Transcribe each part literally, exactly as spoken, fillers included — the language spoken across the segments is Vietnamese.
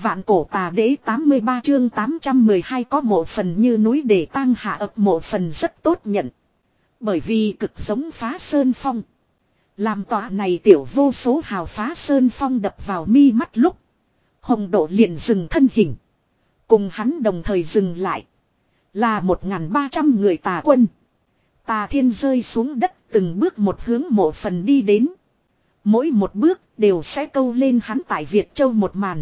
Vạn cổ tà đế tám mươi ba chương tám trăm mười hai có mộ phần như núi để tang hạ ập mộ phần rất tốt nhận. Bởi vì cực giống phá sơn phong. Làm tọa này tiểu vô số hào phá sơn phong đập vào mi mắt lúc. Hồng độ liền dừng thân hình. Cùng hắn đồng thời dừng lại. Là một nghìn ba trăm người tà quân. Tà thiên rơi xuống đất từng bước một hướng mộ phần đi đến. Mỗi một bước đều sẽ câu lên hắn tại Việt Châu một màn.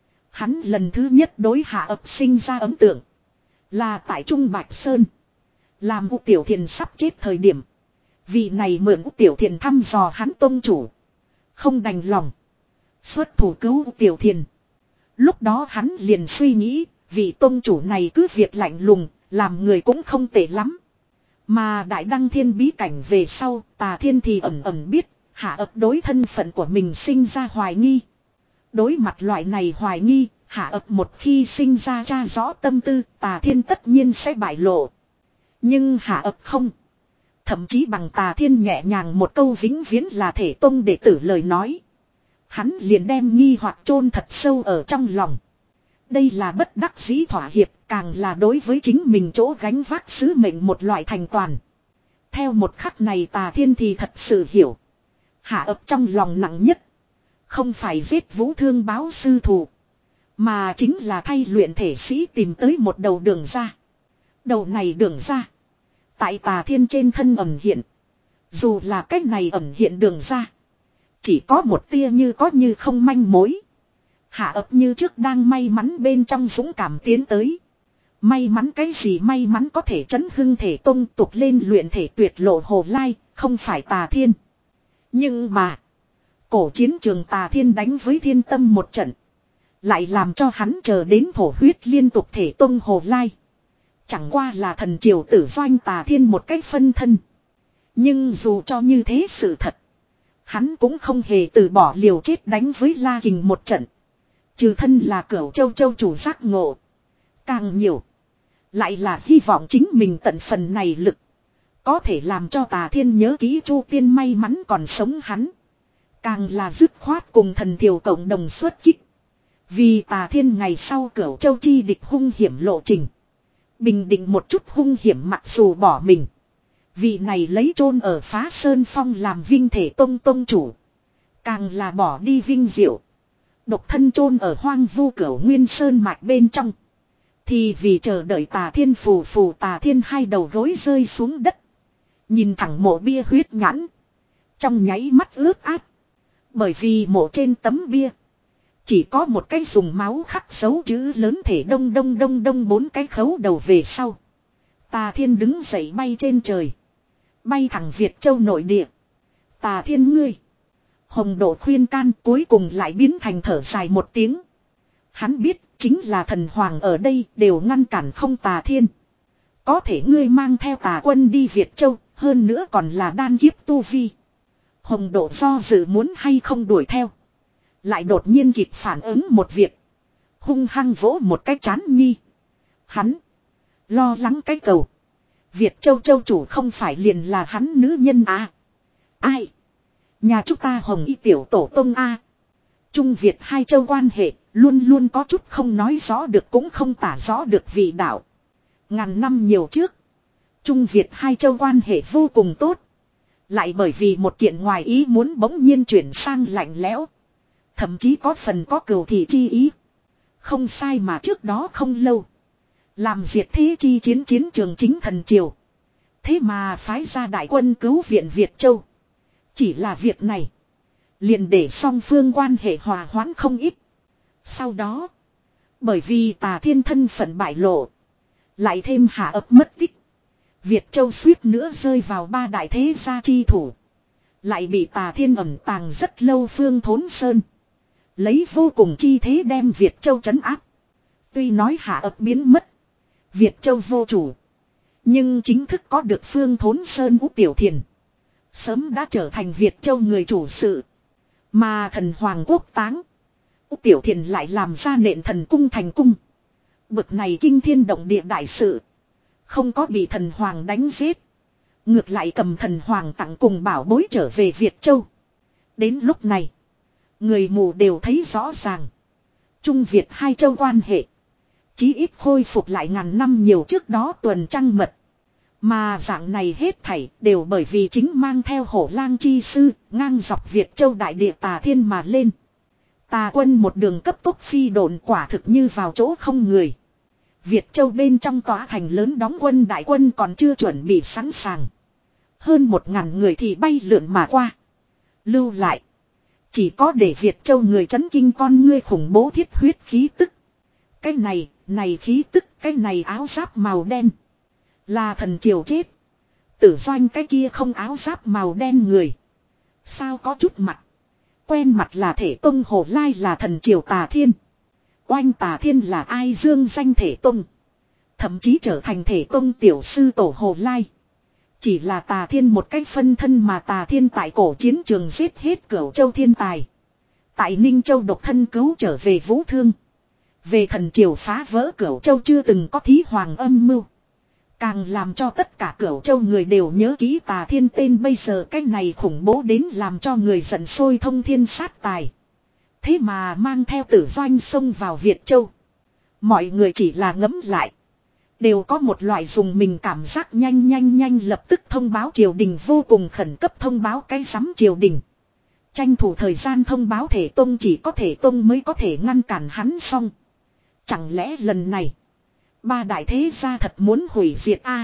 Hắn lần thứ nhất đối hạ ập sinh ra ấn tượng. Là tại Trung Bạch Sơn. Làm U Tiểu Thiền sắp chết thời điểm. Vị này mượn U Tiểu Thiền thăm dò hắn tôn chủ. Không đành lòng. Xuất thủ cứu U Tiểu Thiền. Lúc đó hắn liền suy nghĩ. Vị tôn chủ này cứ việc lạnh lùng. Làm người cũng không tệ lắm. Mà đại đăng thiên bí cảnh về sau. Tà thiên thì ẩn ẩn biết. Hạ ập đối thân phận của mình sinh ra hoài nghi. Đối mặt loại này hoài nghi, hạ ập một khi sinh ra tra rõ tâm tư, tà thiên tất nhiên sẽ bại lộ. Nhưng hạ ập không. Thậm chí bằng tà thiên nhẹ nhàng một câu vĩnh viễn là thể tông đệ tử lời nói. Hắn liền đem nghi hoặc chôn thật sâu ở trong lòng. Đây là bất đắc dĩ thỏa hiệp, càng là đối với chính mình chỗ gánh vác sứ mệnh một loại thành toàn. Theo một khắc này tà thiên thì thật sự hiểu. Hạ ập trong lòng nặng nhất. Không phải giết vũ thương báo sư thù. Mà chính là thay luyện thể sĩ tìm tới một đầu đường ra. Đầu này đường ra. Tại tà thiên trên thân ẩn hiện. Dù là cách này ẩn hiện đường ra. Chỉ có một tia như có như không manh mối. Hạ ập như trước đang may mắn bên trong dũng cảm tiến tới. May mắn cái gì may mắn có thể chấn hưng thể tông tục lên luyện thể tuyệt lộ hồ lai. Không phải tà thiên. Nhưng mà. Cổ chiến trường tà thiên đánh với thiên tâm một trận. Lại làm cho hắn chờ đến thổ huyết liên tục thể tông hồ lai. Chẳng qua là thần triều tử doanh tà thiên một cách phân thân. Nhưng dù cho như thế sự thật. Hắn cũng không hề từ bỏ liều chết đánh với La Kình một trận. Trừ thân là cửu châu châu chủ giác ngộ. Càng nhiều. Lại là hy vọng chính mình tận phần này lực. Có thể làm cho tà thiên nhớ kỹ Chu Tiên may mắn còn sống hắn. Càng là dứt khoát cùng thần thiều cộng đồng xuất kích. Vì tà thiên ngày sau cửu châu chi địch hung hiểm lộ trình. Bình định một chút hung hiểm mặc dù bỏ mình. Vị này lấy chôn ở phá sơn phong làm vinh thể tông tông chủ. Càng là bỏ đi vinh diệu. Độc thân chôn ở hoang vu cửu nguyên sơn mạch bên trong. Thì vì chờ đợi tà thiên phù phù tà thiên hai đầu gối rơi xuống đất. Nhìn thẳng mộ bia huyết nhãn. Trong nháy mắt ướt át. Bởi vì mộ trên tấm bia. Chỉ có một cái dùng máu khắc dấu chữ lớn thể đông đông đông đông bốn cái khấu đầu về sau. Tà thiên đứng dậy bay trên trời. Bay thẳng Việt Châu nội địa. Tà thiên ngươi. Hồng độ khuyên can cuối cùng lại biến thành thở dài một tiếng. Hắn biết chính là thần hoàng ở đây đều ngăn cản không tà thiên. Có thể ngươi mang theo tà quân đi Việt Châu. Hơn nữa còn là đan kiếp tu vi. Hồng độ do dự muốn hay không đuổi theo. Lại đột nhiên kịp phản ứng một việc. Hung hăng vỗ một cái chán nhi. Hắn. Lo lắng cái cầu. Việt Châu châu chủ không phải liền là hắn nữ nhân à. Ai. Nhà chúng ta hồng y tiểu tổ tông a. Trung Việt hai châu quan hệ. Luôn luôn có chút không nói rõ được cũng không tả rõ được vị đạo. Ngàn năm nhiều trước. Trung Việt hai châu quan hệ vô cùng tốt. Lại bởi vì một kiện ngoài ý muốn bỗng nhiên chuyển sang lạnh lẽo. Thậm chí có phần có cừu thị chi ý. Không sai mà trước đó không lâu. Làm diệt thế chi chiến chiến trường chính thần triều. Thế mà phái ra đại quân cứu viện Việt Châu. Chỉ là việc này. Liền để song phương quan hệ hòa hoãn không ít. Sau đó. Bởi vì tà thiên thân phận bại lộ. Lại thêm hạ ập mất tích. Việt Châu suýt nữa rơi vào ba đại thế gia chi thủ. Lại bị tà thiên ẩn tàng rất lâu Phương Thốn Sơn. Lấy vô cùng chi thế đem Việt Châu trấn áp. Tuy nói hạ ập biến mất. Việt Châu vô chủ. Nhưng chính thức có được Phương Thốn Sơn Ú Tiểu Thiền. Sớm đã trở thành Việt Châu người chủ sự. Mà thần Hoàng Quốc táng. Ú Tiểu Thiền lại làm ra nện thần cung thành cung. Bực này kinh thiên động địa đại sự. Không có bị thần Hoàng đánh giết. Ngược lại cầm thần Hoàng tặng cùng bảo bối trở về Việt Châu. Đến lúc này. Người mù đều thấy rõ ràng. Trung Việt hai châu quan hệ. Chí ít khôi phục lại ngàn năm nhiều trước đó tuần trăng mật. Mà dạng này hết thảy đều bởi vì chính mang theo hổ lang chi sư, ngang dọc Việt châu đại địa Tà Thiên mà lên. Tà quân một đường cấp tốc phi độn quả thực như vào chỗ không người. Việt châu bên trong tòa thành lớn đóng quân đại quân còn chưa chuẩn bị sẵn sàng. Hơn một ngàn người thì bay lượn mà qua. Lưu lại. Chỉ có để Việt châu người chấn kinh con ngươi khủng bố thiết huyết khí tức. Cái này, này khí tức, cái này áo giáp màu đen. Là thần triều chết. Tử Doanh cái kia không áo giáp màu đen người. Sao có chút mặt. Quen mặt là Thể Tông Hồ Lai là thần triều Tà Thiên. Oanh Tà Thiên là ai dương danh Thể Tông. Thậm chí trở thành Thể Tông tiểu sư tổ Hồ Lai. Chỉ là Tà Thiên một cách phân thân mà Tà Thiên tại cổ chiến trường giết hết Cửu Châu thiên tài. Tại Ninh Châu độc thân cứu trở về Vũ Thương. Về thần triều phá vỡ Cửu Châu chưa từng có thí hoàng âm mưu. Càng làm cho tất cả Cửu Châu người đều nhớ kỹ Tà Thiên tên bây giờ cái này khủng bố đến làm cho người giận sôi thông thiên sát tài. Thế mà mang theo Tử Doanh xông vào Việt Châu. Mọi người chỉ là ngẫm lại. Đều có một loại dùng mình cảm giác nhanh nhanh nhanh lập tức thông báo triều đình vô cùng khẩn cấp thông báo cái sắm triều đình. Tranh thủ thời gian thông báo Thể Tông chỉ có Thể Tông mới có thể ngăn cản hắn xong. Chẳng lẽ lần này. Ba đại thế gia thật muốn hủy diệt a?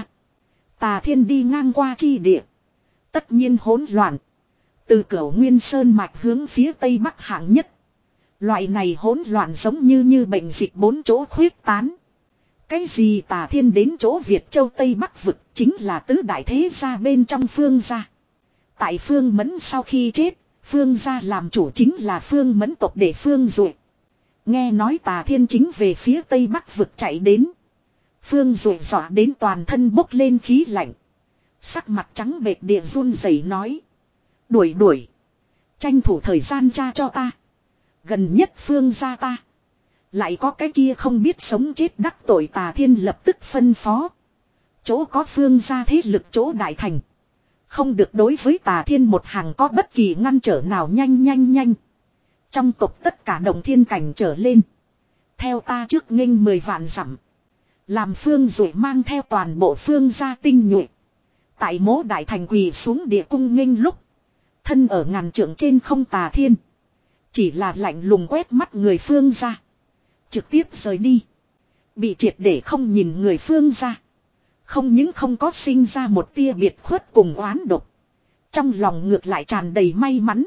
Tà Thiên đi ngang qua chi địa. Tất nhiên hỗn loạn. Từ Cửu Nguyên Sơn mạch hướng phía tây bắc hạng nhất. Loại này hỗn loạn giống như như bệnh dịch bốn chỗ khuyết tán. Cái gì Tà Thiên đến chỗ Việt Châu Tây Bắc vực chính là tứ đại thế gia bên trong Phương gia. Tại Phương Mẫn sau khi chết, Phương gia làm chủ chính là Phương Mẫn tộc để Phương Duệ. Nghe nói Tà Thiên chính về phía Tây Bắc vực chạy đến. Phương Duệ dọa đến toàn thân bốc lên khí lạnh. Sắc mặt trắng bệch địa run rẩy nói. Đuổi đuổi. Tranh thủ thời gian tra cho ta. Gần nhất Phương gia ta. Lại có cái kia không biết sống chết đắc tội Tà Thiên lập tức phân phó. Chỗ có Phương gia thế lực chỗ đại thành. Không được đối với Tà Thiên một hàng có bất kỳ ngăn trở nào nhanh nhanh nhanh. Trong tộc tất cả đồng thiên cảnh trở lên. Theo ta trước nghênh mười vạn dặm. Làm Phương Duệ mang theo toàn bộ Phương gia tinh nhuệ. Tại mố đại thành quỳ xuống địa cung nghênh lúc. Thân ở ngàn trượng trên không Tà Thiên. Chỉ là lạnh lùng quét mắt người Phương gia. Trực tiếp rời đi. Bị triệt để không nhìn người Phương gia. Không những không có sinh ra một tia biệt khuất cùng oán độc. Trong lòng ngược lại tràn đầy may mắn.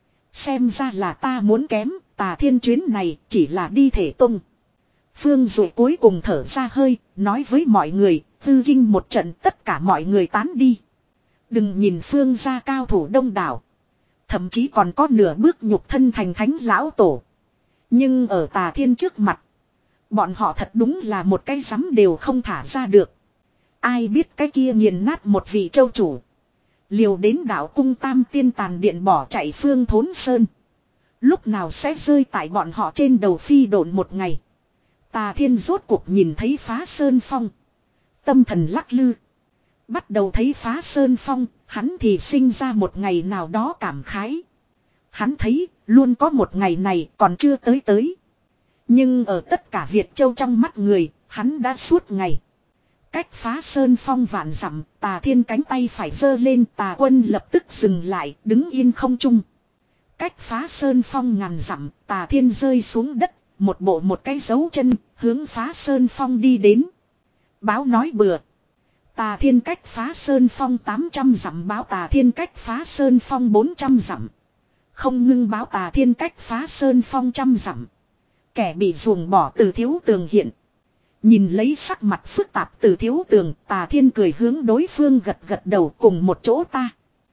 Xem ra là ta muốn kém. Tà Thiên chuyến này chỉ là đi Thể Tông. Phương Dụ cuối cùng thở ra hơi. Nói với mọi người. Tư kinh một trận tất cả mọi người tán đi. Đừng nhìn Phương gia cao thủ đông đảo. Thậm chí còn có nửa bước nhục thân thành thánh lão tổ. Nhưng ở Tà Thiên trước mặt. Bọn họ thật đúng là một cái rắm đều không thả ra được. Ai biết cái kia nghiền nát một vị châu chủ. Liều đến đảo cung tam tiên tàn điện bỏ chạy Phương Thốn Sơn. Lúc nào sẽ rơi tại bọn họ trên đầu phi độn một ngày. Tà Thiên rốt cuộc nhìn thấy Phá Sơn Phong. Tâm thần lắc lư. Bắt đầu thấy Phá Sơn Phong, hắn thì sinh ra một ngày nào đó cảm khái. Hắn thấy, luôn có một ngày này còn chưa tới tới. Nhưng ở tất cả Việt Châu trong mắt người, hắn đã suốt ngày. Cách Phá Sơn Phong vạn dặm, Tà Thiên cánh tay phải giơ lên, Tà Quân lập tức dừng lại, đứng yên không trung. Cách Phá Sơn Phong ngàn dặm, Tà Thiên rơi xuống đất, một bộ một cái dấu chân, hướng Phá Sơn Phong đi đến. Báo nói bừa. Tà Thiên cách Phá Sơn Phong tám trăm dặm, báo Tà Thiên cách Phá Sơn Phong bốn trăm dặm. Không ngưng báo Tà Thiên cách Phá Sơn Phong trăm dặm. Kẻ bị ruồng bỏ Từ Thiếu Tường hiện. Nhìn lấy sắc mặt phức tạp Từ Thiếu Tường, Tà Thiên cười hướng đối phương gật gật đầu cùng một chỗ ta.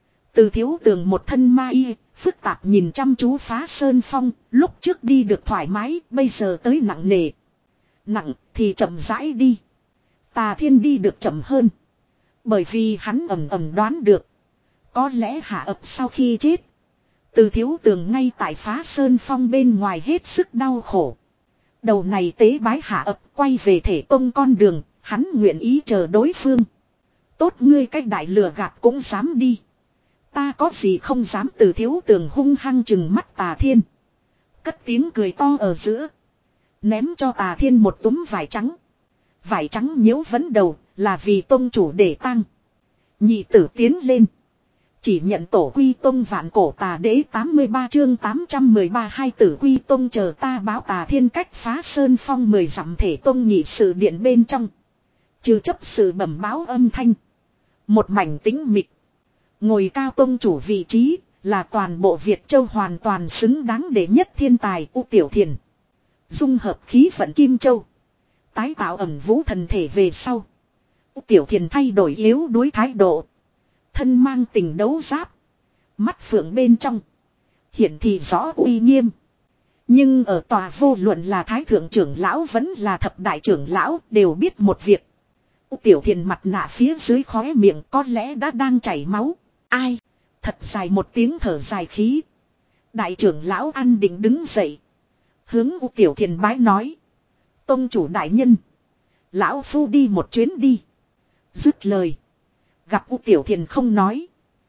Từ Thiếu Tường một thân ma y, phức tạp nhìn chăm chú Phá Sơn Phong, lúc trước đi được thoải mái, bây giờ tới nặng nề. Nặng thì chậm rãi đi. Tà Thiên đi được chậm hơn. Bởi vì hắn ầm ầm đoán được. Có lẽ Hạ Ập sau khi chết. Từ Thiếu Tường ngay tại Phá Sơn Phong bên ngoài hết sức đau khổ. Đầu này tế bái Hạ Ập quay về Thể Tông con đường. Hắn nguyện ý chờ đối phương. Tốt ngươi cách đại lừa gạt cũng dám đi. Ta có gì không dám. Từ Thiếu Tường hung hăng chừng mắt Tà Thiên. Cất tiếng cười to ở giữa. Ném cho Tà Thiên một túm vải trắng. Vải trắng nhiễu vấn đầu là vì tông chủ để tang. Nhị tử tiến lên. Chỉ nhận tổ quy tông vạn cổ tà đế tám mươi ba chương tám trăm mười ba hai tử quy tông chờ ta báo. Tà Thiên cách phá sơn phong mười dặm thể tông nhị sự điện bên trong. Trừ chấp sự bẩm báo âm thanh. Một mảnh tĩnh mịch. Ngồi cao tông chủ vị trí là toàn bộ Việt Châu hoàn toàn xứng đáng để nhất thiên tài U Tiểu Thiền. Dung hợp khí vận Kim Châu. Tái tạo ẩn vũ thần thể về sau. U Tiểu Thiền thay đổi yếu đuối thái độ. Thân mang tình đấu giáp. Mắt phượng bên trong. Hiển thị rõ uy nghiêm. Nhưng ở tòa vô luận là thái thượng trưởng lão vẫn là thập đại trưởng lão đều biết một việc. U Tiểu Thiền mặt nạ phía dưới khóe miệng có lẽ đã đang chảy máu. Ai? Thật dài một tiếng thở dài khí. Đại trưởng lão An Định đứng dậy. Hướng U Tiểu Thiền bái nói. Tông chủ đại nhân. Lão phu đi một chuyến đi. Dứt lời. Gặp U Tiểu Thiền không nói.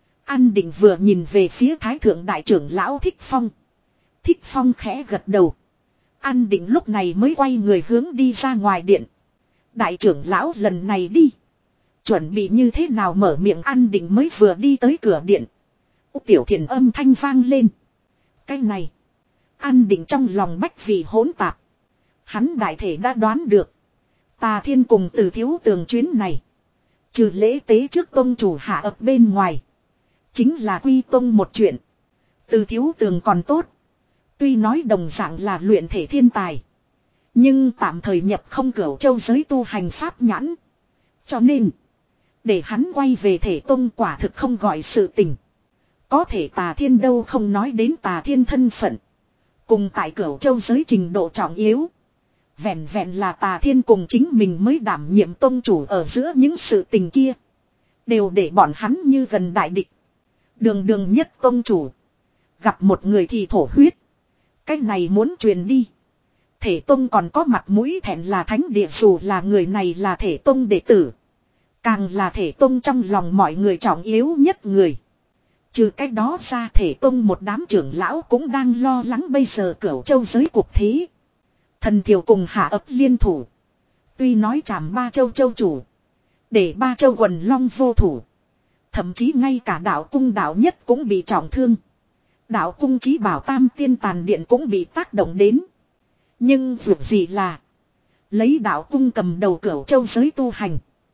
An Định vừa nhìn về phía thái thượng đại trưởng lão Thích Phong. Thích Phong khẽ gật đầu. An Định lúc này mới quay người hướng đi ra ngoài điện. Đại trưởng lão lần này đi. Chuẩn bị như thế nào mở miệng An Định mới vừa đi tới cửa điện. U Tiểu Thiền âm thanh vang lên. Cái này. An Định trong lòng bách vị hỗn tạp. Hắn đại thể đã đoán được. Tà Thiên cùng Từ Thiếu Tường chuyến này. Trừ lễ tế trước tông chủ hạ ập bên ngoài. Chính là quy tông một chuyện. Từ Thiếu Tường còn tốt. Tuy nói đồng dạng là luyện thể thiên tài. Nhưng tạm thời nhập không cửu châu giới tu hành pháp nhãn. Cho nên. Để hắn quay về thể tông quả thực không gọi sự tình. Có thể Tà Thiên đâu không nói đến Tà Thiên thân phận. Cùng tại cửu châu giới trình độ trọng yếu. Vẹn vẹn là Tà Thiên cùng chính mình mới đảm nhiệm tông chủ ở giữa những sự tình kia. Đều để bọn hắn như gần đại địch. Đường đường nhất tông chủ. Gặp một người thì thổ huyết. Cái này muốn truyền đi. Thể tông còn có mặt mũi thẹn là thánh địa dù là người này là thể tông đệ tử. Càng là thể tông trong lòng mọi người trọng yếu nhất người. Trừ cái đó ra thể tông một đám trưởng lão cũng đang lo lắng bây giờ cửu châu giới cuộc thế. Thần Thiều cùng hạ ấp liên thủ. Tuy nói chảm ba châu châu chủ. Để ba châu quần long vô thủ. Thậm chí ngay cả đạo cung đạo nhất cũng bị trọng thương. Đạo cung chí bảo tam tiên tàn điện cũng bị tác động đến. Nhưng việc gì là. Lấy đạo cung cầm đầu cửu châu giới tu hành.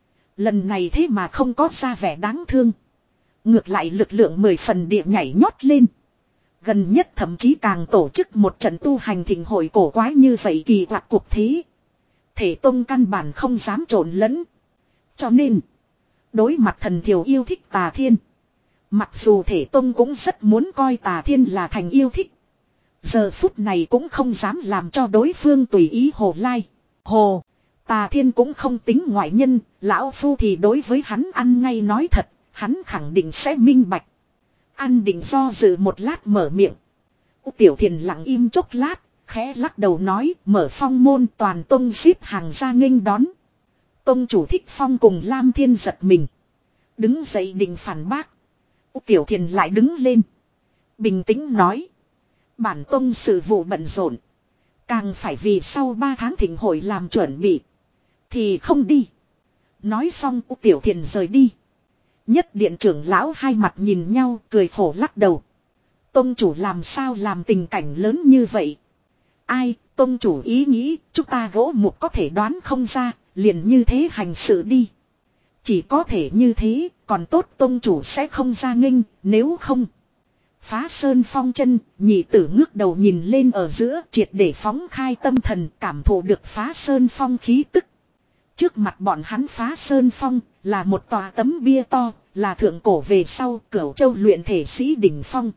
Lần này thế mà không có ra vẻ đáng thương. Ngược lại lực lượng mười phần địa nhảy nhót lên. Gần nhất thậm chí càng tổ chức một trận tu hành thịnh hội cổ quái như vậy kỳ quặc cuộc thế. Thể tông căn bản không dám trộn lẫn. Cho nên. Đối mặt Thần Thiều yêu thích Tà Thiên. Mặc dù thể tông cũng rất muốn coi Tà Thiên là thành yêu thích. Giờ phút này cũng không dám làm cho đối phương tùy ý hồ lai. Hồ. Tà Thiên cũng không tính ngoại nhân. Lão phu thì đối với hắn ăn ngay nói thật. Hắn khẳng định sẽ minh bạch. An Định do dự một lát mở miệng. U Tiểu Thiền lặng im chốc lát. Khẽ lắc đầu nói mở phong môn toàn tông xếp hàng ra nghênh đón. Tông chủ Thích Phong cùng Lam Thiên giật mình. Đứng dậy định phản bác. U Tiểu Thiền lại đứng lên. Bình tĩnh nói. Bản tông sự vụ bận rộn. Càng phải vì sau ba tháng thịnh hội làm chuẩn bị. Thì không đi. Nói xong U Tiểu Thiền rời đi. Nhất điện trưởng lão hai mặt nhìn nhau cười khổ lắc đầu. Tông chủ làm sao làm tình cảnh lớn như vậy. Ai tông chủ ý nghĩ chúng ta gỗ mục có thể đoán không ra. Liền như thế hành sự đi. Chỉ có thể như thế còn tốt tông chủ sẽ không ra nghênh. Nếu không. Phá sơn phong chân nhị tử ngước đầu nhìn lên ở giữa triệt để phóng khai tâm thần cảm thụ được phá sơn phong khí tức. Trước mặt bọn hắn phá sơn phong là một tòa tấm bia to, là thượng cổ về sau cửu châu luyện thể sĩ đỉnh phong.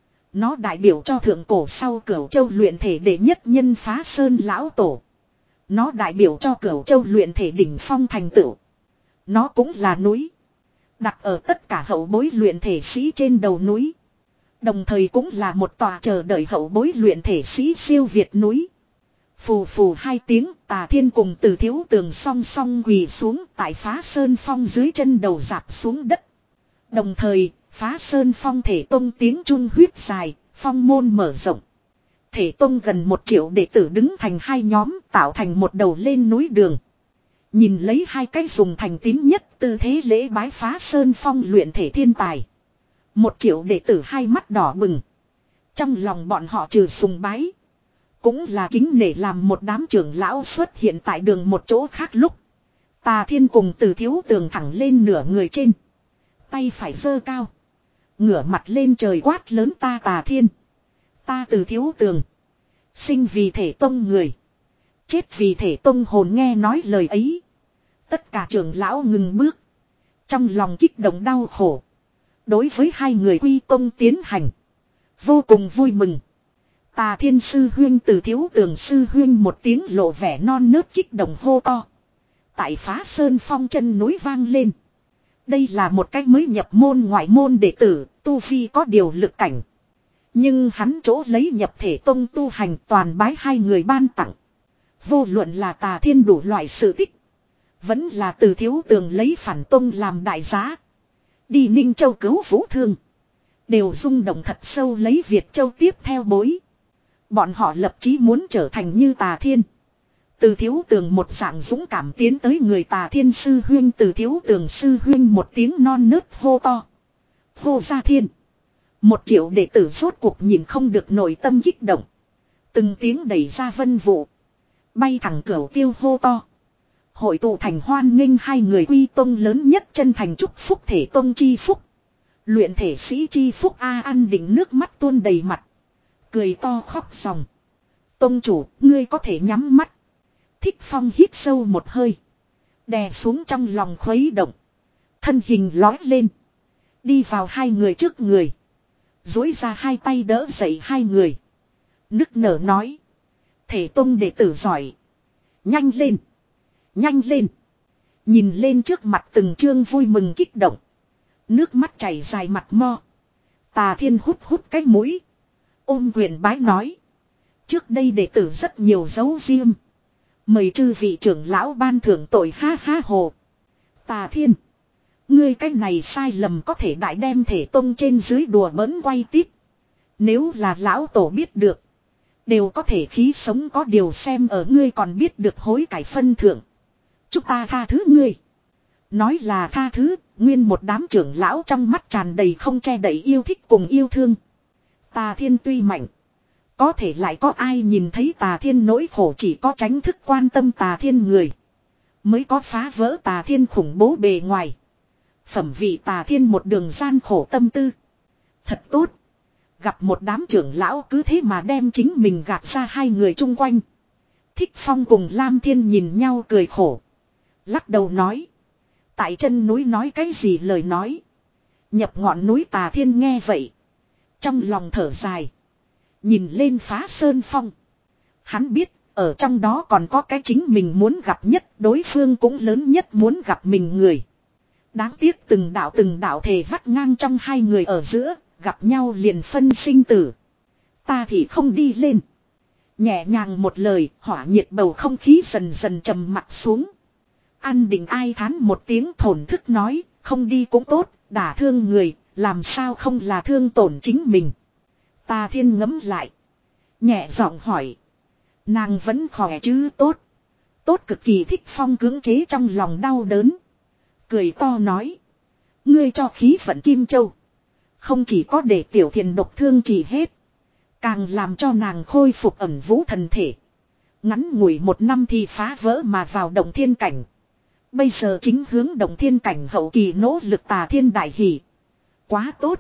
Nó đại biểu cho thượng cổ sau cửu châu luyện thể đệ nhất nhân phá sơn lão tổ. Nó đại biểu cho cửu châu luyện thể đỉnh phong thành tựu. Nó cũng là núi. Đặt ở tất cả hậu bối luyện thể sĩ trên đầu núi. Đồng thời cũng là một tòa chờ đợi hậu bối luyện thể sĩ siêu việt núi. Phù phù hai tiếng Tà Thiên cùng Từ Thiếu Tường song song quỳ xuống tại phá sơn phong dưới chân đầu dạp xuống đất. Đồng thời phá sơn phong thể tông tiếng chun huyết dài, phong môn mở rộng. Thể tông gần một triệu đệ tử đứng thành hai nhóm tạo thành một đầu lên núi đường. Nhìn lấy hai cái dùng thành tín nhất tư thế lễ bái phá sơn phong luyện thể thiên tài. Một triệu đệ tử hai mắt đỏ bừng. Trong lòng bọn họ trừ sùng bái. Cũng là kính nể làm một đám trưởng lão xuất hiện tại đường một chỗ khác lúc. Tà Thiên cùng Từ Thiếu Tường thẳng lên nửa người trên. Tay phải giơ cao. Ngửa mặt lên trời quát lớn ta Tà Thiên. Ta Từ Thiếu Tường. Sinh vì thể tông người. Chết vì thể tông hồn nghe nói lời ấy. Tất cả trưởng lão ngừng bước. Trong lòng kích động đau khổ. Đối với hai người quy tông tiến hành. Vô cùng vui mừng. Tà Thiên sư huyên Từ Thiếu Tường sư huyên một tiếng lộ vẻ non nớt kích động hô to. Tại phá sơn phong chân núi vang lên. Đây là một cách mới nhập môn ngoại môn đệ tử, tu vi có điều lực cảnh. Nhưng hắn chỗ lấy nhập thể tông tu hành toàn bái hai người ban tặng. Vô luận là Tà Thiên đủ loại sự tích. Vẫn là Từ Thiếu Tường lấy phản tông làm đại giá. Đi Ninh Châu cứu Vũ Thương. Đều rung động thật sâu lấy Việt Châu tiếp theo bối. Bọn họ lập chí muốn trở thành như Tà Thiên. Từ Thiếu Tường một dạng dũng cảm tiến tới người Tà Thiên sư huyên Từ Thiếu Tường sư huyên một tiếng non nớt hô to. Hô ra thiên. Một triệu đệ tử rốt cuộc nhìn không được nội tâm kích động. Từng tiếng đẩy ra vân vụ. Bay thẳng cửu tiêu hô to. Hội tụ thành hoan nghênh hai người quy tông lớn nhất chân thành chúc phúc thể tông chi phúc. Luyện thể sĩ chi phúc A An Định nước mắt tuôn đầy mặt. Cười to khóc ròng. Tông chủ, ngươi có thể nhắm mắt. Thích Phong hít sâu một hơi. Đè xuống trong lòng khuấy động. Thân hình lói lên. Đi vào hai người trước người. Dối ra hai tay đỡ dậy hai người. Nức nở nói. Thể tông đệ tử giỏi. Nhanh lên. Nhanh lên. Nhìn lên trước mặt từng chương vui mừng kích động. Nước mắt chảy dài mặt mo. Tà Thiên hút hút cái mũi. Ôm quyền bái nói. Trước đây đệ tử rất nhiều dấu riêng. Mời chư vị trưởng lão ban thưởng tội ha ha hồ. Tà Thiên. Ngươi cái này sai lầm có thể đại đem thể tông trên dưới đùa bỡn quay tít. Nếu là lão tổ biết được. Đều có thể khí sống có điều xem ở ngươi còn biết được hối cải phân thưởng. Chúng ta tha thứ ngươi. Nói là tha thứ, nguyên một đám trưởng lão trong mắt tràn đầy không che đậy yêu thích cùng yêu thương. Tà Thiên tuy mạnh. Có thể lại có ai nhìn thấy Tà Thiên nỗi khổ chỉ có tránh thức quan tâm Tà Thiên người. Mới có phá vỡ Tà Thiên khủng bố bề ngoài. Phẩm vị Tà Thiên một đường gian khổ tâm tư. Thật tốt. Gặp một đám trưởng lão cứ thế mà đem chính mình gạt ra hai người chung quanh. Thích Phong cùng Lam Thiên nhìn nhau cười khổ. Lắc đầu nói. Tại chân núi nói cái gì lời nói. Nhập ngọn núi Tà Thiên nghe vậy. Trong lòng thở dài. Nhìn lên phá sơn phong. Hắn biết ở trong đó còn có cái chính mình muốn gặp nhất. Đối phương cũng lớn nhất muốn gặp mình người. Đáng tiếc từng đạo từng đạo thề vắt ngang trong hai người ở giữa. Gặp nhau liền phân sinh tử. Ta thì không đi lên. Nhẹ nhàng một lời, hỏa nhiệt bầu không khí dần dần trầm mặc xuống. An Định ai thán một tiếng thổn thức nói, không đi cũng tốt, đả thương người, làm sao không là thương tổn chính mình. Tà Thiên ngẫm lại. Nhẹ giọng hỏi. Nàng vẫn khỏe chứ tốt. Tốt cực kỳ. Thích Phong cưỡng chế trong lòng đau đớn. Cười to nói. Ngươi cho khí vận Kim Châu. Không chỉ có để Tiểu Thiền độc thương chỉ hết. Càng làm cho nàng khôi phục ẩn vũ thần thể. Ngắn ngủi một năm thì phá vỡ mà vào động thiên cảnh. Bây giờ chính hướng động thiên cảnh hậu kỳ nỗ lực. Tà Thiên đại hỷ. Quá tốt.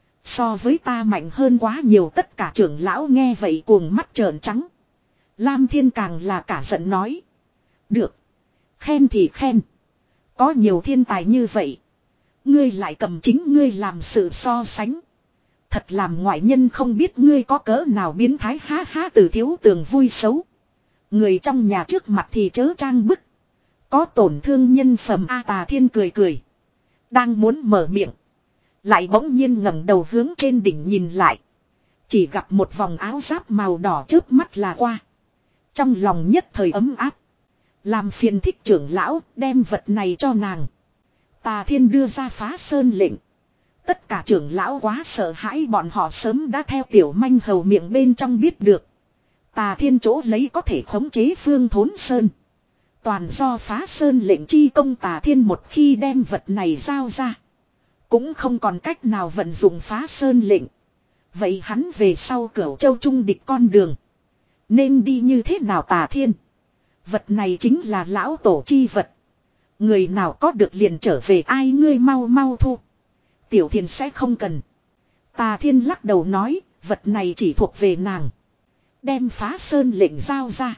So với ta mạnh hơn quá nhiều. Tất cả trưởng lão nghe vậy cuồng mắt trợn trắng. Lam Thiên càng là cả giận nói. Được. Khen thì khen. Có nhiều thiên tài như vậy. Ngươi lại cầm chính ngươi làm sự so sánh. Thật làm ngoại nhân không biết ngươi có cỡ nào biến thái. Há há. Từ Thiếu Tường vui xấu. Người trong nhà trước mặt thì chớ trang bức. Có tổn thương nhân phẩm. A Tà Thiên cười cười. Đang muốn mở miệng. Lại bỗng nhiên ngẩng đầu hướng trên đỉnh nhìn lại. Chỉ gặp một vòng áo giáp màu đỏ chớp mắt là qua. Trong lòng nhất thời ấm áp. Làm phiền Thích trưởng lão đem vật này cho nàng. Tà Thiên đưa ra phá sơn lệnh. Tất cả trưởng lão quá sợ hãi, bọn họ sớm đã theo tiểu manh hầu miệng bên trong biết được. Tà Thiên chỗ lấy có thể khống chế Phương Thốn Sơn. Toàn do Phá Sơn lệnh chi công. Tà Thiên một khi đem vật này giao ra, cũng không còn cách nào vận dụng Phá Sơn lệnh. Vậy hắn về sau Cửu Châu trung địch con đường nên đi như thế nào? Tà Thiên, vật này chính là lão tổ chi vật. Người nào có được liền trở về. Ai ngươi mau mau thu. Tiểu Thiền sẽ không cần. Tà Thiên lắc đầu nói, vật này chỉ thuộc về nàng. Đem Phá Sơn lệnh giao ra.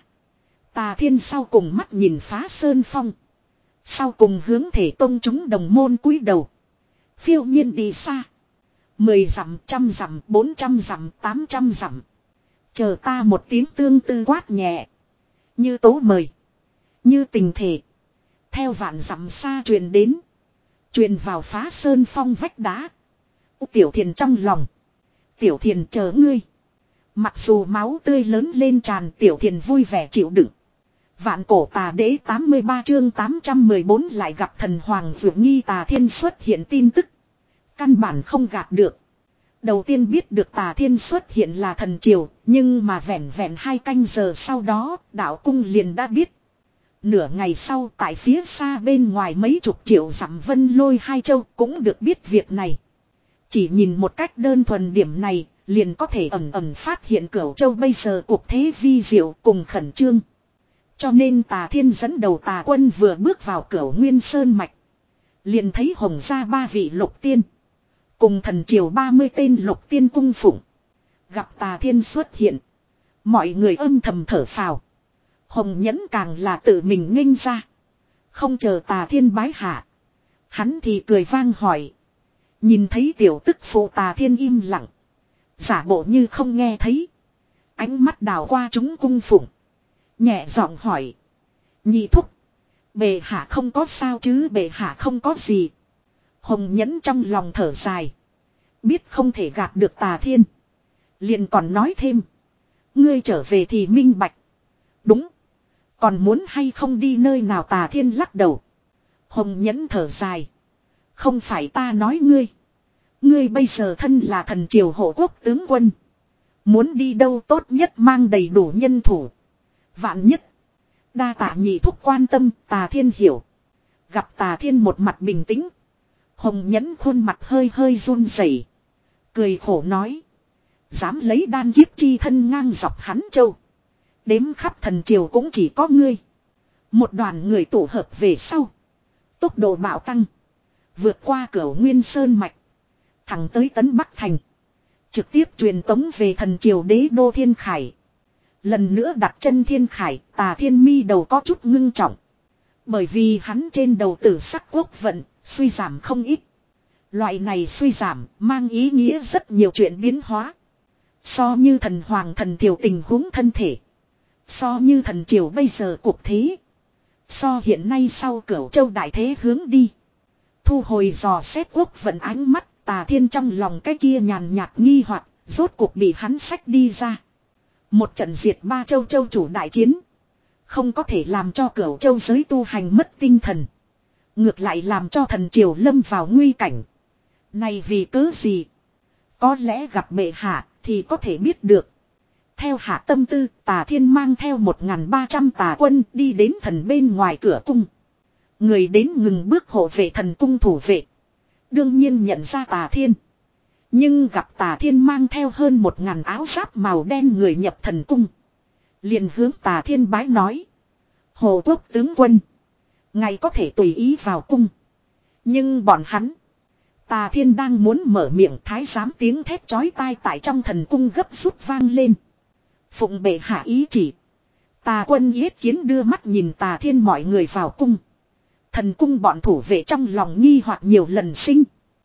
Tà Thiên sau cùng mắt nhìn Phá Sơn phong. Sau cùng hướng Thể Tông chúng đồng môn cúi đầu. Phiêu nhiên đi xa. Mười dặm, trăm dặm, bốn trăm dặm, tám trăm dặm. Chờ ta một tiếng tương tư quát nhẹ. Như tố mời. Như tình thể. Theo vạn dặm xa truyền đến. Truyền vào Phá Sơn phong vách đá. Tiểu Thiền trong lòng. Tiểu Thiền chờ ngươi. Mặc dù máu tươi lớn lên tràn, Tiểu Thiền vui vẻ chịu đựng. Vạn cổ tà đế tám mươi ba chương tám trăm mười bốn lại gặp thần hoàng vượt nghi. Tà Thiên xuất hiện tin tức. Căn bản không gạt được. Đầu tiên biết được Tà Thiên xuất hiện là thần triều, nhưng mà vẹn vẹn hai canh giờ sau đó, đạo cung liền đã biết. Nửa ngày sau tại phía xa bên ngoài mấy chục triệu dặm Vân Lôi hai châu cũng được biết việc này. Chỉ nhìn một cách đơn thuần điểm này, liền có thể ẩn ẩn phát hiện Cửu Châu bây giờ cuộc thế vi diệu cùng khẩn trương. Cho nên Tà Thiên dẫn đầu tà quân vừa bước vào Cửu Nguyên Sơn Mạch, liền thấy Hồng gia ba vị lục tiên, cùng thần triều ba mươi tên lục tiên cung phụng. Gặp Tà Thiên xuất hiện, mọi người âm thầm thở phào. Hồng Nhẫn càng là tự mình nghênh ra. Không chờ Tà Thiên bái hạ, hắn thì cười vang hỏi. Nhìn thấy tiểu tức phụ. Tà Thiên im lặng, giả bộ như không nghe thấy. Ánh mắt đảo qua chúng cung phụng, nhẹ giọng hỏi. Nhị thúc, bệ hạ không có sao chứ? Bệ hạ không có gì. Hồng Nhẫn trong lòng thở dài. Biết không thể gạt được Tà Thiên, liền còn nói thêm. Ngươi trở về thì minh bạch. Đúng. Còn muốn hay không đi nơi nào? Tà Thiên lắc đầu. Hồng Nhẫn thở dài. Không phải ta nói ngươi. Ngươi bây giờ thân là thần triều hộ quốc tướng quân. Muốn đi đâu tốt nhất mang đầy đủ nhân thủ. Vạn nhất. Đa tạ nhị thúc quan tâm. Tà Thiên hiểu. Gặp Tà Thiên một mặt bình tĩnh, Hồng Nhẫn khuôn mặt hơi hơi run rẩy, cười khổ nói. Dám lấy đan kiếp chi thân ngang dọc hắn châu. Đếm khắp thần triều cũng chỉ có ngươi. Một đoàn người tụ hợp về sau, tốc độ bạo tăng, vượt qua Cửu Nguyên Sơn Mạch, thẳng tới Tấn Bắc Thành, trực tiếp truyền tống về thần triều đế đô Thiên Khải. Lần nữa đặt chân Thiên Khải, Tà Thiên mi đầu có chút ngưng trọng. Bởi vì hắn trên đầu tử sắc quốc vận suy giảm không ít. Loại này suy giảm mang ý nghĩa rất nhiều chuyện biến hóa. So như thần hoàng thần triều tình huống thân thể, so như thần triều bây giờ cuộc thế, so hiện nay sau Cửu Châu đại thế hướng đi. Thu hồi dò xét quốc vận ánh mắt, Tà Thiên trong lòng cái kia nhàn nhạt nghi hoặc rốt cuộc bị hắn xách đi ra. Một trận diệt ba châu châu chủ đại chiến, không có thể làm cho Cửu Châu giới tu hành mất tinh thần, ngược lại làm cho thần triều lâm vào nguy cảnh. Này vì cớ gì? Có lẽ gặp bệ hạ thì có thể biết được. Theo hạ tâm tư, Tà Thiên mang theo một nghìn ba trăm tà quân đi đến thần bên ngoài cửa cung. Người đến ngừng bước hộ vệ thần cung thủ vệ, đương nhiên nhận ra Tà Thiên. Nhưng gặp Tà Thiên mang theo hơn một ngàn áo giáp màu đen người nhập thần cung, liền hướng Tà Thiên bái nói. Hồ quốc tướng quân, ngài có thể tùy ý vào cung. Nhưng bọn hắn. Tà Thiên đang muốn mở miệng, thái giám tiếng thét chói tai tại trong thần cung gấp rút vang lên. Phụng bệ hạ ý chỉ. Tà quân yết kiến đưa mắt nhìn Tà Thiên mọi người vào cung. Thần cung bọn thủ vệ trong lòng nghi hoặc nhiều lần sinh.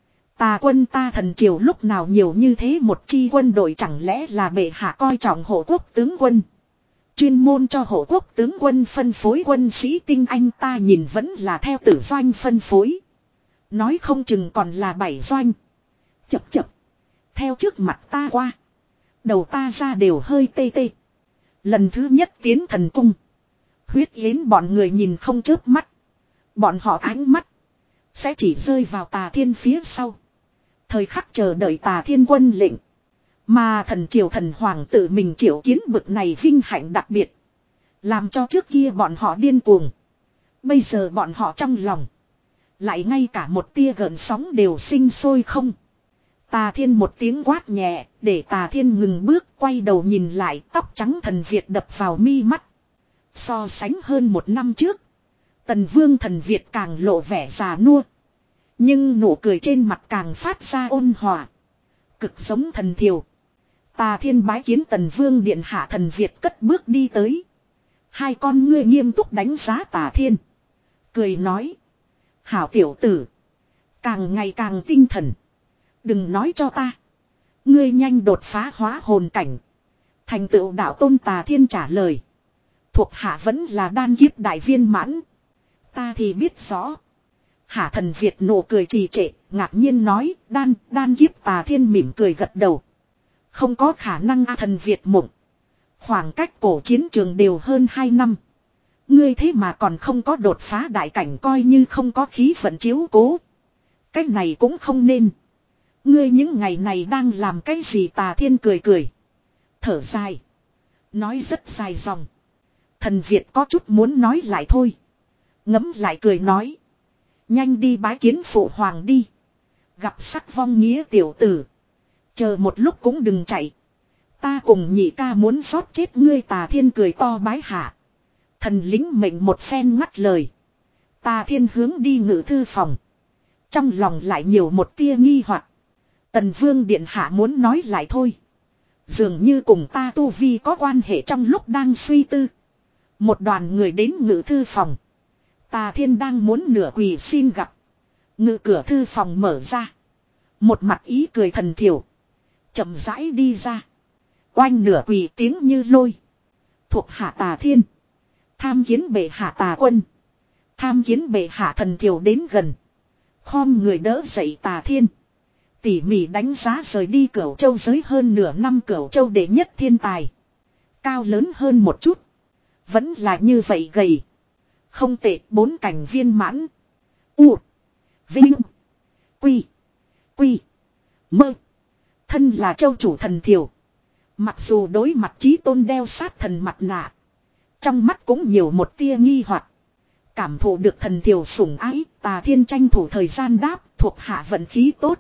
Tà quân ta thần triều lúc nào nhiều như thế một chi quân đội, chẳng lẽ là bệ hạ coi trọng hộ quốc tướng quân, chuyên môn cho hộ quốc tướng quân phân phối quân sĩ tinh anh? Ta nhìn vẫn là theo tử doanh phân phối. Nói không chừng còn là bảy doanh. Chập chập. Theo trước mặt ta qua, đầu ta ra đều hơi tê tê. Lần thứ nhất tiến thần cung, Huyết Yến bọn người nhìn không chớp mắt. Bọn họ ánh mắt sẽ chỉ rơi vào Tà Thiên phía sau, thời khắc chờ đợi Tà Thiên quân lệnh. Mà thần triều thần hoàng tự mình triệu kiến bực này vinh hạnh đặc biệt. Làm cho trước kia bọn họ điên cuồng. Bây giờ bọn họ trong lòng. Lại ngay cả một tia gợn sóng đều sinh sôi không. Tà Thiên một tiếng quát nhẹ, để Tà Thiên ngừng bước, quay đầu nhìn lại, tóc trắng thần Việt đập vào mi mắt. So sánh hơn một năm trước, Tần Vương thần Việt càng lộ vẻ già nua. Nhưng nụ cười trên mặt càng phát ra ôn hòa. Cực giống thần thiều. Tà Thiên bái kiến Tần Vương điện hạ, thần Việt cất bước đi tới. Hai con ngươi nghiêm túc đánh giá Tà Thiên. Cười nói. Hảo tiểu tử. Càng ngày càng tinh thần. Đừng nói cho ta. Ngươi nhanh đột phá hóa hồn cảnh. Thành tựu đạo tôn. Tà Thiên trả lời. Thuộc hạ vẫn là đan kiếp đại viên mãn. Ta thì biết rõ. Hạ thần Việt nụ cười trì trệ, ngạc nhiên nói, đan, đan kiếp. Tà Thiên mỉm cười gật đầu. Không có khả năng. A thần Việt mộng. Khoảng cách cổ chiến trường đều hơn hai năm. Ngươi thế mà còn không có đột phá đại cảnh, coi như không có khí vận chiếu cố. Cái này cũng không nên. Ngươi những ngày này đang làm cái gì? Tà Thiên cười cười. Thở dài. Nói rất dài dòng. Thần Việt có chút muốn nói lại thôi. Ngấm lại cười nói. Nhanh đi bái kiến phụ hoàng đi. Gặp sắc vong nghĩa tiểu tử. Chờ một lúc cũng đừng chạy. Ta cùng nhị ca muốn xót chết ngươi. Tà Thiên cười to bái hạ. Thần lính mệnh một phen ngắt lời. Tà Thiên hướng đi ngự thư phòng. Trong lòng lại nhiều một tia nghi hoặc. Tần Vương điện hạ muốn nói lại thôi. Dường như cùng ta tu vi có quan hệ. Trong lúc đang suy tư, một đoàn người đến ngự thư phòng. Tà Thiên đang muốn nửa quỳ xin gặp. Ngự cửa thư phòng mở ra. Một mặt ý cười thần thiểu. Chậm rãi đi ra. Oanh nửa quỳ tiếng như lôi. Thuộc hạ Tà Thiên. Tham kiến bệ hạ. Tà Quân. Tham kiến bệ hạ. Thần thiểu đến gần. Khom người đỡ dậy Tà Thiên. Tỉ mỉ đánh giá rời đi Cửu Châu giới hơn nửa năm Cửu Châu đệ nhất thiên tài. Cao lớn hơn một chút. Vẫn là như vậy gầy. Không tệ, bốn cảnh viên mãn. U. Vinh. Quy. Quy. Mơ. Thân là châu chủ thần thiểu. Mặc dù đối mặt chí tôn đeo sát thần mặt nạ. Trong mắt cũng nhiều một tia nghi hoặc. Cảm thụ được thần thiểu sủng ái. Tà Thiên tranh thủ thời gian đáp. Thuộc hạ vận khí tốt.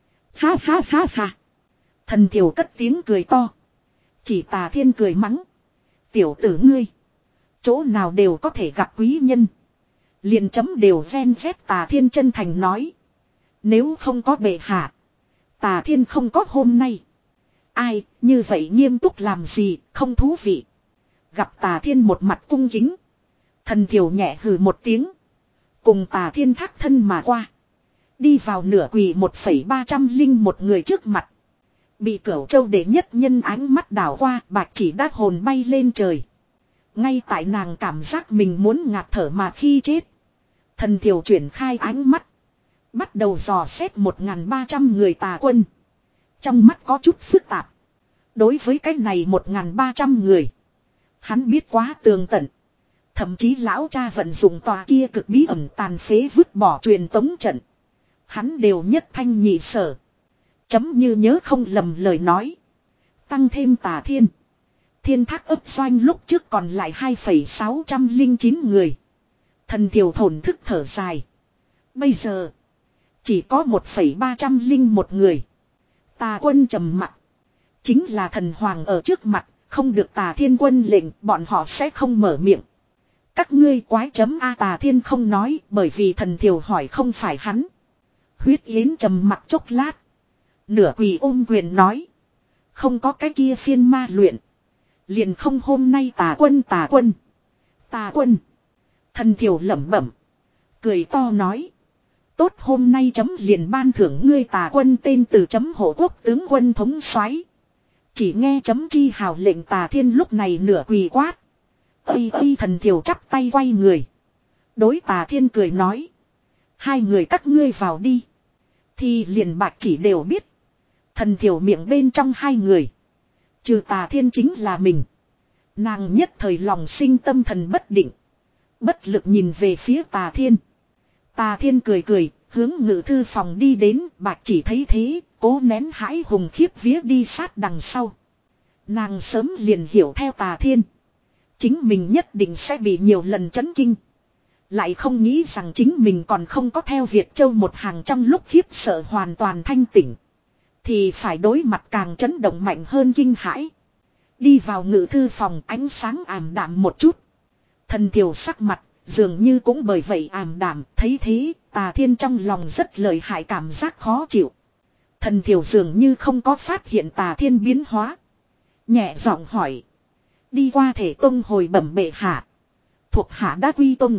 Ha ha ha ha. Thần thiểu cất tiếng cười to. Chỉ Tà Thiên cười mắng. Tiểu tử ngươi. Chỗ nào đều có thể gặp quý nhân. Liền chấm đều ven vét. Tà Thiên chân thành nói. Nếu không có bệ hạ. Tà Thiên không có hôm nay. Ai như vậy nghiêm túc làm gì, không thú vị. Gặp Tà Thiên một mặt cung kính. Thần thiểu nhẹ hừ một tiếng. Cùng Tà Thiên thác thân mà qua. Đi vào nửa quỳ một phẩy ba trăm linh một người trước mặt. Bị Cửu Châu đệ nhất nhân ánh mắt đảo qua, bạch chỉ đát hồn bay lên trời. Ngay tại nàng cảm giác mình muốn ngạt thở mà khi chết. Thần thiểu chuyển khai ánh mắt. Bắt đầu dò xét một nghìn ba trăm người Tà Quân. Trong mắt có chút phức tạp. Đối với cái này một nghìn ba trăm người. Hắn biết quá tường tận. Thậm chí lão cha vận dụng tòa kia cực bí ẩn tàn phế vứt bỏ truyền tống trận. Hắn đều nhất thanh nhị sở. Chấm như nhớ không lầm lời nói. Tăng thêm Tà Thiên. Thiên Thác ấp doanh lúc trước còn lại hai phẩy sáu trăm linh chín người. Thần thiểu thổn thức thở dài. Bây giờ. Chỉ có một phẩy ba trăm linh một người. Tà Quân trầm mặc. Chính là thần hoàng ở trước mặt. Không được Tà Thiên quân lệnh. Bọn họ sẽ không mở miệng. Các ngươi quái chấm A. Tà Thiên không nói. Bởi vì thần thiểu hỏi không phải hắn. Huyết Yến trầm mặc chốc lát. Nửa quỳ ôm quyền nói. Không có cái kia phiên ma luyện. Liền không hôm nay. Tà Quân. Tà Quân. Tà Quân. Thần thiểu lẩm bẩm. Cười to nói. Tốt, hôm nay chấm liền ban thưởng ngươi Tà Quân tên từ chấm hộ quốc tướng quân thống soái. Chỉ nghe chấm chi hào lệnh. Tà Thiên lúc này nửa quỳ quát. Ây ây. Thần thiểu chắp tay quay người. Đối Tà Thiên cười nói. Hai người các ngươi vào đi. Thì liền bạch chỉ đều biết. Thần thiểu miệng bên trong hai người. Trừ Tà Thiên chính là mình. Nàng nhất thời lòng sinh tâm thần bất định. Bất lực nhìn về phía Tà Thiên. Tà Thiên cười cười. Hướng ngự thư phòng đi đến, bạch chỉ thấy thế, cố nén hãi hùng khiếp vía đi sát đằng sau. Nàng sớm liền hiểu theo Tà Thiên. Chính mình nhất định sẽ bị nhiều lần chấn kinh. Lại không nghĩ rằng chính mình còn không có theo Việt Châu một hàng trong lúc khiếp sợ hoàn toàn thanh tỉnh. Thì phải đối mặt càng chấn động mạnh hơn kinh hãi. Đi vào ngự thư phòng ánh sáng ảm đạm một chút. Thần Thiều sắc mặt dường như cũng bởi vậy ảm đạm. Thấy thế Tà Thiên trong lòng rất lợi hại cảm giác khó chịu. Thần Thiều dường như không có phát hiện Tà Thiên biến hóa. Nhẹ giọng hỏi. Đi qua thể tông hồi bẩm bệ hạ. Thuộc hạ đã quy tông.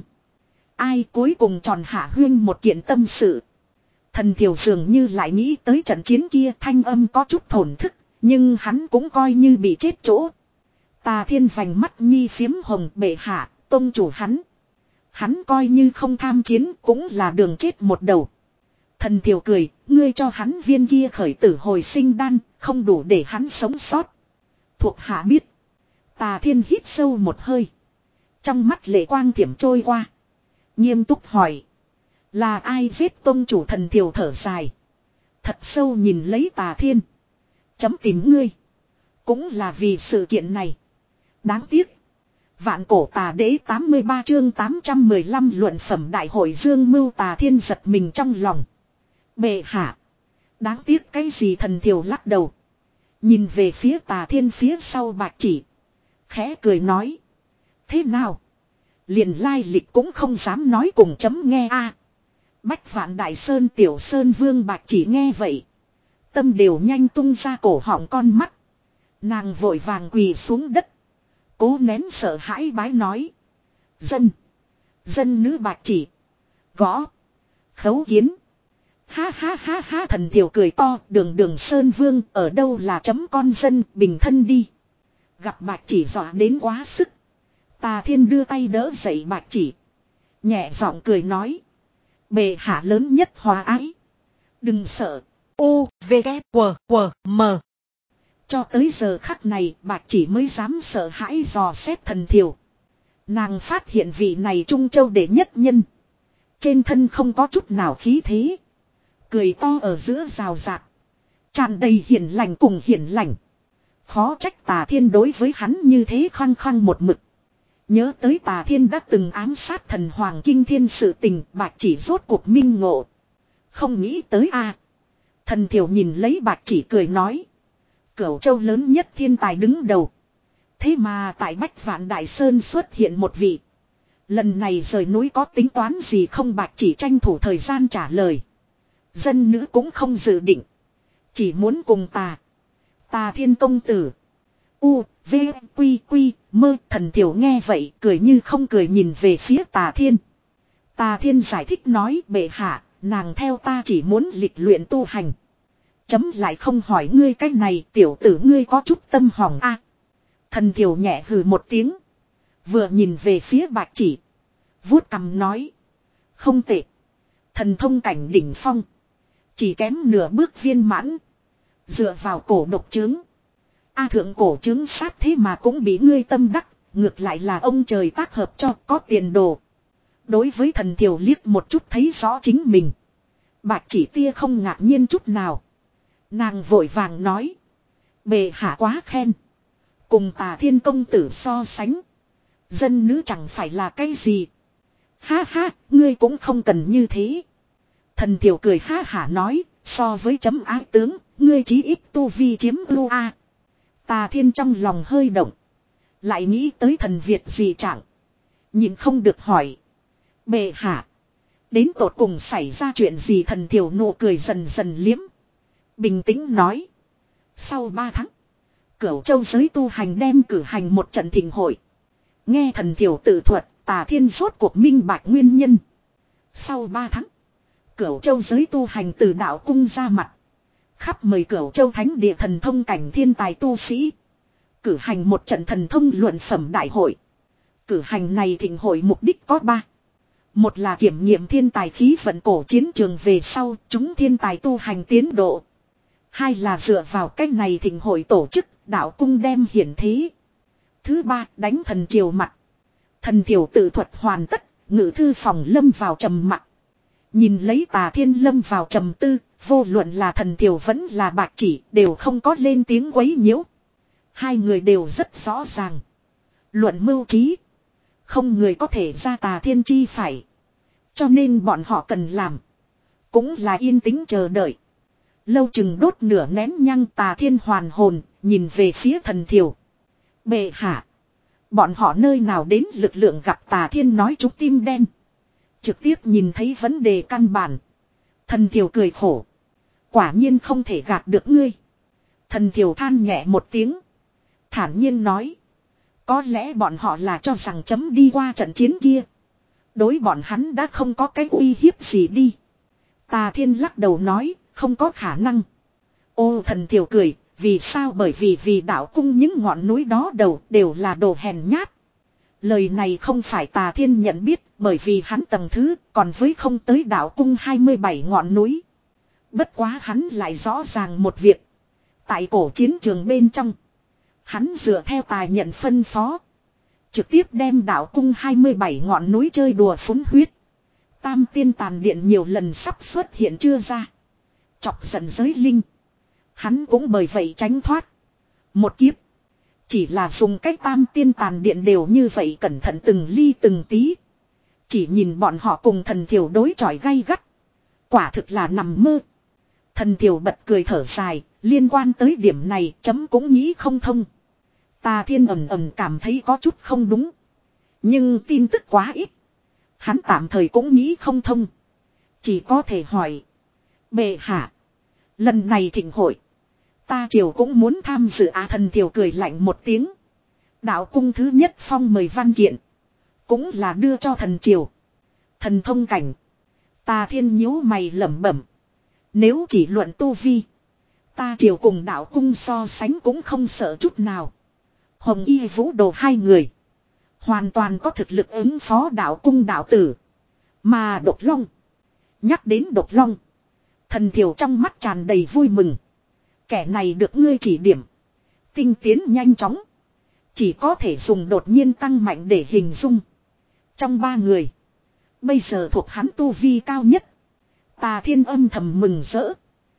Ai cuối cùng tròn hạ huyên một kiện tâm sự. Thần Thiều dường như lại nghĩ tới trận chiến kia, thanh âm có chút thổn thức. Nhưng hắn cũng coi như bị chết chỗ. Tà Thiên vành mắt nhi phiếm hồng, bệ hạ, tông chủ hắn. Hắn coi như không tham chiến cũng là đường chết một đầu. Thần Thiều cười, ngươi cho hắn viên kia khởi tử hồi sinh đan, không đủ để hắn sống sót. Thuộc hạ biết. Tà Thiên hít sâu một hơi. Trong mắt lệ quang thiểm trôi qua. Nghiêm túc hỏi. Là ai giết tông chủ? Thần Thiều thở dài. Thật sâu nhìn lấy Tà Thiên. Chấm tìm ngươi. Cũng là vì sự kiện này. Đáng tiếc. Vạn cổ tà đế tám mươi ba chương tám trăm mười lăm luận phẩm đại hội dương mưu. Tà Thiên giật mình trong lòng. Bệ hạ. Đáng tiếc cái gì? Thần Thiều lắc đầu. Nhìn về phía Tà Thiên phía sau bạch chỉ. Khẽ cười nói. Thế nào? Liền lai lịch cũng không dám nói cùng chấm nghe a. Bách Vạn Đại Sơn Tiểu Sơn Vương bạch chỉ nghe vậy. Tâm đều nhanh tung ra cổ họng con mắt. Nàng vội vàng quỳ xuống đất. Cố nén sợ hãi bái nói. Dân. Dân nữ bạch chỉ. Gõ. Khấu kiến. Ha ha ha ha. Thần Thiều cười to. Đường đường Sơn Vương ở đâu là chấm con dân, bình thân đi. Gặp bạch chỉ dọa đến quá sức. Tà Thiên đưa tay đỡ dậy bạch chỉ. Nhẹ giọng cười nói. Bệ hạ lớn nhất hòa ái. Đừng sợ. U, V, K, W, W, M. Cho tới giờ khắc này bạch chỉ mới dám sợ hãi dò xét Thần Thiều. Nàng phát hiện vị này Trung Châu đệ nhất nhân. Trên thân không có chút nào khí thế. Cười to ở giữa rào rạc. Tràn đầy hiền lành cùng hiền lành. Khó trách Tà Thiên đối với hắn như thế khăng khăng một mực. Nhớ tới Tà Thiên đã từng ám sát thần hoàng kinh thiên sự tình, bạch chỉ rốt cuộc minh ngộ. Không nghĩ tới a. Thần Thiều nhìn lấy bạch chỉ cười nói. Cửu Châu lớn nhất thiên tài đứng đầu. Thế mà tại Bách Vạn Đại Sơn xuất hiện một vị. Lần này rời núi có tính toán gì không? Bạch chỉ tranh thủ thời gian trả lời. Dân nữ cũng không dự định. Chỉ muốn cùng ta. Tà Thiên công tử. U, V, Quy, Quy, mơ. Thần Thiều nghe vậy cười như không cười nhìn về phía Tà Thiên. Tà Thiên giải thích nói, bệ hạ, nàng theo ta chỉ muốn lịch luyện tu hành. Chấm lại không hỏi ngươi cái này, tiểu tử ngươi có chút tâm hỏng a. Thần Thiều nhẹ hừ một tiếng. Vừa nhìn về phía bạch chỉ. Vuốt cằm nói. Không tệ. Thần thông cảnh đỉnh phong. Chỉ kém nửa bước viên mãn. Dựa vào cổ độc chứng. A thượng cổ chứng sát thế mà cũng bị ngươi tâm đắc. Ngược lại là ông trời tác hợp cho có tiền đồ. Đối với Thần Thiều liếc một chút thấy rõ chính mình. Bạch chỉ tia không ngạc nhiên chút nào. Nàng vội vàng nói. Bệ hạ quá khen. Cùng Tà Thiên công tử so sánh. Dân nữ chẳng phải là cái gì. Ha ha, ngươi cũng không cần như thế. Thần Thiều cười ha hả nói. So với chấm ái tướng, ngươi chí ít tu vi chiếm ưu a. Tà Thiên trong lòng hơi động. Lại nghĩ tới thần Việt gì chẳng. Nhìn không được hỏi. Bệ hạ. Đến tột cùng xảy ra chuyện gì? Thần Thiều nụ cười dần dần liếm. Bình tĩnh nói. Sau ba tháng. Cửu Châu giới tu hành đem cử hành một trận thịnh hội. Nghe Thần Thiều tự thuật. Tà Thiên rốt cuộc minh bạch nguyên nhân. Sau ba tháng. Cửu Châu giới tu hành từ đạo cung ra mặt. Khắp mời Cửu Châu thánh địa thần thông cảnh thiên tài tu sĩ. Cử hành một trận thần thông luận phẩm đại hội. Cử hành này thịnh hội mục đích có ba. Một là kiểm nghiệm thiên tài khí vận cổ chiến trường về sau chúng thiên tài tu hành tiến độ. Hai là dựa vào cách này thịnh hội tổ chức đạo cung đem hiển thế. Thứ ba đánh thần triều mặt. Thần triều tự thuật hoàn tất, ngự thư phòng lâm vào trầm mặc. Nhìn lấy Tà Thiên lâm vào trầm tư, vô luận là Thần Thiều vẫn là Bạch Chỉ đều không có lên tiếng quấy nhiễu. Hai người đều rất rõ ràng. Luận mưu trí. Không người có thể ra Tà Thiên chi phải. Cho nên bọn họ cần làm. Cũng là yên tĩnh chờ đợi. Lâu chừng đốt nửa nén nhang Tà Thiên hoàn hồn, nhìn về phía Thần Thiều. Bệ hạ. Bọn họ nơi nào đến lực lượng gặp Tà Thiên nói trúng tim đen. Trực tiếp nhìn thấy vấn đề căn bản. Thần Thiều cười khổ. Quả nhiên không thể gạt được ngươi. Thần Thiều than nhẹ một tiếng. Thản nhiên nói. Có lẽ bọn họ là cho rằng chấm đi qua trận chiến kia. Đối bọn hắn đã không có cái uy hiếp gì đi. Tà Thiên lắc đầu nói. Không có khả năng. Ô Thần Thiều cười. Vì sao? Bởi vì vì đạo cung những ngọn núi đó đầu đều là đồ hèn nhát. Lời này không phải Tà Thiên nhận biết. Bởi vì hắn tầng thứ còn với không tới đạo cung hai mươi bảy ngọn núi. Bất quá hắn lại rõ ràng một việc. Tại cổ chiến trường bên trong. Hắn dựa theo tài nhận phân phó. Trực tiếp đem đạo cung hai mươi bảy ngọn núi chơi đùa phúng huyết. Tam tiên tàn điện nhiều lần sắp xuất hiện chưa ra. Chọc giận giới linh. Hắn cũng bởi vậy tránh thoát. Một kiếp. Chỉ là dùng cách tam tiên tàn điện đều như vậy cẩn thận từng ly từng tí. Chỉ nhìn bọn họ cùng Thần Thiều đối chọi gay gắt. Quả thực là nằm mơ. Thần Thiều bật cười thở dài. Liên quan tới điểm này chấm cũng nghĩ không thông. Tà Thiên ầm ầm cảm thấy có chút không đúng. Nhưng tin tức quá ít. Hắn tạm thời cũng nghĩ không thông. Chỉ có thể hỏi. Bệ hạ. Lần này thịnh hội. Ta triều cũng muốn tham dự. À, Thần Thiều cười lạnh một tiếng. Đạo cung thứ nhất phong mời văn kiện. Cũng là đưa cho thần triều. Thần thông cảnh. Tà Thiên nhíu mày lẩm bẩm. Nếu chỉ luận tu vi. Ta triều cùng đạo cung so sánh cũng không sợ chút nào. Hồng Y Vũ Đồ hai người. Hoàn toàn có thực lực ứng phó đạo cung đạo tử. Mà Độc Long. Nhắc đến Độc Long. Thần Thiều trong mắt tràn đầy vui mừng. Kẻ này được ngươi chỉ điểm. Tinh tiến nhanh chóng. Chỉ có thể dùng đột nhiên tăng mạnh để hình dung. Trong ba người. Bây giờ thuộc hắn tu vi cao nhất. Tà Thiên âm thầm mừng rỡ.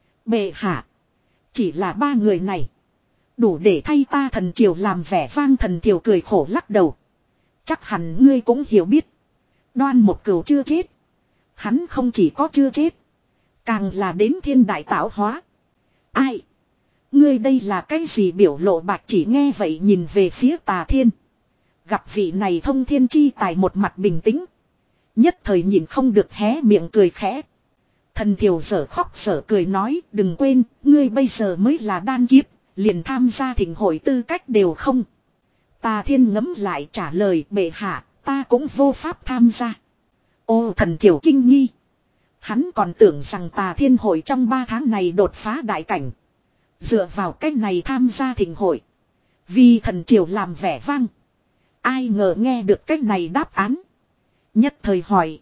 Bệ hạ. Chỉ là ba người này. Đủ để thay ta thần triều làm vẻ vang. Thần Thiều cười khổ lắc đầu. Chắc hẳn ngươi cũng hiểu biết. Đoan một cửu chưa chết. Hắn không chỉ có chưa chết. Càng là đến thiên đại tạo hóa. Ai? Ngươi đây là cái gì biểu lộ? Bạch Chỉ nghe vậy nhìn về phía Tà Thiên. Gặp vị này thông thiên chi tài một mặt bình tĩnh. Nhất thời nhìn không được hé miệng cười khẽ. Thần Thiều dở khóc dở cười nói. Đừng quên, ngươi bây giờ mới là đan kiếp. Liền tham gia thịnh hội tư cách đều không. Tà Thiên ngẫm lại trả lời. Bệ hạ, ta cũng vô pháp tham gia. Ô Thần Thiều kinh nghi. Hắn còn tưởng rằng Tà Thiên hội trong ba tháng này đột phá đại cảnh. Dựa vào cách này tham gia thịnh hội. Vì thần triều làm vẻ vang. Ai ngờ nghe được cách này đáp án. Nhất thời hỏi.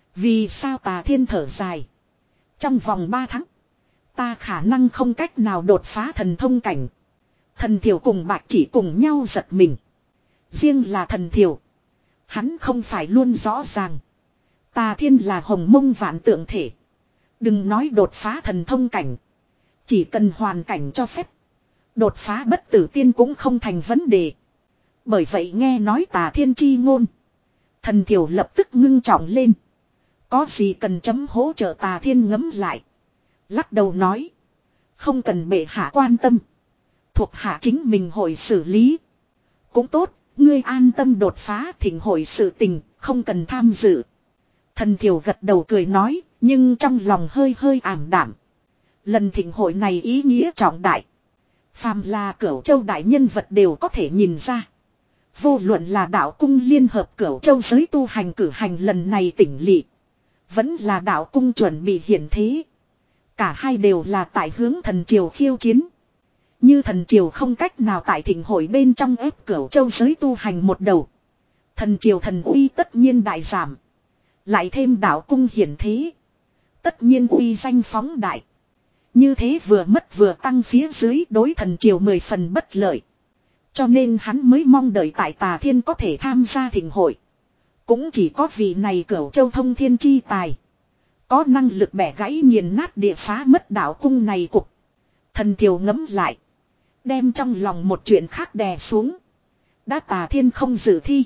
Vì sao Tà Thiên thở dài. Trong vòng ba tháng. Ta khả năng không cách nào đột phá thần thông cảnh. Thần Thiều cùng Bạch Chỉ cùng nhau giật mình. Riêng là Thần Thiều. Hắn không phải luôn rõ ràng. Tà Thiên là hồng mông vạn tượng thể. Đừng nói đột phá thần thông cảnh. Chỉ cần hoàn cảnh cho phép. Đột phá bất tử tiên cũng không thành vấn đề. Bởi vậy nghe nói Tà Thiên chi ngôn. Thần Thiều lập tức ngưng trọng lên. Có gì cần chấm hỗ trợ? Tà Thiên ngẫm lại. Lắc đầu nói. Không cần bệ hạ quan tâm. Thuộc hạ chính mình hội xử lý. Cũng tốt, ngươi an tâm đột phá thịnh hội sự tình, không cần tham dự. Thần Thiều gật đầu cười nói, nhưng trong lòng hơi hơi ảm đạm. Lần thịnh hội này ý nghĩa trọng đại. Phàm là Cửu Châu đại nhân vật đều có thể nhìn ra. Vô luận là đạo cung liên hợp Cửu Châu giới tu hành cử hành lần này tỉnh lỵ. Vẫn là đạo cung chuẩn bị hiển thế. Cả hai đều là tại hướng thần triều khiêu chiến. Như thần triều không cách nào tại thịnh hội bên trong ép Cửu Châu giới tu hành một đầu. Thần triều thần uy tất nhiên đại giảm. Lại thêm đạo cung hiển thế. Tất nhiên uy danh phóng đại. Như thế vừa mất vừa tăng phía dưới đối thần triều mười phần bất lợi. Cho nên hắn mới mong đợi tại Tà Thiên có thể tham gia thịnh hội. Cũng chỉ có vị này Cửu Châu thông thiên chi tài. Có năng lực bẻ gãy nghiền nát địa phá mất đạo cung này cục. Thần Thiều ngẫm lại. Đem trong lòng một chuyện khác đè xuống. Đã Tà Thiên không dự thi.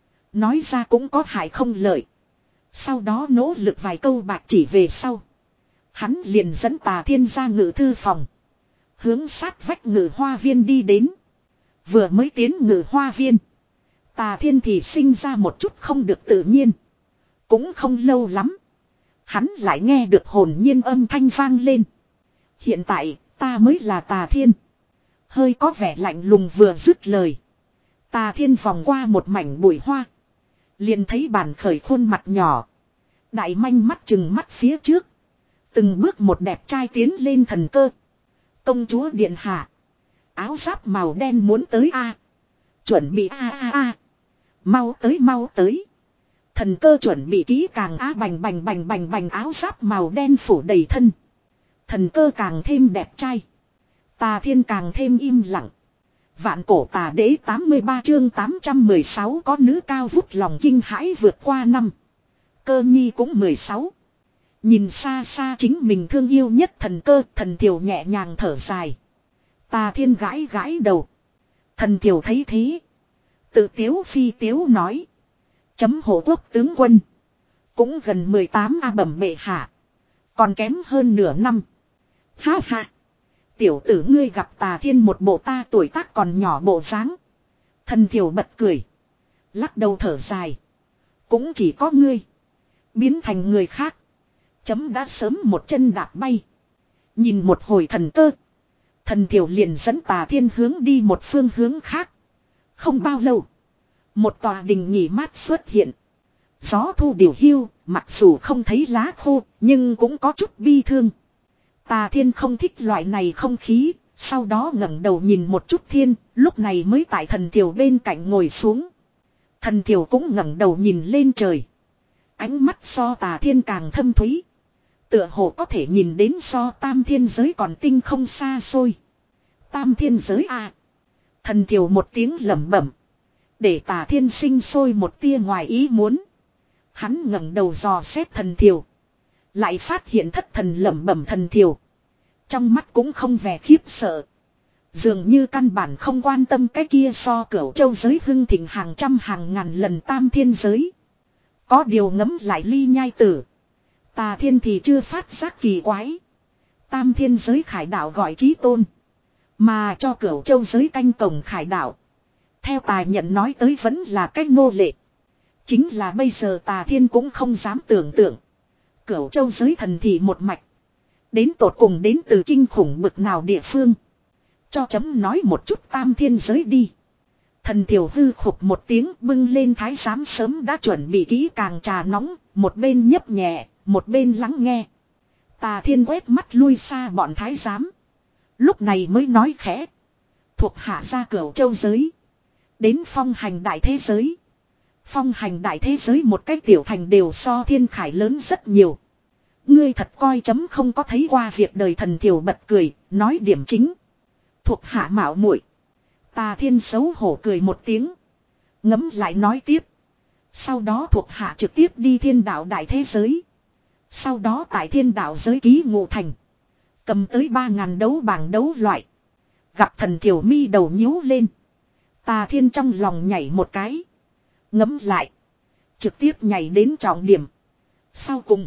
Nói ra cũng có hại không lợi. Sau đó nỗ lực vài câu bạc chỉ về sau. Hắn liền dẫn Tà Thiên ra ngự thư phòng. Hướng sát vách ngự hoa viên đi đến. Vừa mới tiến ngự hoa viên. Tà Thiên thì sinh ra một chút không được tự nhiên. Cũng không lâu lắm. Hắn lại nghe được hồn nhiên âm thanh vang lên. Hiện tại ta mới là Tà Thiên. Hơi có vẻ lạnh lùng vừa dứt lời. Tà Thiên vòng qua một mảnh bụi hoa. Liền thấy bàn khởi khuôn mặt nhỏ. Đại manh mắt chừng mắt phía trước. Từng bước một đẹp trai tiến lên thần cơ. Công chúa điện hạ. Áo giáp màu đen muốn tới a. Chuẩn bị a a a. Mau tới mau tới. Thần cơ chuẩn bị kỹ càng á bành bành bành bành bành áo giáp màu đen phủ đầy thân. Thần cơ càng thêm đẹp trai. Tà Thiên càng thêm im lặng. Vạn cổ tà đế tám mươi ba chương tám trăm mười sáu có nữ cao vút lòng kinh hãi vượt qua năm. Cơ nhi cũng mười sáu. Nhìn xa xa chính mình thương yêu nhất thần cơ, thần Thiều nhẹ nhàng thở dài. Tà Thiên gãi gãi đầu. Thần Thiều thấy thế. Tự tiếu phi tiếu nói. Chấm hộ quốc tướng quân. Cũng gần mười tám a bẩm bệ hạ. Còn kém hơn nửa năm. Ha ha. Tiểu tử ngươi gặp Tà Thiên một bộ ta tuổi tác còn nhỏ bộ dáng. Thần Thiều bật cười. Lắc đầu thở dài. Cũng chỉ có ngươi. Biến thành người khác. Chấm đã sớm một chân đạp bay. Nhìn một hồi thần cơ. Thần Thiều liền dẫn Tà Thiên hướng đi một phương hướng khác. Không bao lâu. Một tòa đình nghỉ mát xuất hiện. Gió thu điều hiu, mặc dù không thấy lá khô, nhưng cũng có chút bi thương. Tà Thiên không thích loại này không khí, sau đó ngẩng đầu nhìn một chút thiên, lúc này mới tại thần Thiều bên cạnh ngồi xuống. Thần Thiều cũng ngẩng đầu nhìn lên trời. Ánh mắt so Tà Thiên càng thâm thúy. Tựa hồ có thể nhìn đến so tam thiên giới còn tinh không xa xôi. Tam thiên giới à. Thần Thiều một tiếng lẩm bẩm. Để Tà Thiên sinh sôi một tia ngoài ý muốn. Hắn ngẩng đầu dò xét thần Thiều. Lại phát hiện thất thần lẩm bẩm thần Thiều. Trong mắt cũng không vẻ khiếp sợ. Dường như căn bản không quan tâm cái kia so cửu châu giới hưng thịnh hàng trăm hàng ngàn lần tam thiên giới. Có điều ngấm lại ly nhai tử. Tà Thiên thì chưa phát giác kỳ quái. Tam thiên giới khải đạo gọi chí tôn. Mà cho cửu châu giới canh cổng khải đạo. Theo Tà nhận nói tới vẫn là cách nô lệ. Chính là bây giờ Tà Thiên cũng không dám tưởng tượng. Cửu châu giới thần thì một mạch. Đến tột cùng đến từ kinh khủng bực nào địa phương. Cho chấm nói một chút tam thiên giới đi. Thần Thiều hư khục một tiếng bưng lên thái giám sớm đã chuẩn bị kỹ càng trà nóng. Một bên nhấp nhẹ, một bên lắng nghe. Tà Thiên quét mắt lui xa bọn thái giám. Lúc này mới nói khẽ. Thuộc hạ ra cửu châu giới. Đến phong hành đại thế giới. Phong hành đại thế giới một cái tiểu thành đều so thiên khải lớn rất nhiều. Ngươi thật coi chấm không có thấy qua việc đời. Thần Thiều bật cười, nói điểm chính. Thuộc hạ mạo muội. Tà Thiên xấu hổ cười một tiếng. Ngấm lại nói tiếp. Sau đó thuộc hạ trực tiếp đi thiên đạo đại thế giới. Sau đó tại thiên đạo giới ký ngụ thành. Cầm tới ba ngàn đấu bảng đấu loại. Gặp thần Thiều mi đầu nhíu lên. Tà Thiên trong lòng nhảy một cái. Ngấm lại. Trực tiếp nhảy đến trọng điểm. Sau cùng.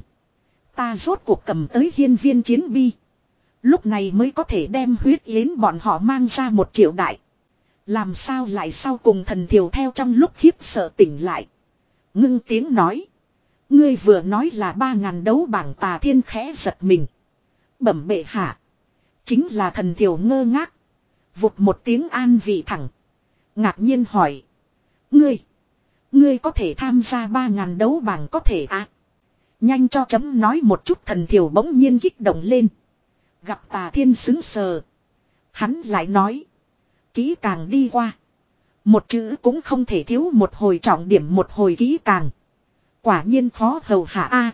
Ta rốt cuộc cầm tới hiên viên chiến bi. Lúc này mới có thể đem huyết yến bọn họ mang ra một triệu đại. Làm sao lại sau cùng thần Thiều theo trong lúc khiếp sợ tỉnh lại. Ngưng tiếng nói. Ngươi vừa nói là ba ngàn đấu bảng. Tà Thiên khẽ giật mình. Bẩm bệ hạ. Chính là thần Thiều ngơ ngác. Vụt một tiếng an vị thẳng. Ngạc nhiên hỏi. Ngươi. Ngươi có thể tham gia ba ngàn đấu bảng có thể à? Nhanh cho chấm nói một chút. Thần Thiều bỗng nhiên kích động lên. Gặp Tà Thiên sững sờ. Hắn lại nói. Kỹ càng đi qua. Một chữ cũng không thể thiếu. Một hồi trọng điểm một hồi kỹ càng. Quả nhiên khó hầu hạ a.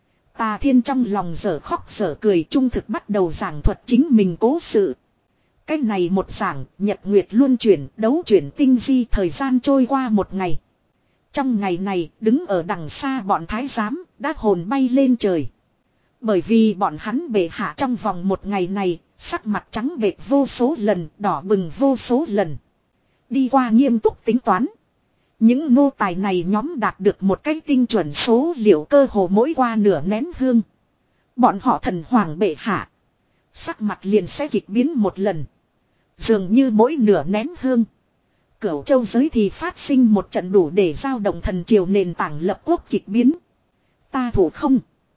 Tà Thiên trong lòng dở khóc dở cười. Trung thực bắt đầu giảng thuật chính mình cố sự. Cái này một giảng. Nhật nguyệt luân chuyển. Đấu chuyển tinh di. Thời gian trôi qua một ngày. Trong ngày này đứng ở đằng xa bọn thái giám đã hồn bay lên trời. Bởi vì bọn hắn bệ hạ trong vòng một ngày này, sắc mặt trắng bệch vô số lần, đỏ bừng vô số lần. Đi qua nghiêm túc tính toán. Những nô tài này nhóm đạt được một cái tinh chuẩn số liệu cơ hồ mỗi qua nửa nén hương. Bọn họ thần hoàng bệ hạ. Sắc mặt liền sẽ kịch biến một lần. Dường như mỗi nửa nén hương. Cửu châu giới thì phát sinh một trận đủ để giao động thần triều nền tảng lập quốc kịch biến. Ta thủ không.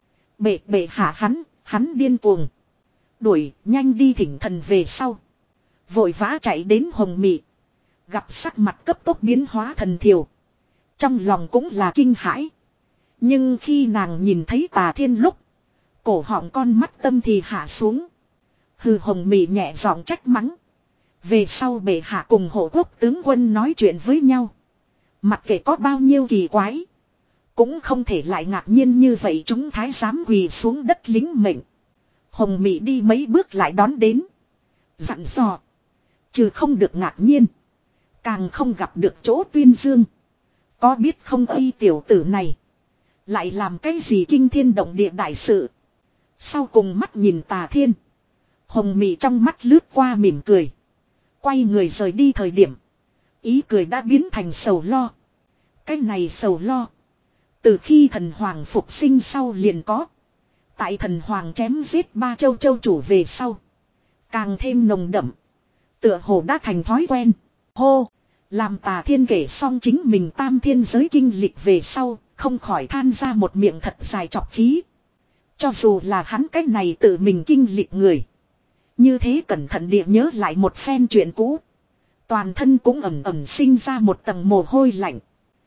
Bệ bệ hạ hắn, hắn điên cuồng. Đuổi, nhanh đi thỉnh thần về sau. Vội vã chạy đến Hồng Mị. Gặp sắc mặt cấp tốc biến hóa thần thiều. Trong lòng cũng là kinh hãi. Nhưng khi nàng nhìn thấy Tà Thiên lúc. Cổ họng con mắt tâm thì hạ xuống. Hừ, Hồng Mị nhẹ giọng trách mắng. Về sau bệ hạ cùng hộ quốc tướng quân nói chuyện với nhau. Mặc kệ có bao nhiêu kỳ quái. Cũng không thể lại ngạc nhiên như vậy, chúng thái giám quỳ xuống đất lính mệnh. Hồng Mị đi mấy bước lại đón đến. Dặn dò. Trừ không được ngạc nhiên. Càng không gặp được chỗ tuyên dương. Có biết không y tiểu tử này. Lại làm cái gì kinh thiên động địa đại sự. Sau cùng mắt nhìn Tà Thiên. Hồng Mị trong mắt lướt qua mỉm cười. Quay người rời đi thời điểm. Ý cười đã biến thành sầu lo. Cái này sầu lo. Từ khi thần hoàng phục sinh sau liền có. Tại thần hoàng chém giết ba châu châu chủ về sau. Càng thêm nồng đậm. Tựa hồ đã thành thói quen. Hô. Làm Tà Thiên kể xong chính mình tam thiên giới kinh lịch về sau. Không khỏi than ra một miệng thật dài chọc khí. Cho dù là hắn cái này tự mình kinh lịch người. Như thế cẩn thận địa nhớ lại một phen chuyện cũ. Toàn thân cũng ẩm ẩm sinh ra một tầng mồ hôi lạnh.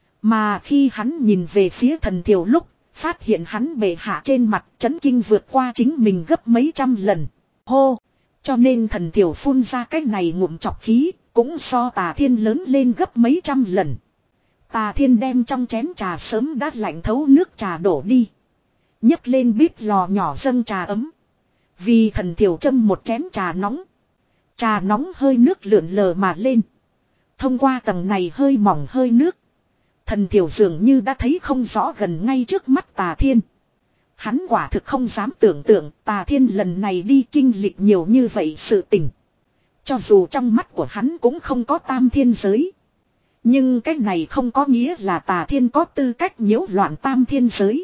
Mà khi hắn nhìn về phía thần thiều lúc, phát hiện hắn bệ hạ trên mặt chấn kinh vượt qua chính mình gấp mấy trăm lần. Hô! Cho nên thần thiều phun ra cái này ngụm chọc khí, cũng so Tà Thiên lớn lên gấp mấy trăm lần. Tà Thiên đem trong chén trà sớm đã lạnh thấu nước trà đổ đi. Nhấc lên bếp lò nhỏ dâng trà ấm. Vì thần thiều châm một chén trà nóng. Trà nóng hơi nước lượn lờ mà lên. Thông qua tầng này hơi mỏng hơi nước. Thần thiều dường như đã thấy không rõ gần ngay trước mắt Tà Thiên. Hắn quả thực không dám tưởng tượng Tà Thiên lần này đi kinh lịch nhiều như vậy sự tình. Cho dù trong mắt của hắn cũng không có tam thiên giới. Nhưng cái này không có nghĩa là Tà Thiên có tư cách nhiễu loạn tam thiên giới.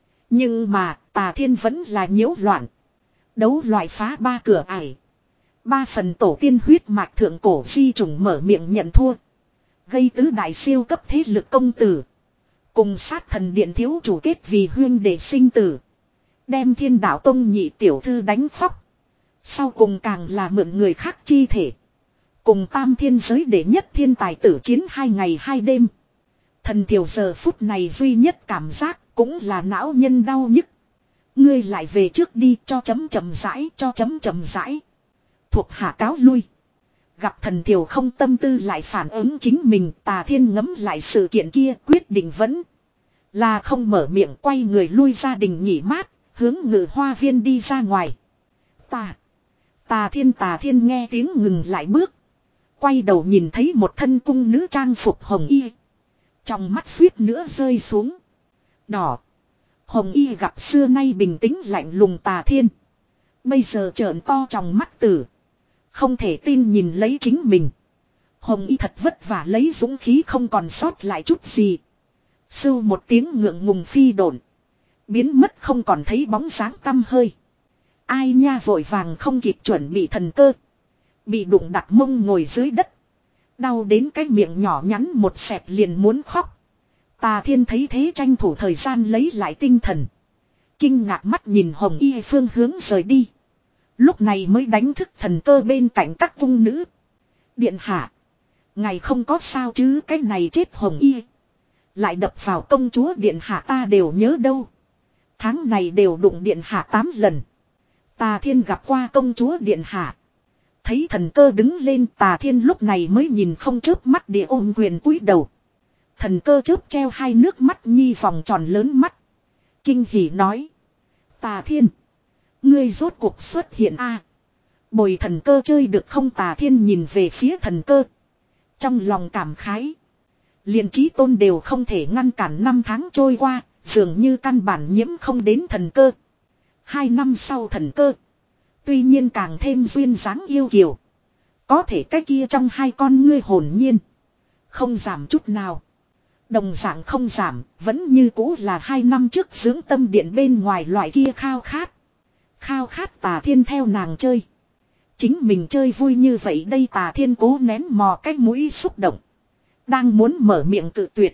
Nhưng mà Tà Thiên vẫn là nhiễu loạn. Đấu loại phá ba cửa ải. Ba phần tổ tiên huyết mạch thượng cổ di trùng mở miệng nhận thua. Gây tứ đại siêu cấp thế lực công tử. Cùng sát thần điện thiếu chủ kết vì huyên để sinh tử. Đem Thiên Đạo Tông nhị tiểu thư đánh phóc. Sau cùng càng là mượn người khác chi thể. Cùng tam thiên giới đệ nhất thiên tài tử chiến hai ngày hai đêm. Thần thiểu giờ phút này duy nhất cảm giác cũng là não nhân đau nhức. Ngươi lại về trước đi cho chấm chậm rãi, cho chấm chậm rãi. Thuộc hạ cáo lui. Gặp thần thiểu không tâm tư lại phản ứng chính mình, Tà Thiên ngẫm lại sự kiện kia quyết định vẫn là không mở miệng, quay người lui gia đình nghỉ mát, hướng ngự hoa viên đi ra ngoài. Tà Tà Thiên Tà Thiên nghe tiếng ngừng lại bước. Quay đầu nhìn thấy một thân cung nữ trang phục hồng y. Trong mắt suýt nữa rơi xuống. Đỏ. Hồng y gặp xưa nay bình tĩnh lạnh lùng Tà Thiên. Bây giờ trợn to trong mắt tử. Không thể tin nhìn lấy chính mình. Hồng y thật vất vả lấy dũng khí không còn sót lại chút gì. Sưu một tiếng ngượng ngùng phi độn. Biến mất không còn thấy bóng dáng tăm hơi. Ai nha vội vàng không kịp chuẩn bị thần cơ. Bị đụng đặt mông ngồi dưới đất. Đau đến cái miệng nhỏ nhắn một xẹp liền muốn khóc. Tà Thiên thấy thế tranh thủ thời gian lấy lại tinh thần. Kinh ngạc mắt nhìn Hồng y phương hướng rời đi. Lúc này mới đánh thức thần cơ bên cạnh các cung nữ. Điện hạ. Ngày không có sao chứ, cái này chết Hồng y. Lại đập vào công chúa điện hạ ta đều nhớ đâu. Tháng này đều đụng điện hạ tám lần. Tà Thiên gặp qua công chúa điện hạ. Thấy thần cơ đứng lên, Tà Thiên lúc này mới nhìn không chớp mắt địa ôm quyền cúi đầu. Thần cơ chớp treo hai nước mắt nhi vòng tròn lớn mắt. Kinh hỉ nói. Tà Thiên. Ngươi rốt cuộc xuất hiện a à, bồi thần cơ chơi được không? Tà Thiên nhìn về phía thần cơ. Trong lòng cảm khái. Liền chí tôn đều không thể ngăn cản năm tháng trôi qua. Dường như căn bản nhiễm không đến thần cơ. Hai năm sau thần cơ. Tuy nhiên càng thêm duyên dáng yêu kiều. Có thể cái kia trong hai con ngươi hồn nhiên. Không giảm chút nào. Đồng dạng không giảm, vẫn như cũ là hai năm trước dưỡng tâm điện bên ngoài loại kia khao khát. Khao khát Tà Thiên theo nàng chơi. Chính mình chơi vui như vậy đây Tà Thiên cố nén mò cái mũi xúc động. Đang muốn mở miệng tự tuyệt.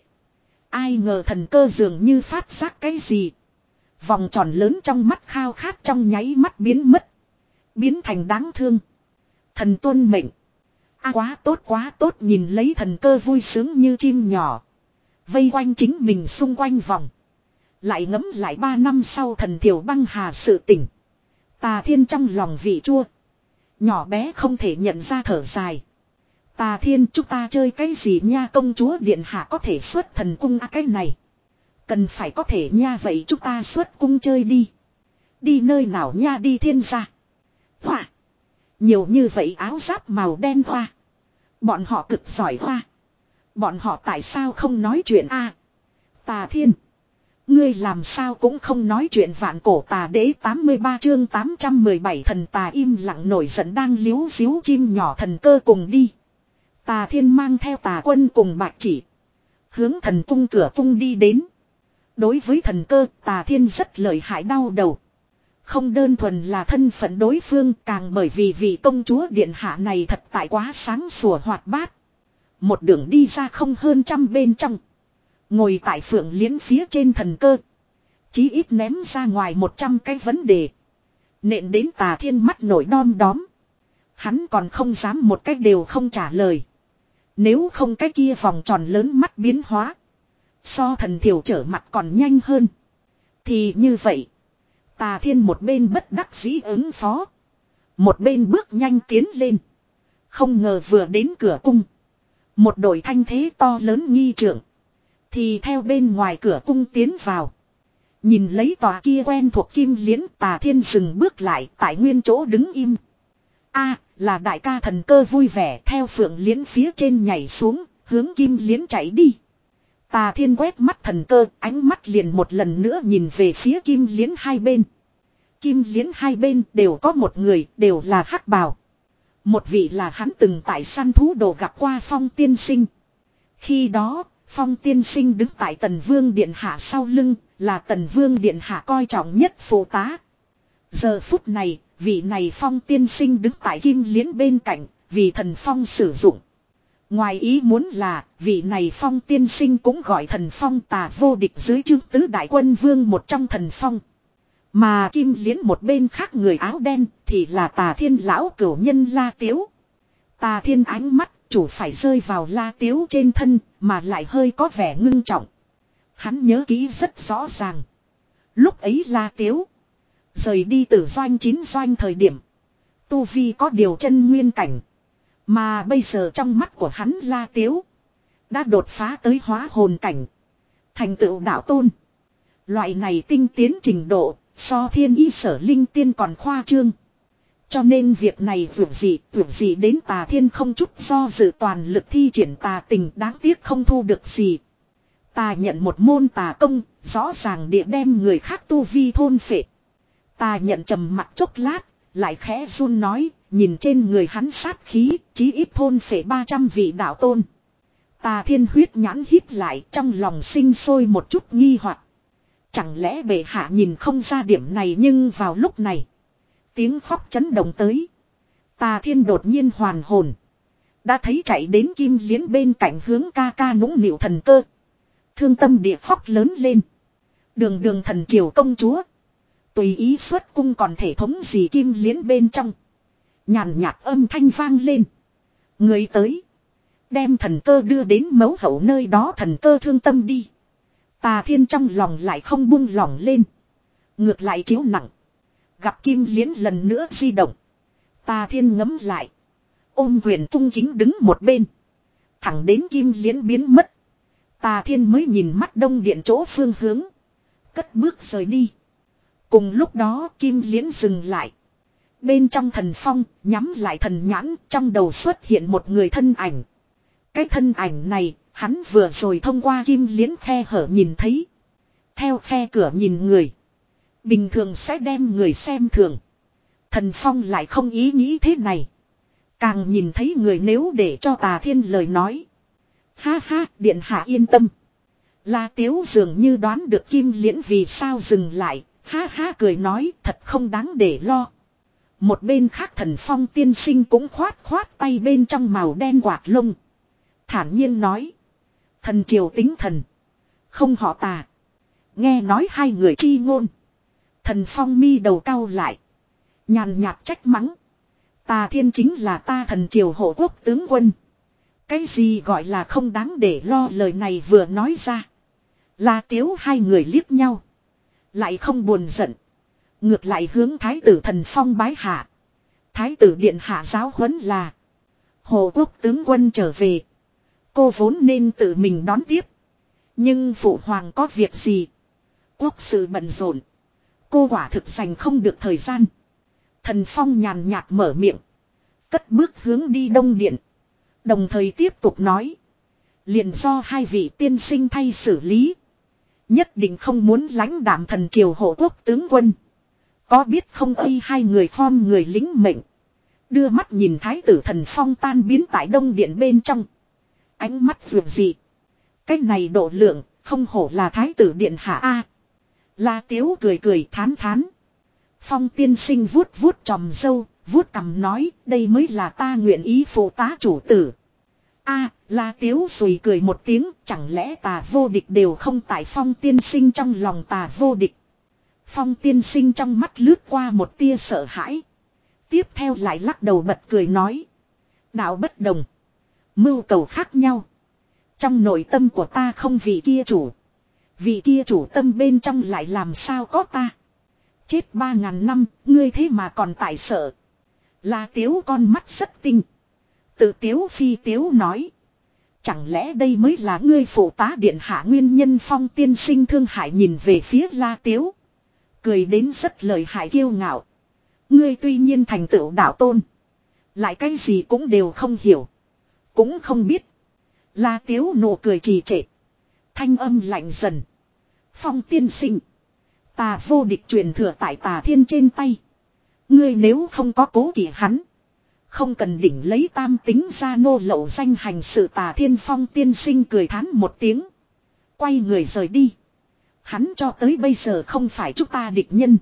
Ai ngờ thần cơ dường như phát giác cái gì. Vòng tròn lớn trong mắt khao khát trong nháy mắt biến mất. Biến thành đáng thương. Thần tuân mệnh. À, quá tốt quá tốt nhìn lấy thần cơ vui sướng như chim nhỏ. Vây quanh chính mình xung quanh vòng. Lại ngấm lại ba năm sau thần thiểu băng hà sự tỉnh. Tà Thiên trong lòng vị chua. Nhỏ bé không thể nhận ra thở dài. Tà Thiên chúng ta chơi cái gì nha công chúa điện hạ có thể xuất thần cung à cái này. Cần phải có thể nha vậy chúng ta xuất cung chơi đi. Đi nơi nào nha đi thiên gia. Hoa. Nhiều như vậy áo giáp màu đen hoa. Bọn họ cực giỏi hoa. Bọn họ tại sao không nói chuyện a? Tà Thiên. Ngươi làm sao cũng không nói chuyện vạn cổ tà đế tám mươi ba chương tám trăm mười bảy thần tà im lặng nổi giận đang liếu xíu chim nhỏ thần cơ cùng đi. Tà Thiên mang theo tà quân cùng bạch chỉ. Hướng thần cung cửa cung đi đến. Đối với thần cơ Tà Thiên rất lợi hại đau đầu. Không đơn thuần là thân phận đối phương càng bởi vì vị công chúa điện hạ này thật tại quá sáng sủa hoạt bát. Một đường đi ra không hơn trăm bên trong. Ngồi tại phượng liễn phía trên thần cơ. Chí ít ném ra ngoài một trăm cái vấn đề. Nện đến Tà Thiên mắt nổi đom đóm. Hắn còn không dám một cách đều không trả lời. Nếu không cái kia vòng tròn lớn mắt biến hóa. So thần thiểu trở mặt còn nhanh hơn. Thì như vậy. Tà Thiên một bên bất đắc dĩ ứng phó. Một bên bước nhanh tiến lên. Không ngờ vừa đến cửa cung. Một đội thanh thế to lớn nghi trượng. Thì theo bên ngoài cửa cung tiến vào. Nhìn lấy tòa kia quen thuộc kim liễn Tà Thiên dừng bước lại tại nguyên chỗ đứng im. A là đại ca thần cơ vui vẻ theo phượng liễn phía trên nhảy xuống hướng kim liễn chạy đi. Tà Thiên quét mắt thần cơ ánh mắt liền một lần nữa nhìn về phía kim liễn hai bên. Kim liễn hai bên đều có một người đều là hắc bào. Một vị là hắn từng tại săn thú đồ gặp qua Phong tiên sinh. Khi đó Phong tiên sinh đứng tại Tần Vương điện hạ sau lưng là Tần Vương điện hạ coi trọng nhất phụ tá. Giờ phút này vị này Phong tiên sinh đứng tại kim liễn bên cạnh vì thần Phong sử dụng. Ngoài ý muốn là vị này Phong tiên sinh cũng gọi thần Phong tà vô địch dưới chương tứ đại quân vương một trong thần Phong. Mà kim liễn một bên khác người áo đen thì là Tà Thiên lão cửu nhân La Tiếu. Tà Thiên ánh mắt chủ phải rơi vào La Tiếu trên thân mà lại hơi có vẻ ngưng trọng. Hắn nhớ kỹ rất rõ ràng. Lúc ấy La Tiếu rời đi từ doanh chín doanh thời điểm. Tu Vi có điều chân nguyên cảnh. Mà bây giờ trong mắt của hắn La Tiếu đã đột phá tới hóa hồn cảnh. Thành tựu đạo tôn. Loại này tinh tiến trình độ so thiên y sở linh tiên còn khoa trương. Cho nên việc này vượt gì vượt gì đến Tà Thiên không chút do dự toàn lực thi triển tà tình đáng tiếc không thu được gì. Tà nhận một môn tà công rõ ràng địa đem người khác tu vi thôn phệ. Tà nhận trầm mặt chốc lát lại khẽ run nói nhìn trên người hắn sát khí chí ít thôn phệ ba trăm vị đạo tôn. Tà Thiên huyết nhãn híp lại trong lòng sinh sôi một chút nghi hoặc. Chẳng lẽ bệ hạ nhìn không ra điểm này nhưng vào lúc này. Tiếng khóc chấn động tới. Tà Thiên đột nhiên hoàn hồn. Đã thấy chạy đến kim liễn bên cạnh hướng ca ca nũng nịu thần cơ. Thương tâm địa khóc lớn lên. Đường đường thần triều công chúa. Tùy ý xuất cung còn thể thống gì kim liễn bên trong. Nhàn nhạt âm thanh vang lên. Người tới. Đem thần cơ đưa đến mẫu hậu nơi đó thần cơ thương tâm đi. Tà Thiên trong lòng lại không buông lỏng lên. Ngược lại chiếu nặng. Gặp kim liễn lần nữa di động. Tà Thiên ngấm lại. Ôm quyền cung kính đứng một bên. Thẳng đến kim liễn biến mất. Tà Thiên mới nhìn mắt đông điện chỗ phương hướng. Cất bước rời đi. Cùng lúc đó kim liễn dừng lại. Bên trong thần phong nhắm lại thần nhãn trong đầu xuất hiện một người thân ảnh. Cái thân ảnh này hắn vừa rồi thông qua kim liễn khe hở nhìn thấy. Theo khe cửa nhìn người. Bình thường sẽ đem người xem thường. Thần Phong lại không ý nghĩ thế này. Càng nhìn thấy người nếu để cho Tà Thiên lời nói. Ha ha, điện hạ yên tâm. La Tiếu dường như đoán được Kim Liễn vì sao dừng lại. Ha ha cười nói thật không đáng để lo. Một bên khác Thần Phong tiên sinh cũng khoát khoát tay bên trong màu đen quạt lông. Thản nhiên nói. Thần triều tính thần. Không họ Tà. Nghe nói hai người chi ngôn. Thần Phong mi đầu cau lại. Nhàn nhạt trách mắng. Tà Thiên chính là ta thần triều hộ quốc tướng quân. Cái gì gọi là không đáng để lo, lời này vừa nói ra. La Tiếu hai người liếc nhau. Lại không buồn giận. Ngược lại hướng Thái tử Thần Phong bái hạ. Thái tử điện hạ giáo huấn là. Hộ quốc tướng quân trở về. Cô vốn nên tự mình đón tiếp. Nhưng phụ hoàng có việc gì. Quốc sự bận rộn. Cô quả thực dành không được thời gian. Thần Phong nhàn nhạt mở miệng. Cất bước hướng đi Đông Điện. Đồng thời tiếp tục nói. Liền do hai vị tiên sinh thay xử lý. Nhất định không muốn lãnh đảm thần triều hộ quốc tướng quân. Có biết không ây, hai người form người lính mệnh. Đưa mắt nhìn Thái tử Thần Phong tan biến tại Đông Điện bên trong. Ánh mắt vượt dị. Cái này độ lượng không hổ là Thái tử điện hạ A. La Tiếu cười cười thán thán. Phong tiên sinh vuốt vuốt tròm râu, vuốt cằm nói, đây mới là ta nguyện ý phụ tá chủ tử. A, La Tiếu sùi cười một tiếng, chẳng lẽ Tà vô địch đều không tại Phong tiên sinh trong lòng Tà vô địch. Phong tiên sinh trong mắt lướt qua một tia sợ hãi. Tiếp theo lại lắc đầu bật cười nói. Đạo bất đồng. Mưu cầu khác nhau. Trong nội tâm của ta không vị kia chủ. Vị kia chủ tâm bên trong lại làm sao có ta. Chết ba ngàn năm, ngươi thế mà còn tại sợ. La Tiếu con mắt rất tinh. Tự tiếu phi tiếu nói. Chẳng lẽ đây mới là ngươi phụ tá điện hạ nguyên nhân. Phong tiên sinh thương hại nhìn về phía La Tiếu. Cười đến rất lời hại kiêu ngạo. Ngươi tuy nhiên thành tựu đạo tôn. Lại cái gì cũng đều không hiểu. Cũng không biết. La Tiếu nụ cười trì trệ. Thanh âm lạnh dần. Phong tiên sinh. Tà vô địch truyền thừa tại Tà Thiên trên tay. Ngươi nếu không có cố kỵ hắn. Không cần đỉnh lấy tam tính ra nô lậu danh hành sự. Tà Thiên Phong tiên sinh cười thán một tiếng. Quay người rời đi. Hắn cho tới bây giờ không phải chúng ta địch nhân.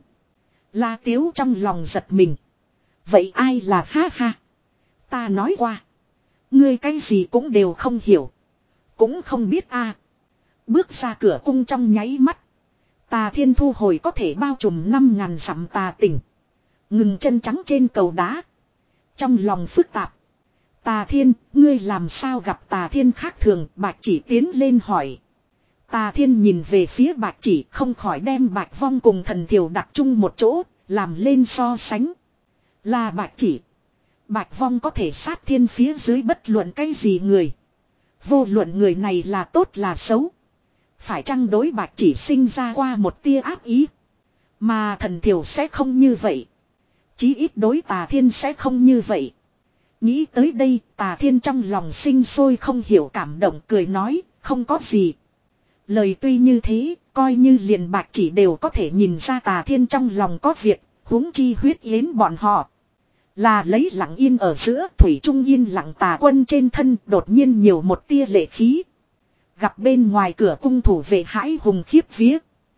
La Tiếu trong lòng giật mình. Vậy ai là ha ha. Ta nói qua. Ngươi cái gì cũng đều không hiểu. Cũng không biết a. Bước ra cửa cung trong nháy mắt. Tà Thiên thu hồi có thể bao trùm năm ngàn dặm tà tỉnh. Ngừng chân trắng trên cầu đá. Trong lòng phức tạp. Tà Thiên, ngươi làm sao gặp Tà Thiên khác thường. Bạch Chỉ tiến lên hỏi. Tà Thiên nhìn về phía Bạch Chỉ, không khỏi đem Bạch Vong cùng Thần Thiều đặt chung một chỗ, làm lên so sánh. Là Bạch Chỉ. Bạch Vong có thể sát thiên phía dưới bất luận cái gì người. Vô luận người này là tốt là xấu. Phải chăng đối Bạch Chỉ sinh ra qua một tia ác ý. Mà Thần Thiều sẽ không như vậy. Chí ít đối Tà Thiên sẽ không như vậy. Nghĩ tới đây, Tà Thiên trong lòng sinh sôi không hiểu cảm động, cười nói, không có gì. Lời tuy như thế, coi như liền Bạch Chỉ đều có thể nhìn ra Tà Thiên trong lòng có việc, huống chi Huyết Yến bọn họ. Là lấy lặng yên ở giữa, thủy trung yên lặng Tà Quân trên thân đột nhiên nhiều một tia lệ khí. Gặp bên ngoài cửa cung thủ vệ hãi hùng khiếp vía.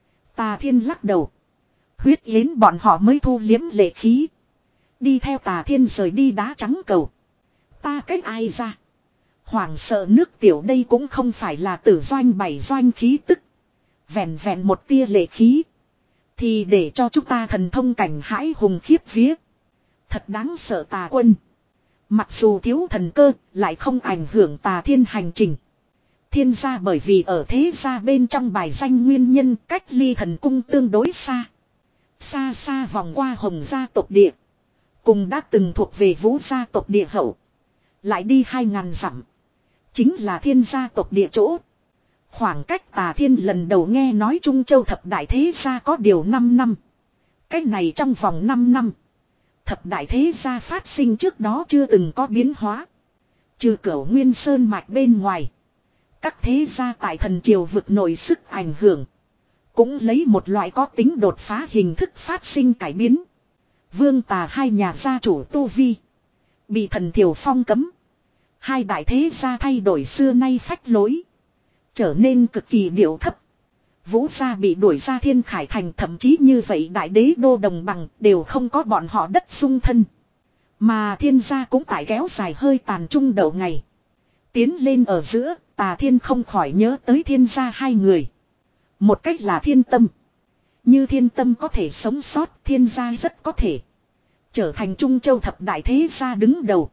Tà Thiên lắc đầu. Huyết Yến bọn họ mới thu liếm lệ khí. Đi theo Tà Thiên rời đi đá trắng cầu. Ta cách ai ra. Hoảng sợ nước tiểu đây cũng không phải là tử doanh bảy doanh khí tức. Vẹn vẹn một tia lệ khí. Thì để cho chúng ta thần thông cảnh hãi hùng khiếp vía. Thật đáng sợ Tà Quân. Mặc dù thiếu thần cơ, lại không ảnh hưởng Tà Thiên hành trình. Thiên gia bởi vì ở thế gia bên trong bài danh nguyên nhân cách ly thần cung tương đối xa. Xa xa vòng qua Hồng gia tộc địa. Cùng đã từng thuộc về Vũ gia tộc địa hậu. Lại đi hai ngàn dặm. Chính là Thiên gia tộc địa chỗ. Khoảng cách Tà Thiên lần đầu nghe nói Trung Châu thập đại thế gia có điều năm năm. Cách này trong vòng năm năm. Thập đại thế gia phát sinh trước đó chưa từng có biến hóa. Trừ Cửu Nguyên Sơn mạch bên ngoài. Các thế gia tại thần triều vực nổi sức ảnh hưởng. cũng lấy một loại có tính đột phá hình thức phát sinh cải biến. Vương Tà hai nhà gia chủ tu vi bị Thần Thiều phong cấm. Hai đại thế gia thay đổi xưa nay phách lối, trở nên cực kỳ điệu thấp. Vũ gia bị đuổi ra Thiên Khải Thành, thậm chí như vậy đại đế đô đồng bằng đều không có bọn họ đất dung thân. Mà Thiên gia cũng tại kéo dài hơi tàn trung đầu ngày. Tiến lên ở giữa, Tà Thiên không khỏi nhớ tới Thiên gia hai người. Một cách là Thiên Tâm. Như Thiên Tâm có thể sống sót, Thiên gia rất có thể trở thành Trung Châu thập đại thế gia đứng đầu.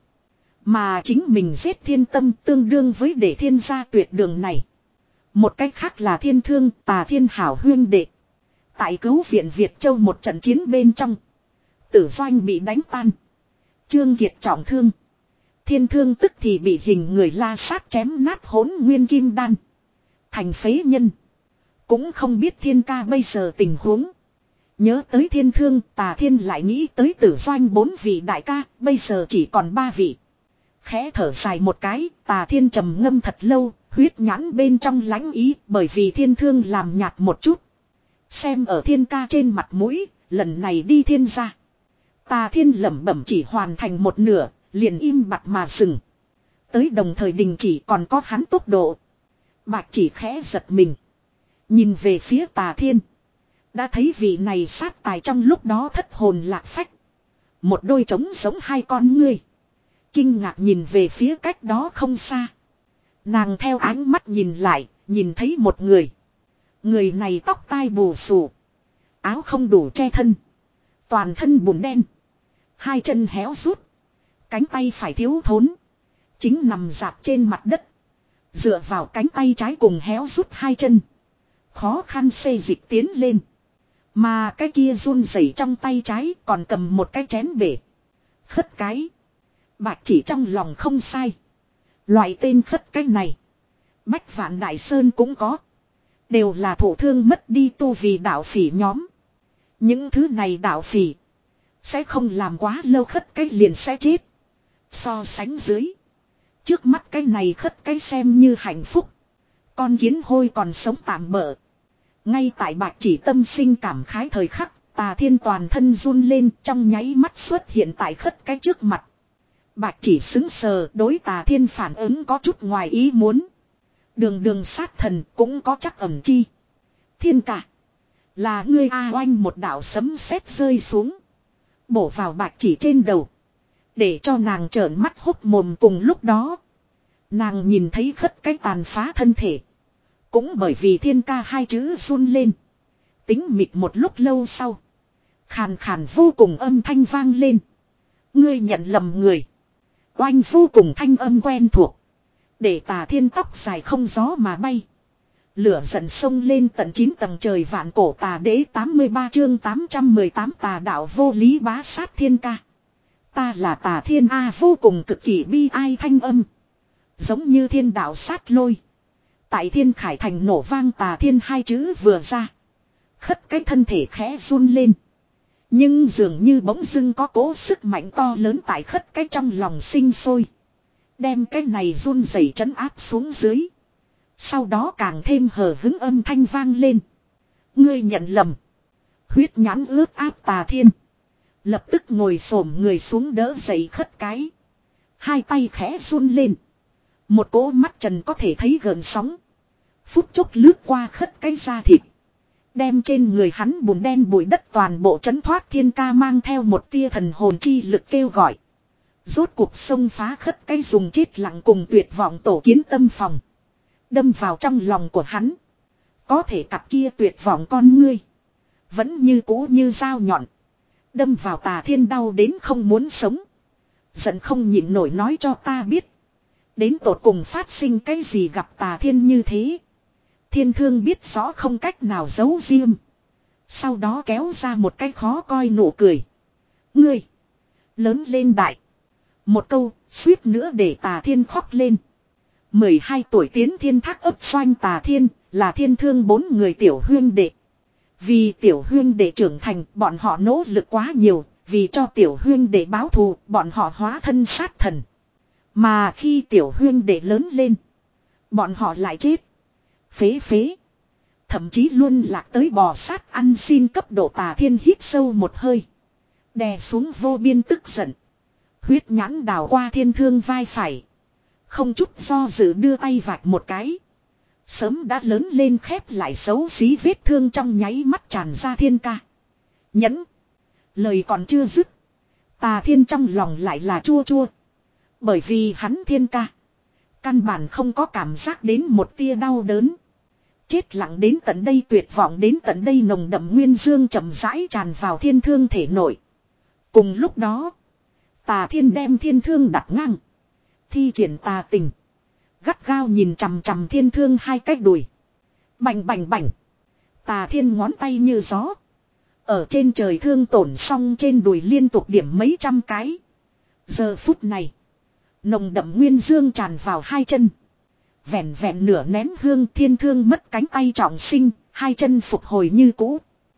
Mà chính mình giết Thiên Tâm tương đương với để Thiên gia tuyệt đường này. Một cách khác là Thiên Thương, Tà Thiên hảo huyên đệ. Tại cứu viện Việt Châu một trận chiến bên trong, Tử Doanh bị đánh tan, Trương Kiệt trọng thương. Thiên Thương tức thì bị hình người la sát chém nát hỗn nguyên kim đan, thành phế nhân. Cũng không biết Thiên ca bây giờ tình huống. Nhớ tới Thiên Thương, Tà Thiên lại nghĩ tới Tử Doanh bốn vị đại ca, bây giờ chỉ còn ba vị. Khẽ thở dài một cái, Tà Thiên trầm ngâm thật lâu, huyết nhãn bên trong lãnh ý, bởi vì Thiên Thương làm nhạt một chút. Xem ở Thiên ca trên mặt mũi, lần này đi Thiên gia. Tà Thiên lẩm bẩm chỉ hoàn thành một nửa, liền im bặt mà dừng. Tới đồng thời đình chỉ còn có hắn tốc độ. Bạch chỉ khẽ giật mình, nhìn về phía Tà Thiên. Đã thấy vị này sát tài trong lúc đó thất hồn lạc phách. Một đôi trống giống hai con ngươi. Kinh ngạc nhìn về phía cách đó không xa. Nàng theo ánh mắt nhìn lại, nhìn thấy một người. Người này tóc tai bù xù, áo không đủ che thân, toàn thân bùn đen, hai chân héo rút, cánh tay phải thiếu thốn, chính nằm dạp trên mặt đất, dựa vào cánh tay trái cùng héo rút hai chân, khó khăn xê dịch tiến lên. Mà cái kia run rẩy trong tay trái còn cầm một cái chén bể. Khất cái. Bạch chỉ trong lòng không sai. Loại tên khất cái này, Bách Vạn Đại Sơn cũng có. Đều là thổ thương mất đi tu vì đạo phỉ nhóm. Những thứ này đạo phỉ sẽ không làm quá lâu khất cái liền sẽ chết. So sánh dưới, trước mắt cái này khất cái xem như hạnh phúc. Con kiến hôi còn sống tạm bỡ. Ngay tại Bạch chỉ tâm sinh cảm khái thời khắc, Tà Thiên toàn thân run lên, trong nháy mắt xuất hiện tại khất cái trước mặt. Bạch chỉ xứng sờ, đối Tà Thiên phản ứng có chút ngoài ý muốn. Đường đường sát thần cũng có chắc ẩm chi. Thiên cả, là ngươi a. Oanh một đạo sấm sét rơi xuống, bổ vào Bạch chỉ trên đầu, để cho nàng trợn mắt hốc mồm. Cùng lúc đó, nàng nhìn thấy khất cái tàn phá thân thể. Cũng bởi vì Thiên ca hai chữ run lên, tính mịt một lúc lâu sau, khàn khàn vô cùng âm thanh vang lên. Ngươi nhận lầm người. Oanh vô cùng thanh âm quen thuộc, để Tà Thiên tóc dài không gió mà bay. Lửa giận sông lên tận chín tầng trời. Vạn cổ tà đế tám mươi ba chương tám trăm mười tám tà đạo vô lý bá sát Thiên ca. Ta là Tà Thiên a. Vô cùng cực kỳ bi ai thanh âm, giống như thiên đạo sát lôi. Tại Thiên Khải Thành nổ vang. Tà Thiên hai chữ vừa ra, khất cái thân thể khẽ run lên. Nhưng dường như bỗng dưng có cố sức mạnh to lớn tại khất cái trong lòng sinh sôi, đem cái này run rẩy trấn áp xuống dưới. Sau đó càng thêm hờ hứng âm thanh vang lên. Ngươi nhận lầm. Huyết nhãn ướt áp Tà Thiên lập tức ngồi xổm người xuống đỡ dậy khất cái. Hai tay khẽ run lên, một cỗ mắt trần có thể thấy gợn sóng phút chốc lướt qua khất cái da thịt, đem trên người hắn bùn đen bụi đất toàn bộ trấn thoát. Thiên ca mang theo một tia thần hồn chi lực kêu gọi, rốt cuộc xông phá khất cái dùng chết lặng cùng tuyệt vọng tổ kiến tâm phòng, đâm vào trong lòng của hắn. Có thể cặp kia tuyệt vọng con ngươi vẫn như cũ như dao nhọn, đâm vào Tà Thiên đau đến không muốn sống. Giận không nhịn nổi nói cho ta biết, đến tột cùng phát sinh cái gì gặp Tà Thiên như thế. Thiên Thương biết rõ không cách nào giấu riêng, sau đó kéo ra một cái khó coi nụ cười. Ngươi lớn lên đại. Một câu suýt nữa để Tà Thiên khóc lên. mười hai tuổi tiến Thiên Thác ấp Doanh Tà Thiên là Thiên Thương bốn người tiểu huyên đệ. Vì tiểu huyên đệ trưởng thành, bọn họ nỗ lực quá nhiều. Vì cho tiểu huyên đệ báo thù, bọn họ hóa thân sát thần. Mà khi tiểu huyên đệ lớn lên, bọn họ lại chết. Phế phế. thậm chí luôn lạc tới bò sát ăn xin cấp độ Tà Thiên hít sâu một hơi. Đè xuống vô biên tức giận. Huyết nhãn đào qua Thiên Thương vai phải. Không chút do dự đưa tay vạch một cái. Sớm đã lớn lên khép lại xấu xí vết thương trong nháy mắt tràn ra Thiên ca. Nhẫn. Lời còn chưa dứt. Tà Thiên trong lòng lại là chua chua. Bởi vì hắn Thiên ca. Căn bản không có cảm giác đến một tia đau đớn. Chết lặng đến tận đây, tuyệt vọng đến tận đây, nồng đậm nguyên dương chậm rãi tràn vào Thiên Thương thể nội. Cùng lúc đó, Tà Thiên đem Thiên Thương đặt ngang. Thi triển tà tình. Gắt gao nhìn chằm chằm Thiên Thương hai cái đùi. Bành bành bành. Tà Thiên ngón tay như gió. Ở trên trời thương tổn xong trên đùi liên tục điểm mấy trăm cái. Giờ phút này. Nồng đậm nguyên dương tràn vào hai chân. Vẹn vẹn nửa nén hương, Thiên Thương mất cánh tay trọng sinh. Hai chân phục hồi như cũ.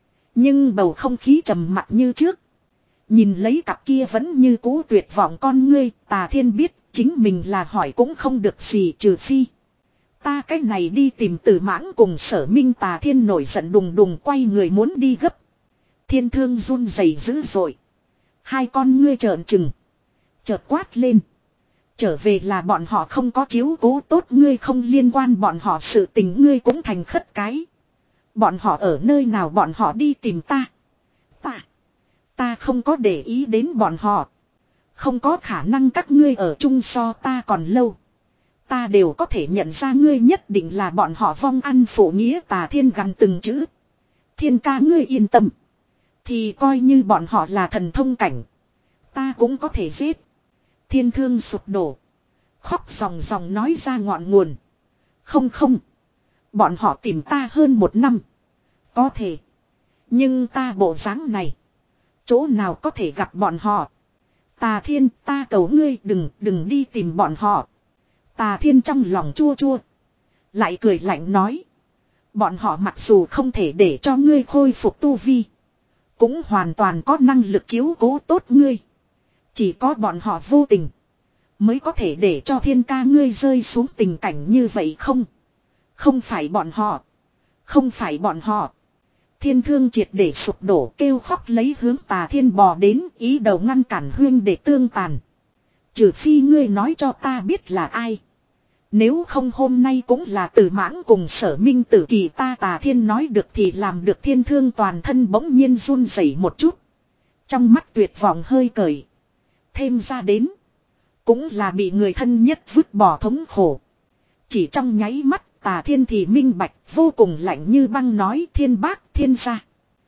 Nhưng bầu không khí trầm mặc như trước. Nhìn lấy cặp kia vẫn như cũ tuyệt vọng con ngươi. Tà Thiên biết chính mình là hỏi cũng không được gì, trừ phi ta cái này đi tìm Tử Mãng cùng Sở Minh. Tà Thiên nổi giận đùng đùng quay người muốn đi gấp. Thiên Thương run rẩy dữ dội. Hai con ngươi trợn trừng. Chợt quát lên. Trở về là bọn họ không có chiếu cố tốt ngươi, không liên quan bọn họ sự tình, ngươi cũng thành khất cái. Bọn họ ở nơi nào bọn họ đi tìm ta. Ta. Ta không có để ý đến bọn họ. Không có khả năng các ngươi ở chung so ta còn lâu. Ta đều có thể nhận ra ngươi nhất định là bọn họ vong ăn phụ nghĩa. Tà Thiên gằn từng chữ. Thiên ca ngươi yên tâm. Thì coi như bọn họ là thần thông cảnh. Ta cũng có thể giết. Thiên Thương sụp đổ. Khóc ròng ròng nói ra ngọn nguồn. Không không. Bọn họ tìm ta hơn một năm. Có thể. Nhưng ta bộ dáng này. Chỗ nào có thể gặp bọn họ. Tà Thiên, ta cầu ngươi đừng, đừng đi tìm bọn họ. Tà Thiên trong lòng chua chua. Lại cười lạnh nói. Bọn họ mặc dù không thể để cho ngươi khôi phục tu vi. Cũng hoàn toàn có năng lực chiếu cố tốt ngươi. Chỉ có bọn họ vô tình. Mới có thể để cho Thiên ca ngươi rơi xuống tình cảnh như vậy không. Không phải bọn họ. Không phải bọn họ. Thiên Thương triệt để sụp đổ, kêu khóc lấy hướng Tà Thiên bò đến, ý đầu ngăn cản huyên để tương tàn. Trừ phi ngươi nói cho ta biết là ai. Nếu không hôm nay cũng là Tử Mãng cùng Sở Minh tử kỳ ta. Tà Thiên nói được thì làm được. Thiên Thương toàn thân bỗng nhiên run rẩy một chút. Trong mắt tuyệt vọng hơi cởi. Thêm ra đến. Cũng là bị người thân nhất vứt bỏ thống khổ. Chỉ trong nháy mắt. Tà Thiên thì minh bạch, vô cùng lạnh như băng nói. Thiên bác, Thiên gia.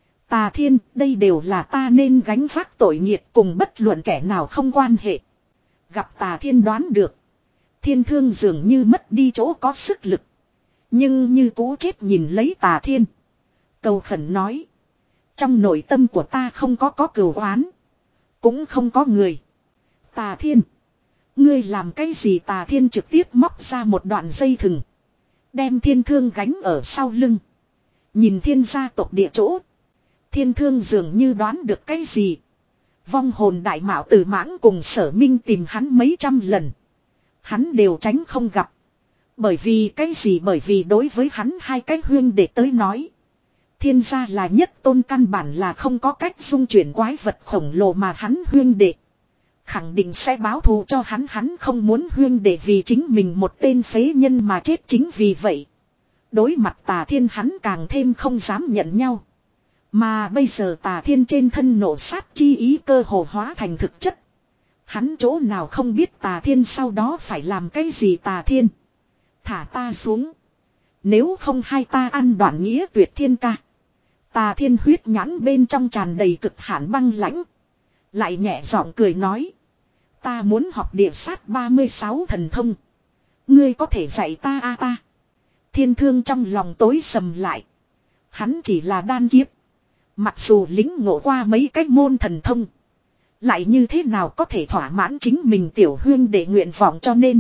Tà Thiên, đây đều là ta nên gánh vác tội nghiệt, cùng bất luận kẻ nào không quan hệ. Gặp Tà Thiên đoán được. Thiên Thương dường như mất đi chỗ có sức lực. Nhưng như cú chết nhìn lấy Tà Thiên. Cầu khẩn nói. Trong nội tâm của ta không có có cừu oán. Cũng không có người. Tà Thiên. Ngươi làm cái gì? Tà Thiên trực tiếp móc ra một đoạn dây thừng. Đem Thiên Thương gánh ở sau lưng. Nhìn Thiên gia tộc địa chỗ. Thiên Thương dường như đoán được cái gì. Vong hồn đại mạo Tử Mãng cùng Sở Minh tìm hắn mấy trăm lần. Hắn đều tránh không gặp. Bởi vì cái gì? Bởi vì đối với hắn hai cái huyên để tới nói. Thiên gia là nhất tôn, căn bản là không có cách dung chuyển quái vật khổng lồ mà hắn huyên đệ. Khẳng định sẽ báo thù cho hắn. Hắn không muốn huyên đệ vì chính mình một tên phế nhân mà chết. Chính vì vậy. Đối mặt Tà Thiên hắn càng thêm không dám nhận nhau. Mà bây giờ Tà Thiên trên thân nộ sát chi ý cơ hồ hóa thành thực chất. Hắn chỗ nào không biết Tà Thiên sau đó phải làm cái gì. Tà Thiên. Thả ta xuống. Nếu không hai ta ăn đoạn nghĩa tuyệt thiên ca. Tà Thiên huyết nhãn bên trong tràn đầy cực hạn băng lãnh. Lại nhẹ giọng cười nói. Ta muốn học địa sát ba mươi sáu thần thông. Ngươi có thể dạy ta a ta. Thiên Thương trong lòng tối sầm lại. Hắn chỉ là đan kiếp. Mặc dù lính ngộ qua mấy cách môn thần thông. Lại như thế nào có thể thỏa mãn chính mình tiểu huyên để nguyện vọng, cho nên.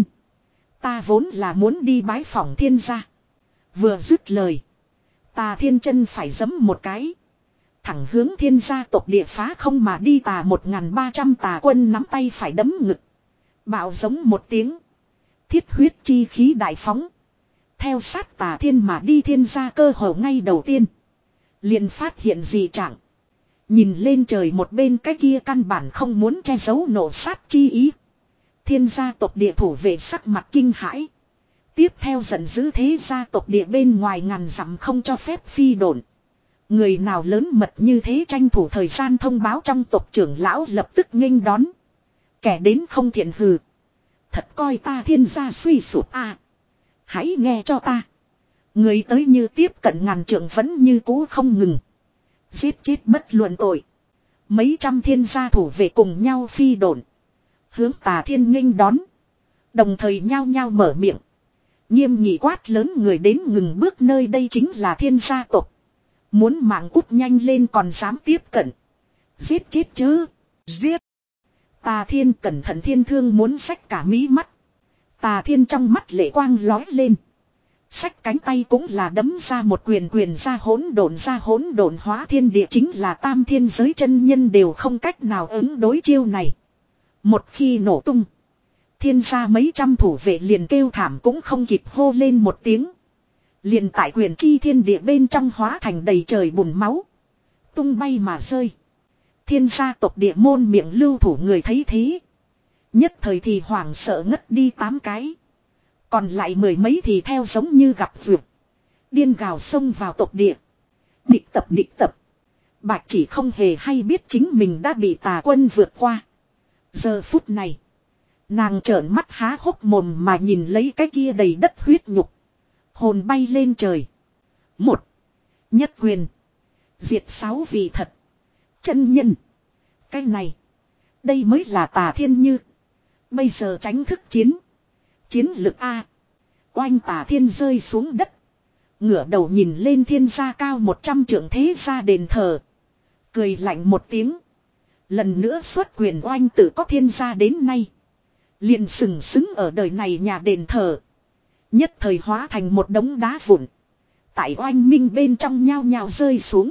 Ta vốn là muốn đi bái phỏng Thiên gia. Vừa dứt lời. Tà Thiên chân phải giẫm một cái. Thẳng hướng Thiên gia tộc địa phá không mà đi. Tà một nghìn ba trăm tà quân nắm tay phải đấm ngực. Bạo giống một tiếng. Thiết huyết chi khí đại phóng. theo sát Tà Thiên mà đi thiên gia cơ hồ ngay đầu tiên. Liền phát hiện dị trạng. Nhìn lên trời một bên cái kia căn bản không muốn che giấu nổ sát chi ý. Thiên gia tộc địa thủ vệ sắc mặt kinh hãi. Tiếp theo giận dữ thế gia tộc địa bên ngoài ngàn dặm không cho phép phi độn. Người nào lớn mật như thế tranh thủ thời gian thông báo trong tộc trưởng lão lập tức nghênh đón. Kẻ đến không thiện hừ. Thật coi ta thiên gia suy sụp à. Hãy nghe cho ta. Người tới như tiếp cận ngàn trượng vẫn như cũ không ngừng. Giết chết bất luận tội. Mấy trăm thiên gia thủ vệ cùng nhau phi độn. Hướng Tà Thiên nghênh đón. Đồng thời nhao nhao mở miệng. Nghiêm nghị quát lớn người đến ngừng bước, nơi đây chính là thiên gia tộc. Muốn mạng cút nhanh lên còn dám tiếp cận. Giết chết chứ. Giết. Tà Thiên cẩn thận, thiên thương muốn xách cả mí mắt. Tà Thiên trong mắt lệ quang lói lên. Xách cánh tay cũng là đấm ra một quyền, quyền ra hỗn độn, ra hỗn độn hóa thiên địa, chính là tam thiên giới chân nhân đều không cách nào ứng đối chiêu này. Một khi nổ tung, thiên gia mấy trăm thủ vệ liền kêu thảm cũng không kịp hô lên một tiếng. Liền tại quyền chi thiên địa bên trong hóa thành đầy trời bùn máu. Tung bay mà rơi. Thiên gia tộc địa môn miệng lưu thủ người thấy thế. Nhất thời thì hoảng sợ ngất đi tám cái. Còn lại mười mấy thì theo giống như gặp vượt. Điên gào xông vào tộc địa. Địch tập địch tập. Bạch chỉ không hề hay biết chính mình đã bị Tà Quân vượt qua. Giờ phút này. Nàng trợn mắt há hốc mồm mà nhìn lấy cái kia đầy đất huyết nhục. Hồn bay lên trời. Một. Nhất quyền. Diệt sáu vị thật. Chân nhân. Cái này. Đây mới là Tà Thiên như. Bây giờ tránh thức chiến. Chiến lực A. Oanh Tà Thiên rơi xuống đất. Ngửa đầu nhìn lên thiên gia cao một trăm trượng thế gia đền thờ. Cười lạnh một tiếng. Lần nữa xuất quyền oanh tự có thiên gia đến nay. Liền sừng sững ở đời này nhà đền thờ. Nhất thời hóa thành một đống đá vụn. Tại oanh minh bên trong nhao nhao rơi xuống.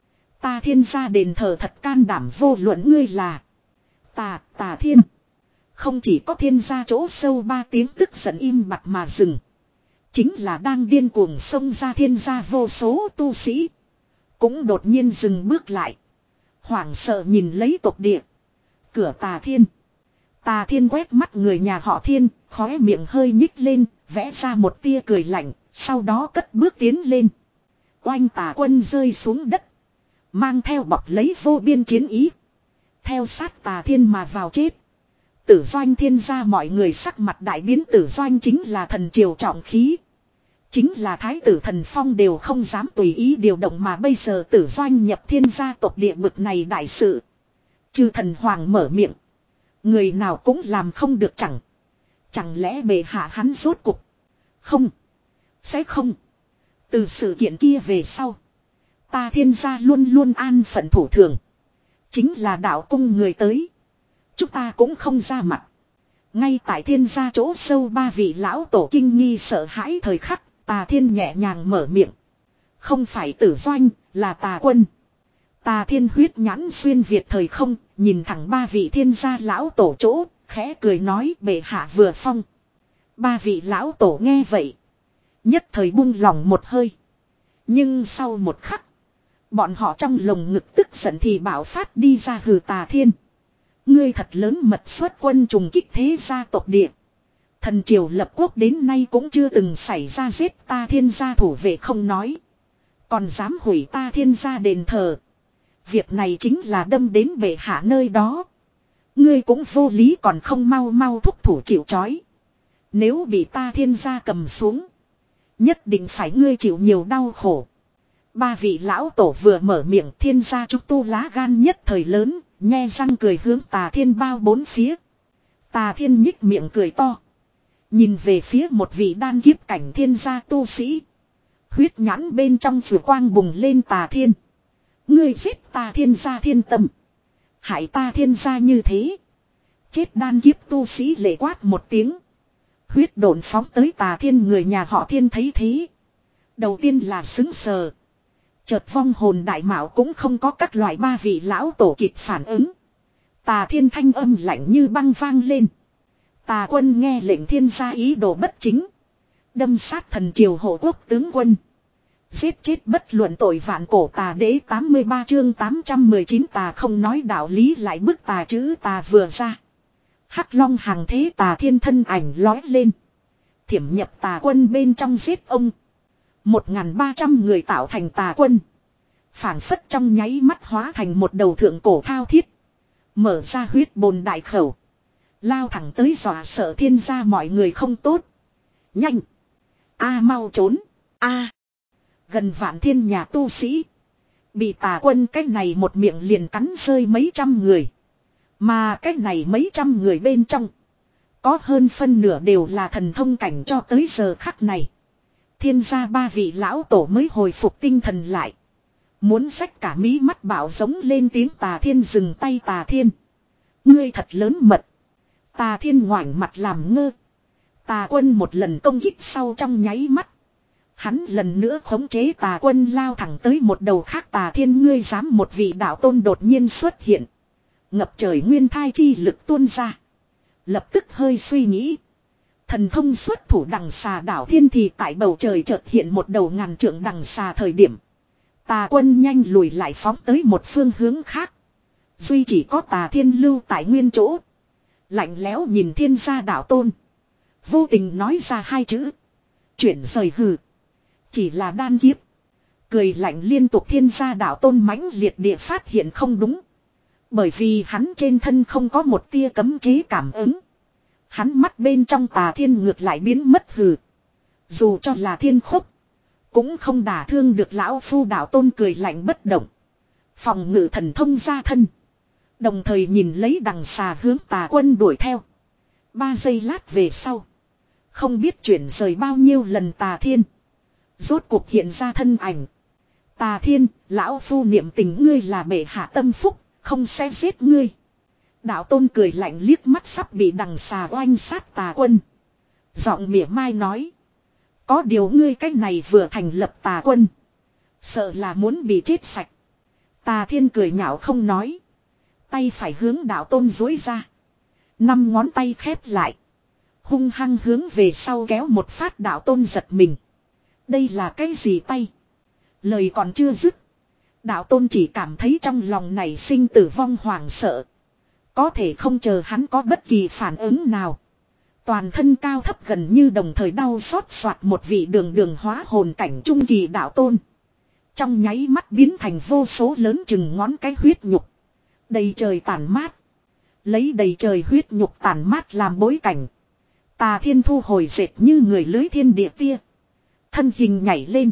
Ta thiên gia đền thờ thật can đảm, vô luận ngươi là Tà, Tà Thiên. Không chỉ có thiên gia chỗ sâu ba tiếng tức giận im bặt mà dừng. Chính là đang điên cuồng xông ra thiên gia vô số tu sĩ. Cũng đột nhiên dừng bước lại. Hoảng sợ nhìn lấy tộc địa. Cửa Tà Thiên. Tà Thiên quét mắt người nhà họ Thiên, khóe miệng hơi nhích lên, vẽ ra một tia cười lạnh, sau đó cất bước tiến lên. Oanh Tà Quân rơi xuống đất. Mang theo bọc lấy vô biên chiến ý. Theo sát Tà Thiên mà vào chết. Tử Doanh thiên gia mọi người sắc mặt đại biến, Tử Doanh chính là thần triều trọng khí. Chính là thái tử thần phong đều không dám tùy ý điều động, mà bây giờ Tử Doanh nhập thiên gia tộc địa bực này đại sự. Chư thần hoàng mở miệng. Người nào cũng làm không được, chẳng. Chẳng lẽ bệ hạ hắn rốt cục. Không. Sẽ không. Từ sự kiện kia về sau. Ta thiên gia luôn luôn an phận thủ thường. Chính là đạo cung người tới. Chúng ta cũng không ra mặt. Ngay tại thiên gia chỗ sâu ba vị lão tổ kinh nghi sợ hãi thời khắc. Tà Thiên nhẹ nhàng mở miệng. Không phải Tử Doanh, là Tà Quân. Tà Thiên huyết nhãn xuyên việt thời không, nhìn thẳng ba vị thiên gia lão tổ chỗ, khẽ cười nói bệ hạ vừa phong. Ba vị lão tổ nghe vậy. Nhất thời buông lòng một hơi. Nhưng sau một khắc. Bọn họ trong lồng ngực tức giận thì bảo phát đi ra, hừ Tà Thiên. Ngươi thật lớn mật xuất quân trùng kích thế gia tộc địa. Thần triều lập quốc đến nay cũng chưa từng xảy ra giết ta thiên gia thủ vệ không nói. Còn dám hủy ta thiên gia đền thờ. Việc này chính là đâm đến bệ hạ nơi đó. Ngươi cũng vô lý, còn không mau mau thúc thủ chịu trói. Nếu bị ta thiên gia cầm xuống. Nhất định phải ngươi chịu nhiều đau khổ. Ba vị lão tổ vừa mở miệng, thiên gia trúc tu lá gan nhất thời lớn. Nhe răng cười hướng Tà Thiên bao bốn phía. Tà Thiên nhích miệng cười to. Nhìn về phía một vị đan kiếp cảnh thiên gia tu sĩ. Huyết nhãn bên trong vừa quang bùng lên. Tà Thiên. Ngươi giết ta thiên gia thiên tâm. Hại ta thiên gia như thế. Chết đan kiếp tu sĩ lệ quát một tiếng. Huyết độn phóng tới Tà Thiên, người nhà họ Thiên thấy thế. Đầu tiên là sững sờ. Chợt vong hồn đại mạo cũng không có các loại ba vị lão tổ kịp phản ứng. Tà Thiên thanh âm lạnh như băng vang lên. Tà Quân nghe lệnh thiên gia ý đồ bất chính. Đâm sát thần triều hộ quốc tướng quân. Giết chết bất luận tội vạn cổ tà đế tám mươi ba chương tám trăm mười chín tà không nói đạo lý lại bức tà chữ tà vừa ra. Hắc long hàng thế tà thiên thân ảnh lói lên. Thiểm nhập tà quân bên trong giết ông. Một ngàn ba trăm người tạo thành tà quân. Phảng phất trong nháy mắt hóa thành một đầu thượng cổ thao thiết. Mở ra huyết bồn đại khẩu. Lao thẳng tới dọa sợ thiên gia mọi người không tốt. Nhanh. A mau trốn. A. Gần vạn thiên nhà tu sĩ. Bị tà quân cái này một miệng liền cắn rơi mấy trăm người. Mà cái này mấy trăm người bên trong. Có hơn phân nửa đều là thần thông cảnh cho tới giờ khắc này. Thiên gia ba vị lão tổ mới hồi phục tinh thần lại. Muốn xách cả mí mắt bảo giống lên tiếng tà thiên dừng tay tà thiên. Ngươi thật lớn mật. Tà thiên ngoảnh mặt làm ngơ. Tà quân một lần công kích sau trong nháy mắt. Hắn lần nữa khống chế tà quân lao thẳng tới một đầu khác tà thiên ngươi dám một vị đạo tôn đột nhiên xuất hiện. Ngập trời nguyên thai chi lực tuôn ra. Lập tức hơi suy nghĩ. Thần thông xuất thủ đằng xà đảo thiên thì tại bầu trời chợt hiện một đầu ngàn trượng đằng xà thời điểm. Tà quân nhanh lùi lại phóng tới một phương hướng khác. Duy chỉ có tà thiên lưu tại nguyên chỗ. Lạnh lẽo nhìn thiên gia đạo tôn. Vô tình nói ra hai chữ. Chuyển rời hừ. Chỉ là đan kiếp. Cười lạnh liên tục thiên gia đạo tôn mãnh liệt địa phát hiện không đúng. Bởi vì hắn trên thân không có một tia cấm chế cảm ứng. Hắn mắt bên trong tà thiên ngược lại biến mất hừ. Dù cho là thiên khúc. Cũng không đả thương được lão phu đạo tôn cười lạnh bất động. Phòng ngự thần thông ra thân. Đồng thời nhìn lấy đằng xà hướng tà quân đuổi theo. Ba giây lát về sau. Không biết chuyển rời bao nhiêu lần tà thiên. Rốt cuộc hiện ra thân ảnh. Tà thiên, lão phu niệm tình ngươi là bệ hạ tâm phúc, không sẽ giết ngươi. Đạo tôn cười lạnh liếc mắt sắp bị đằng xà oanh sát tà quân. Giọng mỉa mai nói. Có điều ngươi cách này vừa thành lập tà quân. Sợ là muốn bị chết sạch. Tà thiên cười nhạo không nói. Tay phải hướng đạo tôn dối ra. Năm ngón tay khép lại. Hung hăng hướng về sau kéo một phát đạo tôn giật mình. Đây là cái gì tay? Lời còn chưa dứt. Đạo tôn chỉ cảm thấy trong lòng này sinh tử vong hoảng sợ. Có thể không chờ hắn có bất kỳ phản ứng nào. Toàn thân cao thấp gần như đồng thời đau xót soạt một vị đường đường hóa hồn cảnh trung kỳ đạo tôn. Trong nháy mắt biến thành vô số lớn chừng ngón cái huyết nhục. Đầy trời tàn mát. Lấy đầy trời huyết nhục tàn mát làm bối cảnh. Tà thiên thu hồi dệt như người lưới thiên địa tia. Thân hình nhảy lên.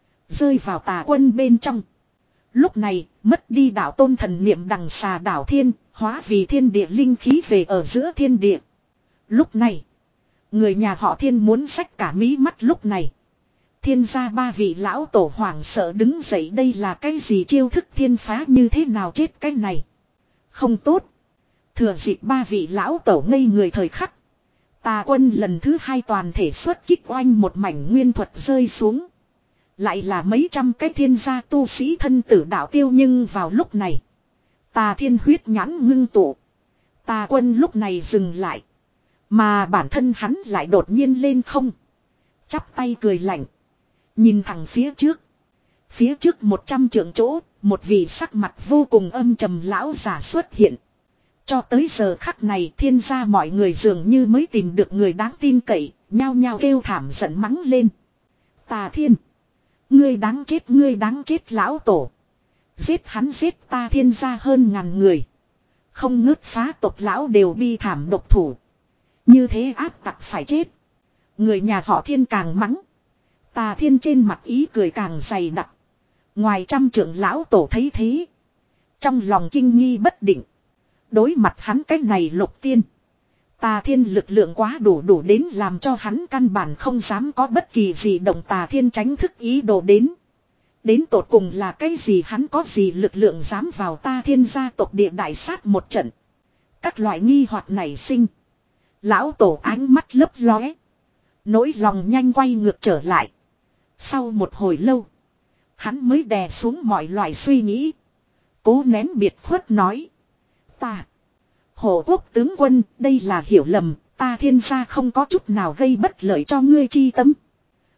Rơi vào tà quân bên trong. Lúc này mất đi đạo tôn thần niệm đằng xà đảo thiên. Hóa vì thiên địa linh khí về ở giữa thiên địa. Lúc này. Người nhà họ thiên muốn xách cả mí mắt lúc này. Thiên gia ba vị lão tổ hoảng sợ đứng dậy đây là cái gì chiêu thức thiên phá như thế nào chết cái này. Không tốt. Thừa dịp ba vị lão tổ ngây người thời khắc. Tà quân lần thứ hai toàn thể xuất kích oanh một mảnh nguyên thuật rơi xuống. Lại là mấy trăm cái thiên gia tu sĩ thân tử đạo tiêu nhưng vào lúc này. Tà thiên huyết nhãn ngưng tụ. Tà quân lúc này dừng lại. Mà bản thân hắn lại đột nhiên lên không. Chắp tay cười lạnh. Nhìn thẳng phía trước. Phía trước một trăm trượng chỗ. Một vị sắc mặt vô cùng âm trầm lão giả xuất hiện. Cho tới giờ khắc này thiên gia mọi người dường như mới tìm được người đáng tin cậy. Nhao nhao kêu thảm giận mắng lên. Tà thiên. Ngươi đáng chết ngươi đáng chết lão tổ. Giết hắn giết ta thiên gia hơn ngàn người. Không ngớt phá tộc lão đều bi thảm độc thủ. Như thế áp tặc phải chết. Người nhà họ thiên càng mắng. Tà thiên trên mặt ý cười càng dày đặc. Ngoài trăm trưởng lão tổ thấy thế. Trong lòng kinh nghi bất định. Đối mặt hắn cách này lục tiên. Tà thiên lực lượng quá đủ đủ đến làm cho hắn căn bản không dám có bất kỳ gì động tà thiên tránh thức ý đồ đến. Đến tột cùng là cái gì hắn có gì lực lượng dám vào ta thiên gia tộc địa đại sát một trận. Các loại nghi hoặc nảy sinh. Lão tổ ánh mắt lấp lóe. Nỗi lòng nhanh quay ngược trở lại. Sau một hồi lâu. Hắn mới đè xuống mọi loại suy nghĩ. Cố nén biệt khuất nói. Ta. Hộ quốc tướng quân đây là hiểu lầm. Ta thiên gia không có chút nào gây bất lợi cho ngươi chi tâm.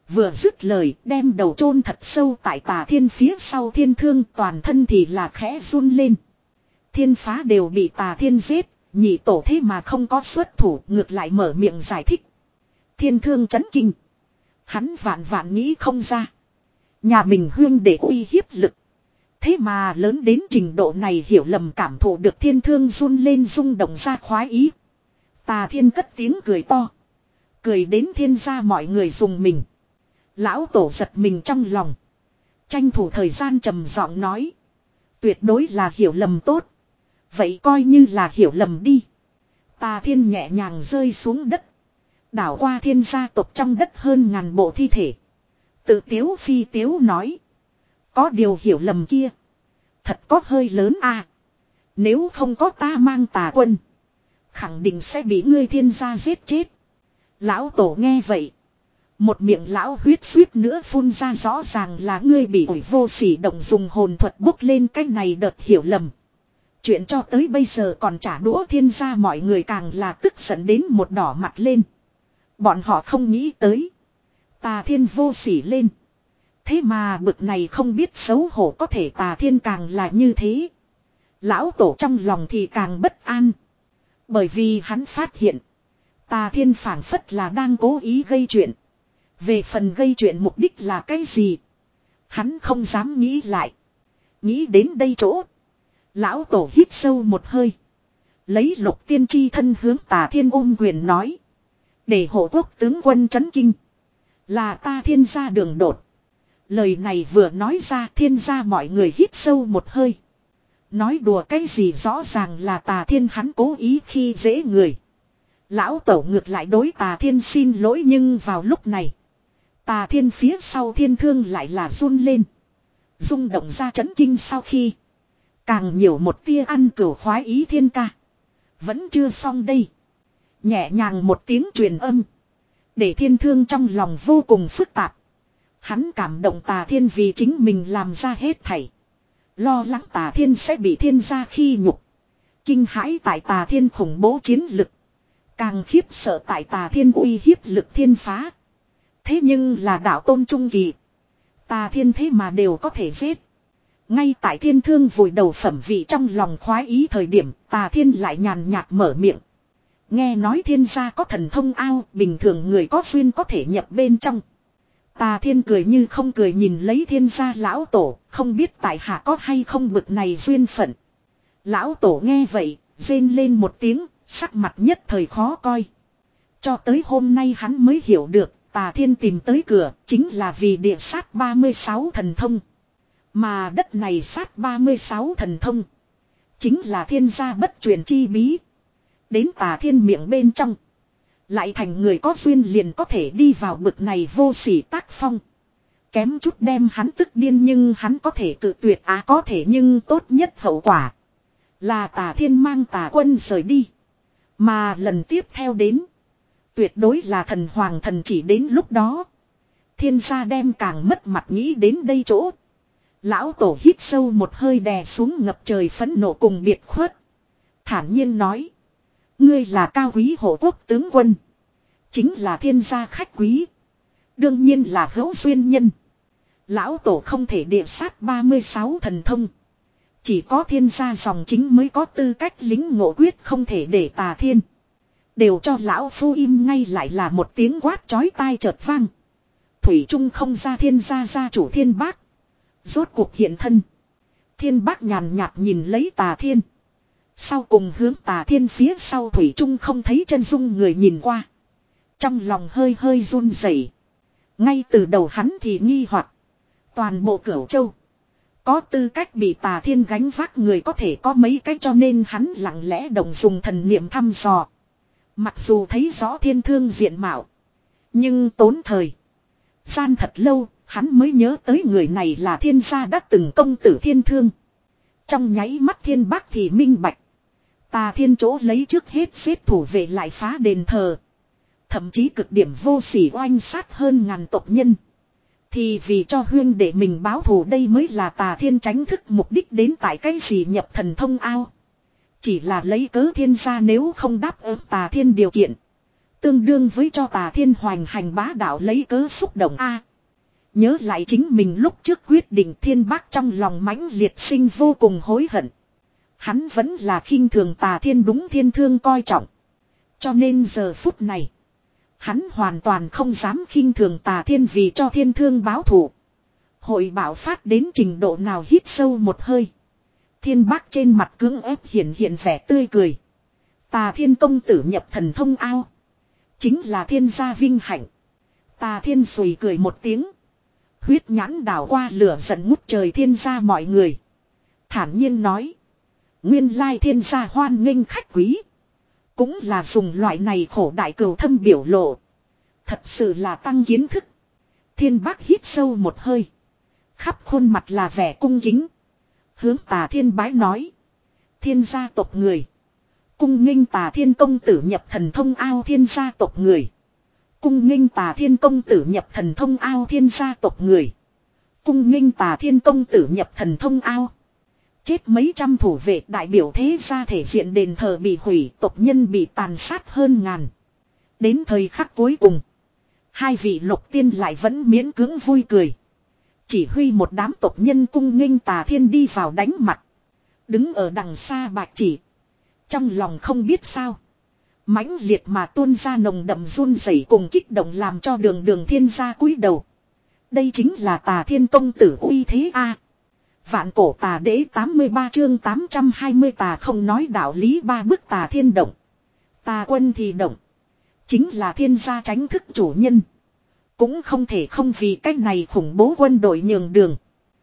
Vừa dứt lời đem đầu chôn thật sâu tại Tà Thiên phía sau Thiên Thương, toàn thân thì là khẽ run lên. Thiên Phá đều bị Tà Thiên giết, nhị tổ thế mà không có xuất thủ, ngược lại mở miệng giải thích. Thiên Thương chấn kinh. Hắn vạn vạn nghĩ không ra. Nhà mình huyên để uy hiếp lực. Thế mà lớn đến trình độ này, hiểu lầm cảm thụ được Thiên Thương run lên rung động ra khoái ý. Tà Thiên cất tiếng cười to. Cười đến thiên gia mọi người dùng mình. Lão tổ giật mình trong lòng. Tranh thủ thời gian trầm giọng nói. Tuyệt đối là hiểu lầm tốt. Vậy coi như là hiểu lầm đi. Tà Thiên nhẹ nhàng rơi xuống đất. Đảo qua thiên gia tộc trong đất hơn ngàn bộ thi thể. Tự tiếu phi tiếu nói. Có điều hiểu lầm kia. Thật có hơi lớn à. Nếu không có ta mang Tà quân. Khẳng định sẽ bị ngươi thiên gia giết chết. Lão tổ nghe vậy. Một miệng lão huyết suýt nữa phun ra, rõ ràng là ngươi bị ổi vô sỉ động dùng hồn thuật bốc lên cái này đợt hiểu lầm. Chuyện cho tới bây giờ còn trả đũa thiên gia, mọi người càng là tức giận đến một đỏ mặt lên. Bọn họ không nghĩ tới. Tà Thiên vô sỉ lên. Thế mà bực này không biết xấu hổ có thể Tà Thiên càng là như thế. Lão tổ trong lòng thì càng bất an. Bởi vì hắn phát hiện. Tà Thiên phảng phất là đang cố ý gây chuyện. Về phần gây chuyện mục đích là cái gì? Hắn không dám nghĩ lại. Nghĩ đến đây chỗ. Lão tổ hít sâu một hơi. Lấy Lục Tiên chi thân hướng Tà Thiên ôm quyền nói. Để hộ quốc tướng quân chấn kinh. Là ta thiên gia đường đột. Lời này vừa nói ra, thiên gia mọi người hít sâu một hơi. Nói đùa cái gì, rõ ràng là Tà Thiên hắn cố ý khi dễ người. Lão tổ ngược lại đối Tà Thiên xin lỗi, nhưng vào lúc này. Tà Thiên phía sau Thiên Thương lại là run lên. Rung động ra chấn kinh sau khi. Càng nhiều một tia ăn cửu khoái ý thiên ca. Vẫn chưa xong đây. Nhẹ nhàng một tiếng truyền âm. Để Thiên Thương trong lòng vô cùng phức tạp. Hắn cảm động Tà Thiên vì chính mình làm ra hết thảy. Lo lắng Tà Thiên sẽ bị thiên gia khi nhục. Kinh hãi tại Tà Thiên khủng bố chiến lực. Càng khiếp sợ tại Tà Thiên uy hiếp lực Thiên Phá. Thế nhưng là đạo tôn trung kỳ. Tà Thiên thế mà đều có thể giết. Ngay tại Thiên Thương vùi đầu phẩm vị trong lòng khoái ý thời điểm, Tà Thiên lại nhàn nhạt mở miệng. Nghe nói thiên gia có thần thông ao, bình thường người có duyên có thể nhập bên trong. Tà Thiên cười như không cười nhìn lấy thiên gia lão tổ, không biết tại hạ có hay không bực này duyên phận. Lão tổ nghe vậy, rên lên một tiếng, sắc mặt nhất thời khó coi. Cho tới hôm nay hắn mới hiểu được, Tà Thiên tìm tới cửa, chính là vì địa sát ba mươi sáu thần thông. Mà đất này sát ba mươi sáu thần thông. Chính là thiên gia bất truyền chi bí. Đến Tà Thiên miệng bên trong. Lại thành người có duyên liền có thể đi vào bực này vô sỉ tác phong. Kém chút đem hắn tức điên, nhưng hắn có thể cự tuyệt á, à, có thể nhưng tốt nhất hậu quả. Là Tà Thiên mang Tà quân rời đi. Mà lần tiếp theo đến. Tuyệt đối là thần hoàng thần chỉ, đến lúc đó. Thiên gia đem càng mất mặt, nghĩ đến đây chỗ. Lão tổ hít sâu một hơi đè xuống ngập trời phẫn nộ cùng biệt khuất. Thản nhiên nói. Ngươi là cao quý hộ quốc tướng quân. Chính là thiên gia khách quý. Đương nhiên là hữu duyên nhân. Lão tổ không thể địa sát ba mươi sáu thần thông. Chỉ có thiên gia dòng chính mới có tư cách lính ngộ, quyết không thể để Tà Thiên. Đều cho lão phu im ngay, lại là một tiếng quát chói tai chợt vang. Thủy Trung không ra thiên gia gia chủ Thiên Bác. Rốt cuộc hiện thân. Thiên Bác nhàn nhạt nhìn lấy Tà Thiên. Sau cùng hướng Tà Thiên phía sau Thủy Trung không thấy chân dung người nhìn qua. Trong lòng hơi hơi run rẩy. Ngay từ đầu hắn thì nghi hoặc. Toàn bộ Cửu Châu. Có tư cách bị Tà Thiên gánh vác người có thể có mấy cái, cho nên hắn lặng lẽ động dùng thần niệm thăm dò. Mặc dù thấy rõ Thiên Thương diện mạo. Nhưng tốn thời gian thật lâu, hắn mới nhớ tới người này là thiên gia đã từng công tử Thiên Thương. Trong nháy mắt Thiên Bác thì minh bạch. Tà Thiên chỗ lấy trước hết xếp thủ vệ lại phá đền thờ. Thậm chí cực điểm vô sỉ oanh sát hơn ngàn tộc nhân. Thì vì cho huyên để mình báo thù, đây mới là Tà Thiên tránh thức mục đích đến tại cái gì nhập thần thông ao. Chỉ là lấy cớ thiên gia nếu không đáp ứng Tà Thiên điều kiện. Tương đương với cho Tà Thiên hoành hành bá đạo lấy cớ xúc động a. Nhớ lại chính mình lúc trước quyết định, Thiên Bác trong lòng mãnh liệt sinh vô cùng hối hận. Hắn vẫn là khinh thường Tà Thiên đúng thiên thương coi trọng. Cho nên giờ phút này, hắn hoàn toàn không dám khinh thường Tà Thiên vì cho thiên thương báo thù. Hội bạo phát đến trình độ nào, hít sâu một hơi. Thiên Bác trên mặt cưỡng ép hiện hiện vẻ tươi cười. Tà Thiên công tử nhập thần thông ao, chính là thiên gia vinh hạnh. Tà Thiên sùi cười một tiếng. Huyết nhãn đảo qua lửa giận ngút trời thiên gia mọi người. Thản nhiên nói. Nguyên lai thiên gia hoan nghênh khách quý. Cũng là dùng loại này khổ đại cừu thâm biểu lộ. Thật sự là tăng kiến thức. Thiên Bác hít sâu một hơi. Khắp khuôn mặt là vẻ cung kính. Hướng Tà Thiên bái nói. Thiên gia tộc người. Cung nghênh Tà Thiên công tử nhập thần thông ao thiên gia tộc người. Cung nghênh Tà Thiên công tử nhập thần thông ao thiên gia tộc người. Cung nghênh Tà Thiên công tử nhập thần thông ao. Chết mấy trăm thủ vệ đại biểu thế gia thể diện đền thờ bị hủy, tộc nhân bị tàn sát hơn ngàn. Đến thời khắc cuối cùng, hai vị lục tiên lại vẫn miễn cưỡng vui cười. Chỉ huy một đám tộc nhân cung nghênh Tà Thiên đi vào đánh mặt. Đứng ở đằng xa Bạch Chỉ, trong lòng không biết sao, mãnh liệt mà tuôn ra nồng đậm run rẩy cùng kích động, làm cho đường đường thiên gia cúi đầu. Đây chính là Tà Thiên công tử uy thế a. Vạn cổ tà đế tám mươi ba chương tám trăm hai mươi tà không nói đạo lý ba bức Tà Thiên động. Tà quân thì động. Chính là thiên gia tránh thức chủ nhân. Cũng không thể không vì cách này khủng bố quân đội nhường đường.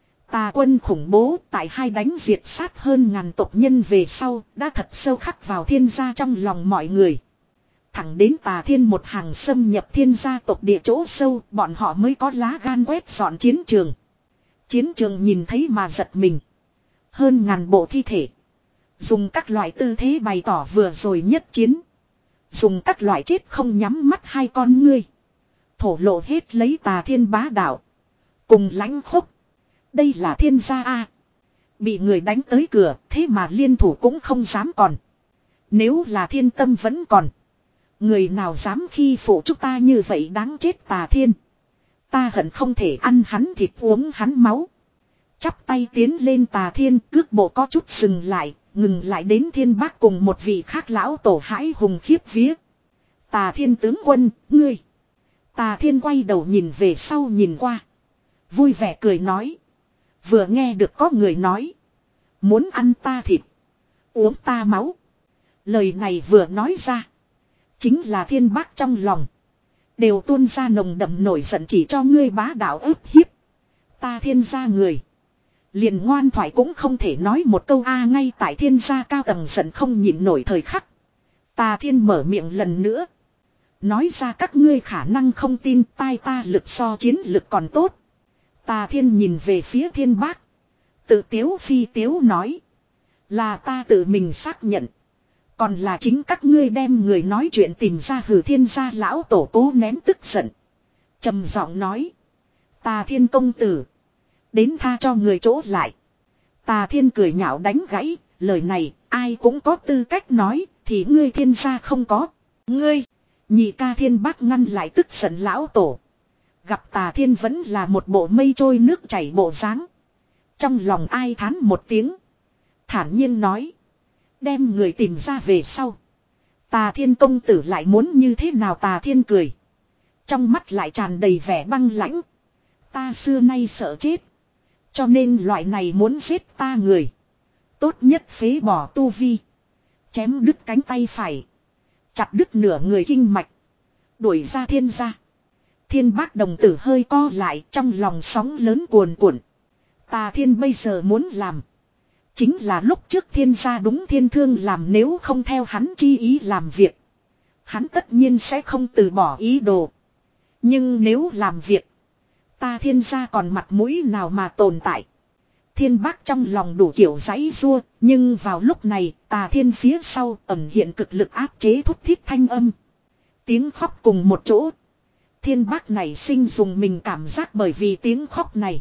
Tà quân khủng bố tại hai đánh diệt sát hơn ngàn tộc nhân về sau đã thật sâu khắc vào thiên gia trong lòng mọi người. Thẳng đến Tà Thiên một hàng xâm nhập thiên gia tộc địa chỗ sâu, bọn họ mới có lá gan quét dọn chiến trường. Chiến trường nhìn thấy mà giật mình. Hơn ngàn bộ thi thể. Dùng các loại tư thế bày tỏ vừa rồi nhất chiến. Dùng các loại chết không nhắm mắt hai con ngươi. Thổ lộ hết lấy Tà Thiên bá đạo. Cùng lãnh khốc. Đây là thiên gia a. Bị người đánh tới cửa, thế mà liên thủ cũng không dám còn. Nếu là thiên tâm vẫn còn, người nào dám khi phụ chúng ta như vậy đáng chết Tà Thiên. Ta hận không thể ăn hắn thịt uống hắn máu. Chắp tay tiến lên Tà Thiên, cước bộ có chút dừng lại, ngừng lại đến Thiên Bác cùng một vị khác lão tổ hãi hùng khiếp vía. Tà Thiên tướng quân, ngươi. Tà Thiên quay đầu nhìn về sau nhìn qua. Vui vẻ cười nói. Vừa nghe được có người nói. Muốn ăn ta thịt. Uống ta máu. Lời này vừa nói ra. Chính là Thiên Bác trong lòng. Đều tuôn ra nồng đậm nổi giận, chỉ cho ngươi bá đạo ức hiếp. Ta thiên gia người. Liền ngoan thoại cũng không thể nói một câu a. Ngay tại thiên gia cao tầng giận không nhịn nổi thời khắc. Tà Thiên mở miệng lần nữa. Nói ra các ngươi khả năng không tin, tai ta lực so chiến lực còn tốt. Tà Thiên nhìn về phía Thiên Bác. Tự tiếu phi tiếu nói. Là ta tự mình xác nhận. Còn là chính các ngươi đem người nói chuyện tìm ra hử. Thiên gia lão tổ cố nén tức giận. Trầm giọng nói. Tà Thiên công tử. Đến tha cho người chỗ lại. Tà Thiên cười nhạo đánh gãy. Lời này ai cũng có tư cách nói. Thì ngươi thiên gia không có. Ngươi. Nhị ca Thiên Bác ngăn lại tức giận lão tổ. Gặp Tà Thiên vẫn là một bộ mây trôi nước chảy bộ dáng. Trong lòng ai thán một tiếng. Thản nhiên nói. Đem người tìm ra về sau. Tà Thiên công tử lại muốn như thế nào? Tà Thiên cười. Trong mắt lại tràn đầy vẻ băng lãnh. Ta xưa nay sợ chết. Cho nên loại này muốn giết ta người. Tốt nhất phế bỏ tu vi. Chém đứt cánh tay phải. Chặt đứt nửa người kinh mạch. Đuổi ra thiên gia. Thiên Bác đồng tử hơi co lại, trong lòng sóng lớn cuồn cuộn. Tà Thiên bây giờ muốn làm. Chính là lúc trước thiên gia đúng thiên thương làm, nếu không theo hắn chi ý làm việc. Hắn tất nhiên sẽ không từ bỏ ý đồ. Nhưng nếu làm việc. Ta thiên gia còn mặt mũi nào mà tồn tại. Thiên Bác trong lòng đủ kiểu giãy giụa, nhưng vào lúc này Tà Thiên phía sau ẩn hiện cực lực áp chế thúc thiết thanh âm. Tiếng khóc cùng một chỗ. Thiên Bác này sinh dùng mình cảm giác, bởi vì tiếng khóc này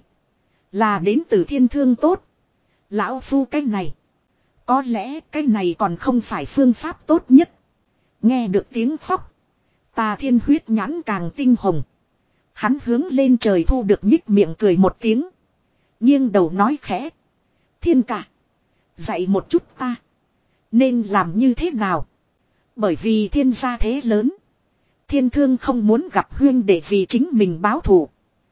là đến từ thiên thương tốt. Lão phu cái này. Có lẽ cái này còn không phải phương pháp tốt nhất. Nghe được tiếng khóc. Tà Thiên huyết nhãn càng tinh hồng. Hắn hướng lên trời thu được nhích miệng cười một tiếng. Nghiêng đầu nói khẽ. Thiên ca. Dạy một chút ta. Nên làm như thế nào? Bởi vì thiên gia thế lớn. Thiên thương không muốn gặp huyên để vì chính mình báo thù.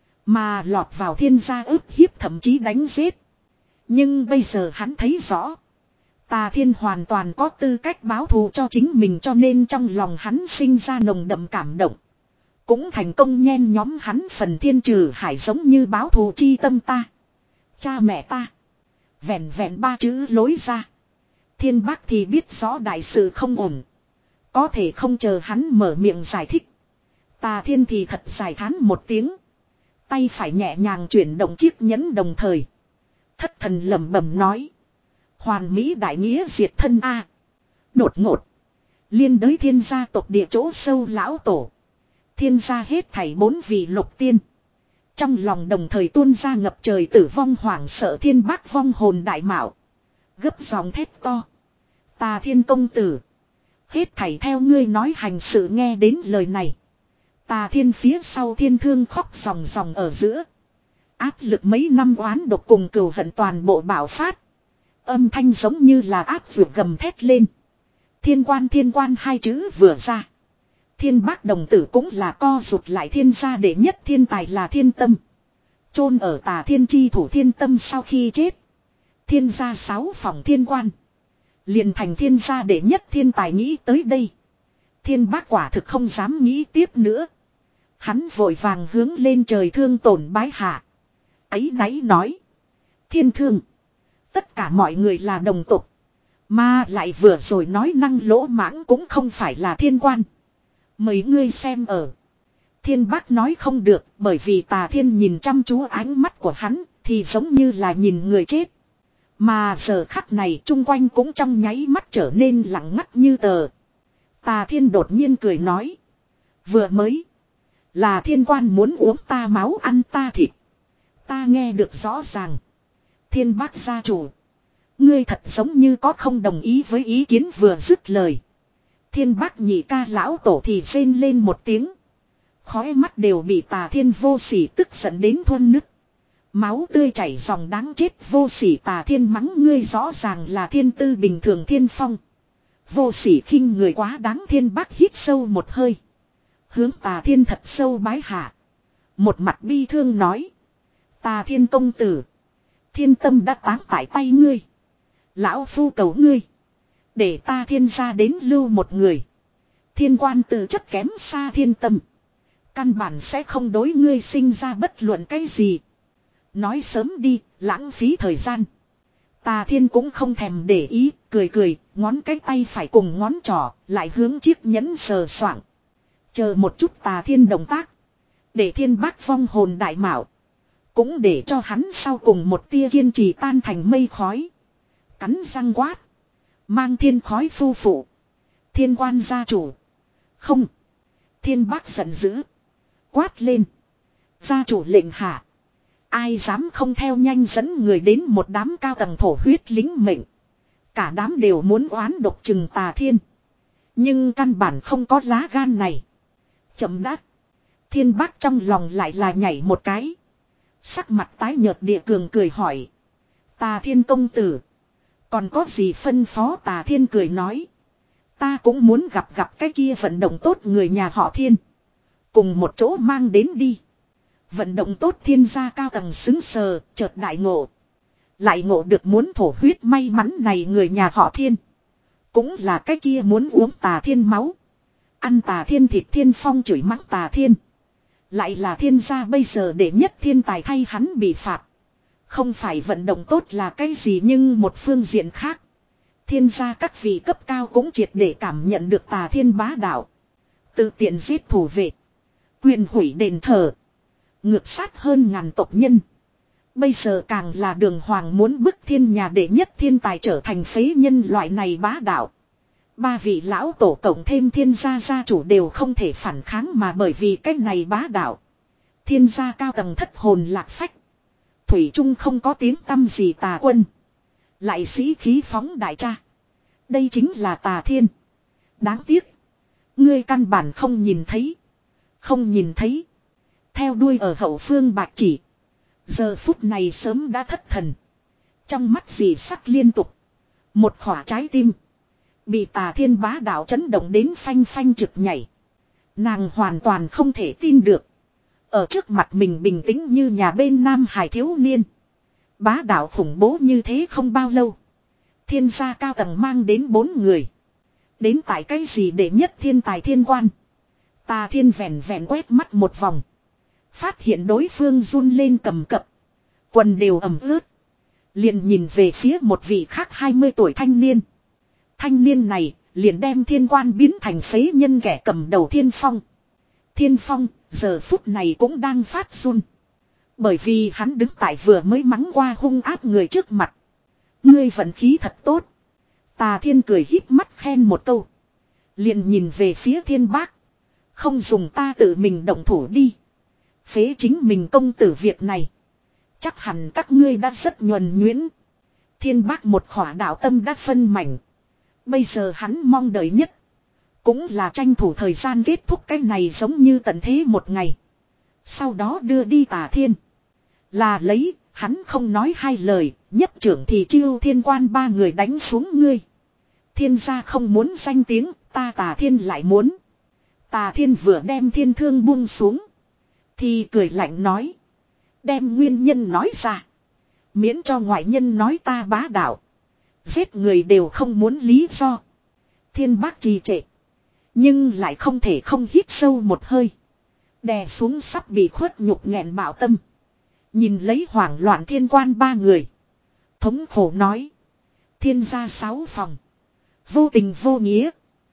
Mà lọt vào thiên gia ức hiếp thậm chí đánh giết. Nhưng bây giờ hắn thấy rõ. Tà Thiên hoàn toàn có tư cách báo thù cho chính mình, cho nên trong lòng hắn sinh ra nồng đậm cảm động. Cũng thành công nhen nhóm hắn phần thiên trừ hải giống như báo thù chi tâm ta. Cha mẹ ta. Vẹn vẹn ba chữ lối ra. Thiên Bác thì biết rõ đại sự không ổn. Có thể không chờ hắn mở miệng giải thích. Tà Thiên thì thật dài thán một tiếng. Tay phải nhẹ nhàng chuyển động chiếc nhẫn đồng thời. Thất thần lẩm bẩm nói. Hoàn mỹ đại nghĩa diệt thân a. Đột ngột. Liên đới thiên gia tộc địa chỗ sâu lão tổ. Thiên gia hết thảy bốn vị lục tiên. Trong lòng đồng thời tuôn ra ngập trời tử vong hoảng sợ. Thiên Bác vong hồn đại mạo. Gấp giọng thét to. Tà Thiên công tử. Hết thảy theo ngươi nói hành sự. Nghe đến lời này. Tà Thiên phía sau thiên thương khóc ròng ròng ở giữa. Áp lực mấy năm oán độc cùng cừu hận toàn bộ bạo phát. Âm thanh giống như là áp vượt gầm thét lên. Thiên quan thiên quan hai chữ vừa ra. Thiên Bác đồng tử cũng là co rụt lại. Thiên gia đệ nhất thiên tài là Thiên Tâm. Chôn ở Tà Thiên chi thủ Thiên Tâm sau khi chết. Thiên gia sáu phòng thiên quan. Liền thành thiên gia đệ nhất thiên tài. Nghĩ tới đây. Thiên Bác quả thực không dám nghĩ tiếp nữa. Hắn vội vàng hướng lên trời thương tổn bái hạ. Ấy náy nói. Thiên thương. Tất cả mọi người là đồng tục. Mà lại vừa rồi nói năng lỗ mãng cũng không phải là thiên quan. Mấy ngươi xem ở. Thiên Bác nói không được, bởi vì Tà Thiên nhìn chăm chú ánh mắt của hắn thì giống như là nhìn người chết. Mà giờ khắc này chung quanh cũng trong nháy mắt trở nên lặng ngắt như tờ. Tà Thiên đột nhiên cười nói. Vừa mới. Là thiên quan muốn uống ta máu ăn ta thịt. Ta nghe được rõ ràng. Thiên Bác gia chủ. Ngươi thật giống như có không đồng ý với ý kiến vừa dứt lời. Thiên Bác nhị ca lão tổ thì rên lên một tiếng. Khói mắt đều bị Tà Thiên vô sỉ tức giận đến thuôn nứt. Máu tươi chảy dòng đáng chết. Vô sỉ Tà Thiên mắng ngươi rõ ràng là thiên tư bình thường thiên phong. Vô sỉ khinh người quá đáng. Thiên Bác hít sâu một hơi. Hướng Tà Thiên thật sâu bái hạ. Một mặt bi thương nói. Tà Thiên công tử. Thiên Tâm đã táng tại tay ngươi. Lão phu cầu ngươi. Để ta Thiên gia đến lưu một người. Thiên quan từ chất kém xa Thiên Tâm. Căn bản sẽ không đối ngươi sinh ra bất luận cái gì. Nói sớm đi, lãng phí thời gian. Tà Thiên cũng không thèm để ý, cười cười, ngón cái tay phải cùng ngón trỏ, lại hướng chiếc nhẫn sờ soạng. Chờ một chút. Tà Thiên động tác. Để Thiên Bác vong hồn đại mạo. Cũng để cho hắn sau cùng một tia kiên trì tan thành mây khói. Cắn răng quát. Mang thiên khói phu phụ. Thiên quan gia chủ. Không. Thiên Bác giận dữ. Quát lên. Gia chủ lệnh hạ. Ai dám không theo nhanh dẫn người đến một đám cao tầng thổ huyết lính mệnh. Cả đám đều muốn oán độc trừng Tà Thiên. Nhưng căn bản không có lá gan này. Chậm đáp. Thiên Bác trong lòng lại là nhảy một cái. Sắc mặt tái nhợt địa cường cười hỏi. Tà Thiên công tử. Còn có gì phân phó? Tà Thiên cười nói. Ta cũng muốn gặp gặp cái kia vận động tốt người nhà họ Thiên. Cùng một chỗ mang đến đi. Vận động tốt Thiên gia cao tầng xứng sờ, chợt đại ngộ. Lại ngộ được muốn thổ huyết may mắn này người nhà họ Thiên. Cũng là cái kia muốn uống Tà Thiên máu. Ăn Tà Thiên thịt. Thiên Phong chửi mắng Tà Thiên. Lại là Thiên gia bây giờ để nhất thiên tài thay hắn bị phạt. Không phải vận động tốt là cái gì, nhưng một phương diện khác. Thiên gia các vị cấp cao cũng triệt để cảm nhận được Tà Thiên bá đạo. Tự tiện giết thủ vệ. Quyền hủy đền thờ. Ngược sát hơn ngàn tộc nhân. Bây giờ càng là đường hoàng muốn bức thiên nhà đệ nhất thiên tài trở thành phế nhân loại này bá đạo. Ba vị lão tổ cộng thêm Thiên gia gia chủ đều không thể phản kháng, mà bởi vì cách này bá đạo. Thiên gia cao tầng thất hồn lạc phách. Thủy Trung không có tiếng tăm gì. Tà quân. Lại sĩ khí phóng đại cha. Đây chính là Tà Thiên. Đáng tiếc. Ngươi căn bản không nhìn thấy. Không nhìn thấy. Theo đuôi ở hậu phương bạc chỉ. Giờ phút này sớm đã thất thần. Trong mắt dị sắc liên tục. Một khỏa trái tim. Bị Tà Thiên bá đạo chấn động đến phanh phanh trực nhảy. Nàng hoàn toàn không thể tin được. Ở trước mặt mình bình tĩnh như nhà bên Nam Hải thiếu niên. Bá đạo khủng bố như thế không bao lâu. Thiên gia cao tầng mang đến bốn người. Đến tại cái gì để nhất thiên tài thiên quan. Tà Thiên vẹn vẹn quét mắt một vòng. Phát hiện đối phương run lên cầm cập. Quần đều ẩm ướt. Liền nhìn về phía một vị khác hai mươi tuổi thanh niên. Thanh niên này liền đem thiên quan biến thành phế nhân kẻ cầm đầu Thiên Phong. Thiên Phong giờ phút này cũng đang phát run. Bởi vì hắn đứng tại vừa mới mắng qua hung ác người trước mặt. Ngươi vận khí thật tốt. Tà Thiên cười híp mắt khen một câu. Liền nhìn về phía Thiên Bác. Không dùng ta tự mình động thủ đi. Phế chính mình công tử việc này. Chắc hẳn các ngươi đã rất nhuần nhuyễn. Thiên Bác một khỏa đạo tâm đã phân mảnh. Bây giờ hắn mong đợi nhất. Cũng là tranh thủ thời gian kết thúc cái này giống như tận thế một ngày. Sau đó đưa đi Tà Thiên. Là lấy, hắn không nói hai lời, nhất trưởng thì chiêu thiên quan ba người đánh xuống ngươi. Thiên gia không muốn danh tiếng, ta Tà Thiên lại muốn. Tà Thiên vừa đem thiên thương buông xuống. Thì cười lạnh nói. Đem nguyên nhân nói ra. Miễn cho ngoại nhân nói ta bá đạo. Giết người đều không muốn lý do. Thiên Bác trì trệ. Nhưng lại không thể không hít sâu một hơi. Đè xuống sắp bị khuất nhục nghẹn bạo tâm. Nhìn lấy hoảng loạn thiên quan ba người. Thống khổ nói. Thiên gia sáu phòng. Vô tình vô nghĩa.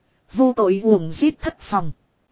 Vô tội uổng giết thất phòng.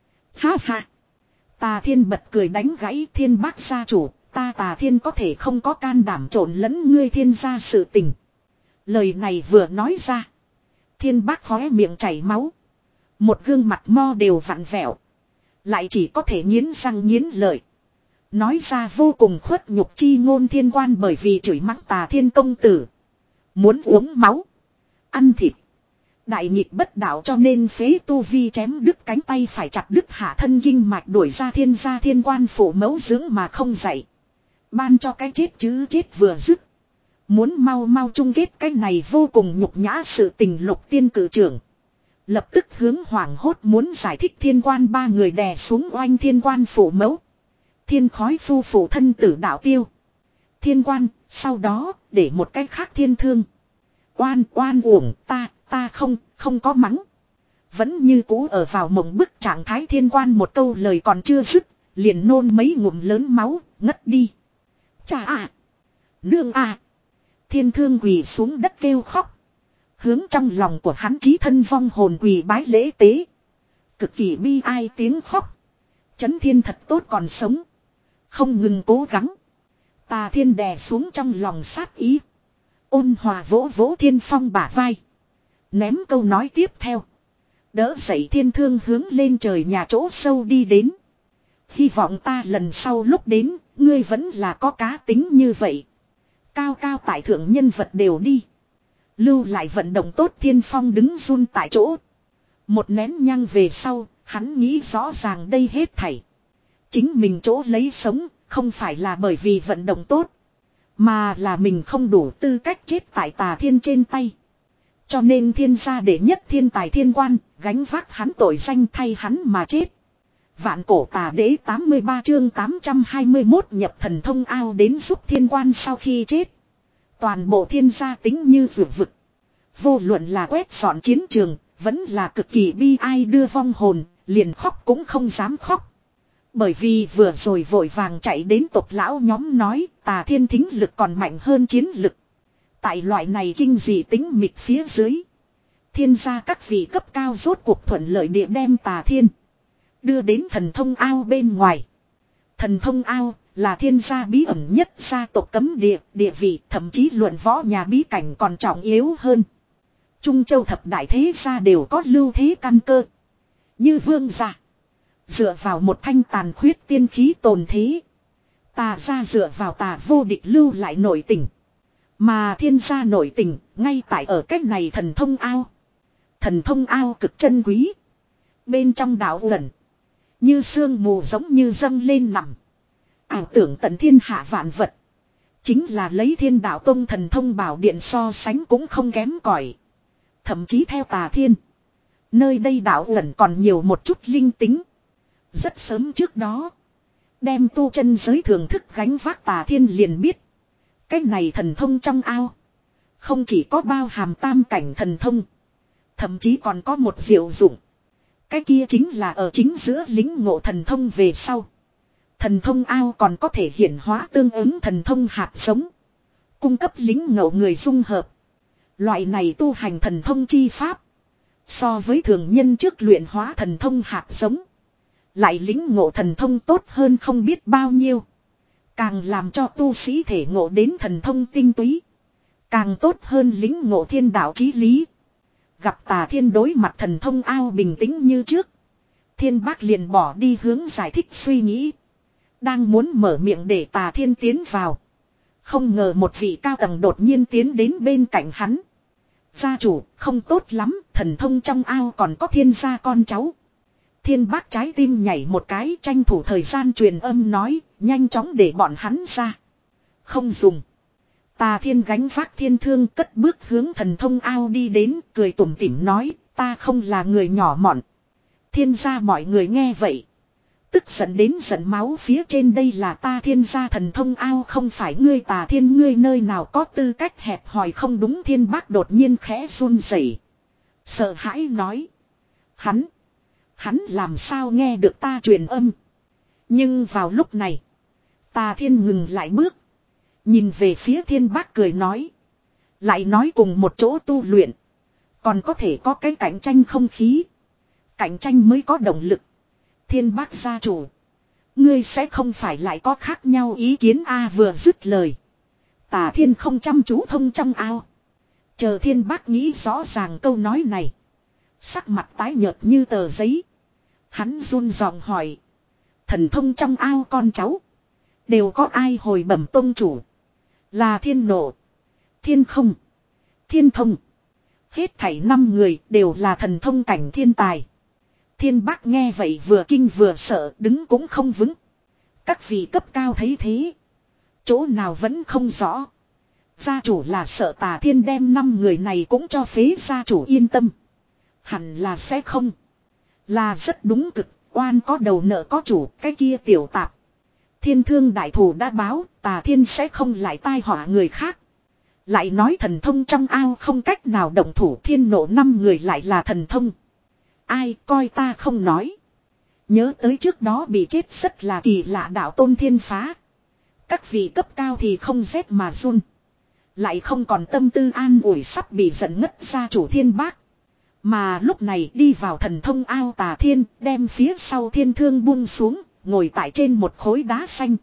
Ha ha. Tà Thiên bật cười đánh gãy Thiên Bác gia chủ. Ta Tà Thiên có thể không có can đảm trộn lẫn ngươi thiên gia sự tình. Lời này vừa nói ra. Thiên Bác khóe miệng chảy máu. Một gương mặt mo đều vặn vẹo. Lại chỉ có thể nghiến răng nghiến lợi. Nói ra vô cùng khuất nhục chi ngôn thiên quan bởi vì chửi mắng Tà Thiên công tử. Muốn uống máu. Ăn thịt. Đại nghịch bất đạo cho nên phế tu vi chém đứt cánh tay phải chặt đứt hạ thân kinh mạch đuổi ra thiên gia thiên quan phụ mẫu dưỡng mà không dạy. Ban cho cái chết chứ chết vừa dứt. Muốn mau mau chung kết cái này vô cùng nhục nhã sự tình Lục Tiên cử trưởng. Lập tức hướng hoảng hốt muốn giải thích thiên quan ba người đè xuống oanh thiên quan phụ mẫu. Thiên khói phu phụ thân tử đạo tiêu. Thiên quan, sau đó, để một cái khác thiên thương. Oan, oan uổng, ta, ta không, không có mắng. Vẫn như cũ ở vào mộng bức trạng thái thiên quan một câu lời còn chưa dứt, liền nôn mấy ngụm lớn máu, ngất đi. Cha à! Nương à! Thiên thương quỳ xuống đất kêu khóc. Hướng trong lòng của hắn chí thân vong hồn quỳ bái lễ tế. Cực kỳ bi ai tiếng khóc. Chấn Thiên thật tốt còn sống. Không ngừng cố gắng. Tà Thiên đè xuống trong lòng sát ý. Ôn hòa vỗ vỗ Thiên Phong bả vai. Ném câu nói tiếp theo. Đỡ dậy thiên thương hướng lên trời nhà chỗ sâu đi đến. Hy vọng ta lần sau lúc đến, ngươi vẫn là có cá tính như vậy. Cao cao tại thượng nhân vật đều đi. Lưu lại vận động tốt Thiên Phong đứng run tại chỗ. Một nén nhang về sau, hắn nghĩ rõ ràng đây hết thảy. Chính mình chỗ lấy sống, không phải là bởi vì vận động tốt. Mà là mình không đủ tư cách chết tại Tà Thiên trên tay. Cho nên thiên gia đệ nhất thiên tài thiên quan, gánh vác hắn tội danh thay hắn mà chết. Vạn cổ tà đế tám mươi ba chương tám trăm hai mươi mốt nhập thần thông ao đến giúp thiên quan sau khi chết. Toàn bộ thiên gia tính như vượt vực. Vô luận là quét dọn chiến trường, vẫn là cực kỳ bi ai đưa vong hồn, liền khóc cũng không dám khóc. Bởi vì vừa rồi vội vàng chạy đến tộc lão nhóm nói Tà Thiên thính lực còn mạnh hơn chiến lực. Tại loại này kinh dị tính mịt phía dưới. Thiên gia các vị cấp cao rốt cuộc thuận lợi địa đem Tà Thiên đưa đến thần thông ao bên ngoài. Thần thông ao là thiên gia bí ẩn nhất gia tộc cấm địa, địa vị thậm chí luận võ nhà bí cảnh còn trọng yếu hơn. Trung Châu thập đại thế gia đều có lưu thế căn cơ. Như Vương gia dựa vào một thanh tàn khuyết tiên khí tồn thế. Tà gia dựa vào Tà vô địch lưu lại nội tình. Mà thiên gia nội tình ngay tại ở cách này thần thông ao. Thần thông ao cực chân quý. Bên trong đạo ẩn. Như sương mù giống như dâng lên nằm. Ảo tưởng tận thiên hạ vạn vật. Chính là lấy Thiên Đạo Tông thần thông bảo điện so sánh cũng không kém cỏi. Thậm chí theo Tà Thiên. Nơi đây đạo ẩn còn nhiều một chút linh tính. Rất sớm trước đó. Đem tu chân giới thưởng thức gánh vác Tà Thiên liền biết. Cái này thần thông trong ao. Không chỉ có bao hàm tam cảnh thần thông. Thậm chí còn có một diệu dụng. Cái kia chính là ở chính giữa lính ngộ thần thông về sau. Thần thông ao còn có thể hiển hóa tương ứng thần thông hạt giống. Cung cấp lính ngộ người dung hợp. Loại này tu hành thần thông chi pháp. So với thường nhân trước luyện hóa thần thông hạt giống. Lại lính ngộ thần thông tốt hơn không biết bao nhiêu. Càng làm cho tu sĩ thể ngộ đến thần thông tinh túy. Càng tốt hơn lính ngộ thiên đạo chí lý. Gặp Tà Thiên đối mặt thần thông ao bình tĩnh như trước. Thiên Bác liền bỏ đi hướng giải thích suy nghĩ. Đang muốn mở miệng để Tà Thiên tiến vào. Không ngờ một vị cao tầng đột nhiên tiến đến bên cạnh hắn. Gia chủ, không tốt lắm, thần thông trong ao còn có thiên gia con cháu. Thiên Bác trái tim nhảy một cái, tranh thủ thời gian truyền âm nói, nhanh chóng để bọn hắn ra. Không dùng. Tà Thiên gánh vác thiên thương cất bước hướng thần thông ao đi đến, cười tủm tỉm nói, ta không là người nhỏ mọn. Thiên gia mọi người nghe vậy. Tức giận đến giận máu phía trên, đây là ta Thiên gia thần thông ao, không phải ngươi Tà Thiên, ngươi nơi nào có tư cách hẹp hòi không đúng. Thiên Bác đột nhiên khẽ run rẩy, sợ hãi nói. Hắn, hắn làm sao nghe được ta truyền âm. Nhưng vào lúc này, Tà Thiên ngừng lại bước. Nhìn về phía Thiên Bác cười nói. Lại nói cùng một chỗ tu luyện. Còn có thể có cái cạnh tranh không khí. Cạnh tranh mới có động lực. Thiên Bác gia chủ. Ngươi sẽ không phải lại có khác nhau ý kiến a vừa dứt lời. Tà Thiên không chăm chú thông trong ao. Chờ Thiên Bác nghĩ rõ ràng câu nói này. Sắc mặt tái nhợt như tờ giấy. Hắn run giọng hỏi. Thần thông trong ao con cháu. Đều có ai hồi bẩm tông chủ. Là Thiên Nộ, Thiên Không, Thiên Thông. Hết thảy năm người đều là thần thông cảnh thiên tài. Thiên Bác nghe vậy vừa kinh vừa sợ, đứng cũng không vững. Các vị cấp cao thấy thế. Chỗ nào vẫn không rõ. Gia chủ là sợ Tà Thiên đem năm người này cũng cho phế, gia chủ yên tâm. Hẳn là sẽ không. Là rất đúng cực, oan có đầu nợ có chủ, cái kia tiểu tạp. Thiên thương đại thủ đã báo, Tà Thiên sẽ không lại tai họa người khác. Lại nói thần thông trong ao không cách nào động thủ, Thiên Nộ năm người lại là thần thông. Ai coi ta không nói. Nhớ tới trước đó bị chết rất là kỳ lạ đạo tôn Thiên Phá. Các vị cấp cao thì không rét mà run. Lại không còn tâm tư an ủi sắp bị giận ngất gia chủ Thiên Bác. Mà lúc này đi vào thần thông ao Tà Thiên, đem phía sau thiên thương buông xuống, ngồi tại trên một khối đá xanh.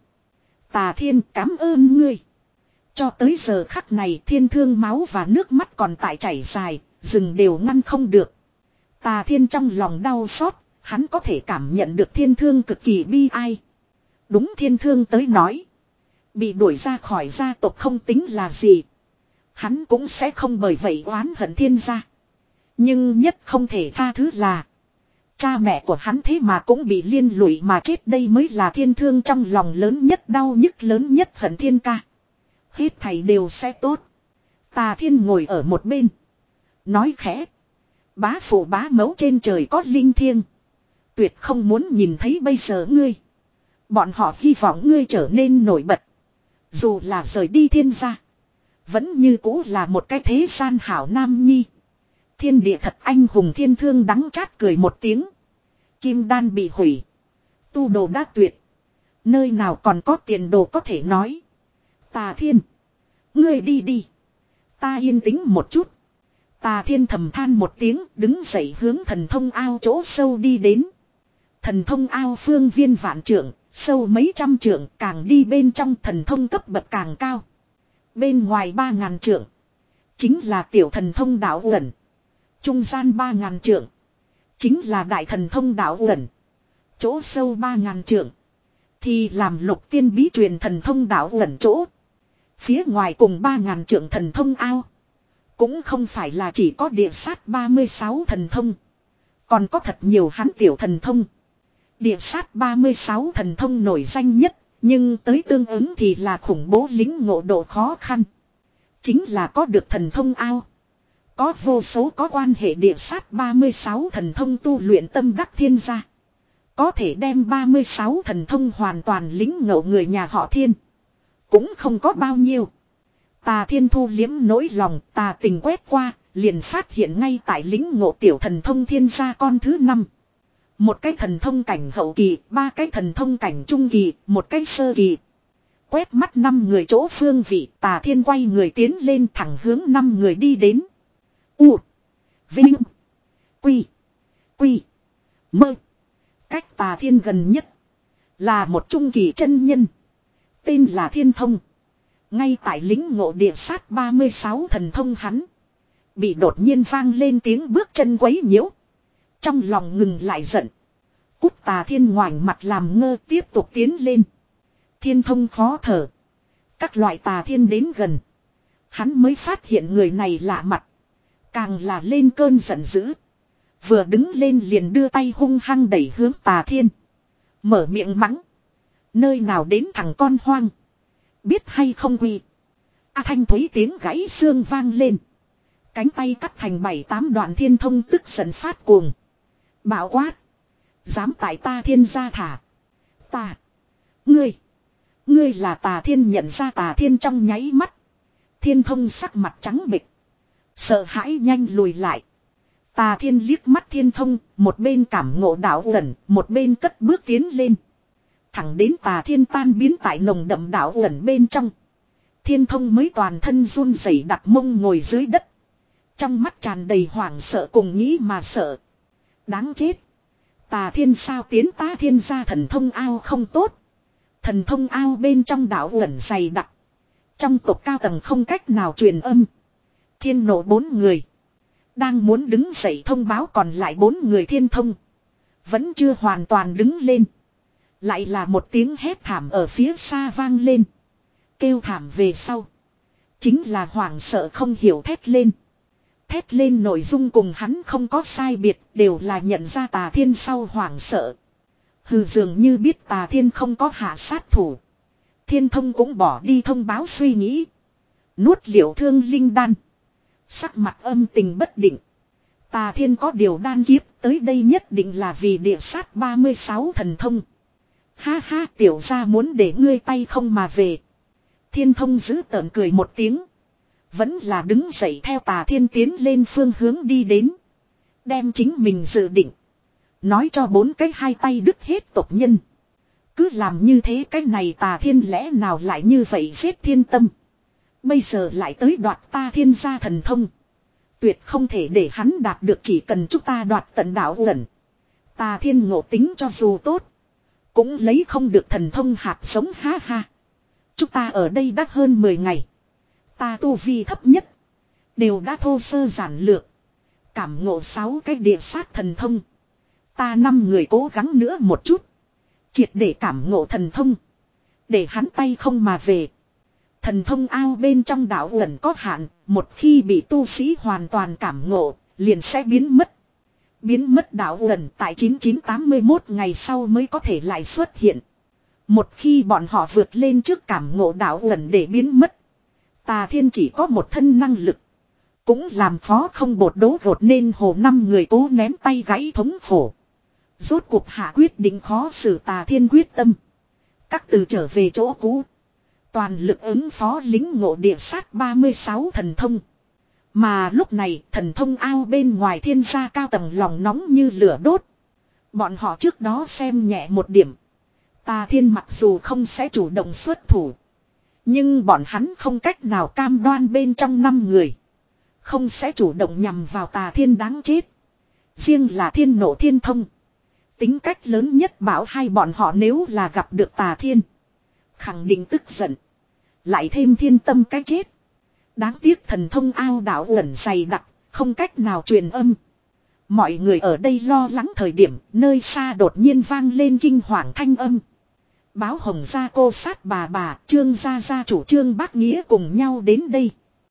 Tà Thiên cảm ơn ngươi. Cho tới giờ khắc này thiên thương máu và nước mắt còn tại chảy dài, dừng đều ngăn không được. Tà Thiên trong lòng đau xót, hắn có thể cảm nhận được thiên thương cực kỳ bi ai. Đúng thiên thương tới nói. Bị đuổi ra khỏi gia tộc không tính là gì. Hắn cũng sẽ không bởi vậy oán hận thiên gia. Nhưng nhất không thể tha thứ là. Cha mẹ của hắn thế mà cũng bị liên lụy mà chết, đây mới là thiên thương trong lòng lớn nhất, đau nhức lớn nhất. Hận thiên ca. Hết thảy đều sẽ tốt. Tà Thiên ngồi ở một bên. Nói khẽ. Bá phụ bá mẫu trên trời có linh thiêng. Tuyệt không muốn nhìn thấy bây giờ ngươi. Bọn họ hy vọng ngươi trở nên nổi bật. Dù là rời đi thiên gia. Vẫn như cũ là một cái thế gian hảo nam nhi. Thiên địa thật anh hùng. Thiên thương đắng chát cười một tiếng. Kim đan bị hủy. Tu đồ đã tuyệt. Nơi nào còn có tiền đồ có thể nói. Tà Thiên. Ngươi đi đi. Ta yên tĩnh một chút. Tà Thiên thầm than một tiếng, đứng dậy hướng thần thông ao chỗ sâu đi đến. Thần thông ao phương viên vạn trượng, sâu mấy trăm trượng, càng đi bên trong thần thông cấp bậc càng cao. Bên ngoài ba ngàn trượng. Chính là tiểu thần thông đạo uẩn. Trung gian ba ngàn trượng. Chính là đại thần thông đạo uẩn. Chỗ sâu ba ngàn trượng. Thì làm lục tiên bí truyền thần thông đạo uẩn chỗ. Phía ngoài cùng ba ngàn trượng thần thông ao. Cũng không phải là chỉ có địa sát ba mươi sáu thần thông. Còn có thật nhiều hắn tiểu thần thông. Địa sát ba mươi sáu thần thông nổi danh nhất. Nhưng tới tương ứng thì là khủng bố lính ngộ độ khó khăn. Chính là có được thần thông ao. Có vô số có quan hệ địa sát ba mươi sáu thần thông tu luyện tâm đắc thiên gia. Có thể đem ba mươi sáu thần thông hoàn toàn lính ngộ người nhà họ Thiên. Cũng không có bao nhiêu. Tà Thiên thu liếm nỗi lòng, tà tình quét qua, liền phát hiện ngay tại lính ngộ tiểu thần thông thiên gia con thứ năm. Một cái thần thông cảnh hậu kỳ, ba cái thần thông cảnh trung kỳ, một cái sơ kỳ. Quét mắt năm người chỗ phương vị, Tà Thiên quay người tiến lên thẳng hướng năm người đi đến. U. Vinh. Quy. Quy. Mơ. Cách Tà Thiên gần nhất là một trung kỳ chân nhân. Tên là Thiên Thông. Ngay tại lính ngộ địa sát ba mươi sáu thần thông hắn. Bị đột nhiên vang lên tiếng bước chân quấy nhiễu. Trong lòng ngừng lại giận. Cút Tà Thiên ngoảnh mặt làm ngơ tiếp tục tiến lên. Thiên Thông khó thở. Các loại Tà Thiên đến gần. Hắn mới phát hiện người này lạ mặt. Càng là lên cơn giận dữ. Vừa đứng lên liền đưa tay hung hăng đẩy hướng Tà Thiên. Mở miệng mắng. Nơi nào đến thằng con hoang. Biết hay không quy. A thanh thúy tiếng gãy xương vang lên. Cánh tay cắt thành bảy tám đoạn. Thiên Thông tức giận phát cuồng. Bảo quát. Dám tại ta Thiên gia thả. Ta. Ngươi. Ngươi là Tà Thiên nhận ra Tà Thiên trong nháy mắt. Thiên Thông sắc mặt trắng bệch. Sợ hãi nhanh lùi lại. Tà Thiên liếc mắt Thiên Thông. Một bên cảm ngộ đạo ẩn. Một bên cất bước tiến lên. Thẳng đến Tà Thiên tan biến tại nồng đậm đạo ẩn bên trong. Thiên Thông mới toàn thân run rẩy đặt mông ngồi dưới đất. Trong mắt tràn đầy hoảng sợ cùng nghĩ mà sợ. Đáng chết. Tà Thiên sao tiến ta Thiên gia thần thông ao không tốt. Thần thông ao bên trong đạo ẩn dày đặc. Trong tộc cao tầng không cách nào truyền âm. Thiên nộ bốn người. Đang muốn đứng dậy thông báo còn lại bốn người Thiên Thông. Vẫn chưa hoàn toàn đứng lên. Lại là một tiếng hét thảm ở phía xa vang lên. Kêu thảm về sau. Chính là hoảng sợ không hiểu thét lên. Thét lên nội dung cùng hắn không có sai biệt. Đều là nhận ra Tà Thiên sau hoảng sợ. Hừ dường như biết Tà Thiên không có hạ sát thủ. Thiên Thông cũng bỏ đi thông báo suy nghĩ. Nuốt liệu thương linh đan. Sắc mặt âm tình bất định. Tà Thiên có điều đan kiếp tới đây nhất định là vì địa sát ba mươi sáu thần thông. Ha ha tiểu gia muốn để ngươi tay không mà về. Thiên Thông giữ tợn cười một tiếng. Vẫn là đứng dậy theo Tà Thiên tiến lên phương hướng đi đến. Đem chính mình dự định. Nói cho bốn cái hai tay đứt hết tộc nhân. Cứ làm như thế cái này Tà Thiên lẽ nào lại như vậy giết thiên tâm. Bây giờ lại tới đoạt ta Thiên gia thần thông. Tuyệt không thể để hắn đạt được chỉ cần chúng ta đoạt tận đạo ẩn. Tà Thiên ngộ tính cho dù tốt. Cũng lấy không được thần thông hạt giống ha ha. Chúng ta ở đây đã hơn mười ngày. Ta tu vi thấp nhất. Đều đã thô sơ giản lược. Cảm ngộ sáu cái địa sát thần thông. Ta năm người cố gắng nữa một chút. Triệt để cảm ngộ thần thông. Để hắn tay không mà về. Thần thông ao bên trong đạo ẩn có hạn. Một khi bị tu sĩ hoàn toàn cảm ngộ. Liền sẽ biến mất. Biến mất đạo ẩn tại chín nghìn chín trăm tám mươi mốt ngày sau mới có thể lại xuất hiện. Một khi bọn họ vượt lên trước cảm ngộ đạo ẩn để biến mất. Tà Thiên chỉ có một thân năng lực. Cũng làm phó không bột đố gột nên hồ năm người cố ném tay gãy thống khổ. Rốt cuộc hạ quyết định khó xử Tà Thiên quyết tâm. Các từ trở về chỗ cũ. Toàn lực ứng phó lính ngộ địa sát ba mươi sáu thần thông. Mà lúc này thần thông ao bên ngoài Thiên gia cao tầng lòng nóng như lửa đốt. Bọn họ trước đó xem nhẹ một điểm. Tà Thiên mặc dù không sẽ chủ động xuất thủ. Nhưng bọn hắn không cách nào cam đoan bên trong năm người. Không sẽ chủ động nhằm vào Tà Thiên đáng chết. Riêng là Thiên nộ Thiên Thông. Tính cách lớn nhất bảo hai bọn họ nếu là gặp được Tà Thiên. Khẳng định tức giận. Lại thêm thiên tâm cái chết. Đáng tiếc thần thông ao đảo ẩn dày đặc. Không cách nào truyền âm. Mọi người ở đây lo lắng thời điểm. Nơi xa đột nhiên vang lên kinh hoàng thanh âm. Báo Hồng gia cô sát bà bà. Trương gia gia chủ Trương Bác Nghĩa cùng nhau đến đây.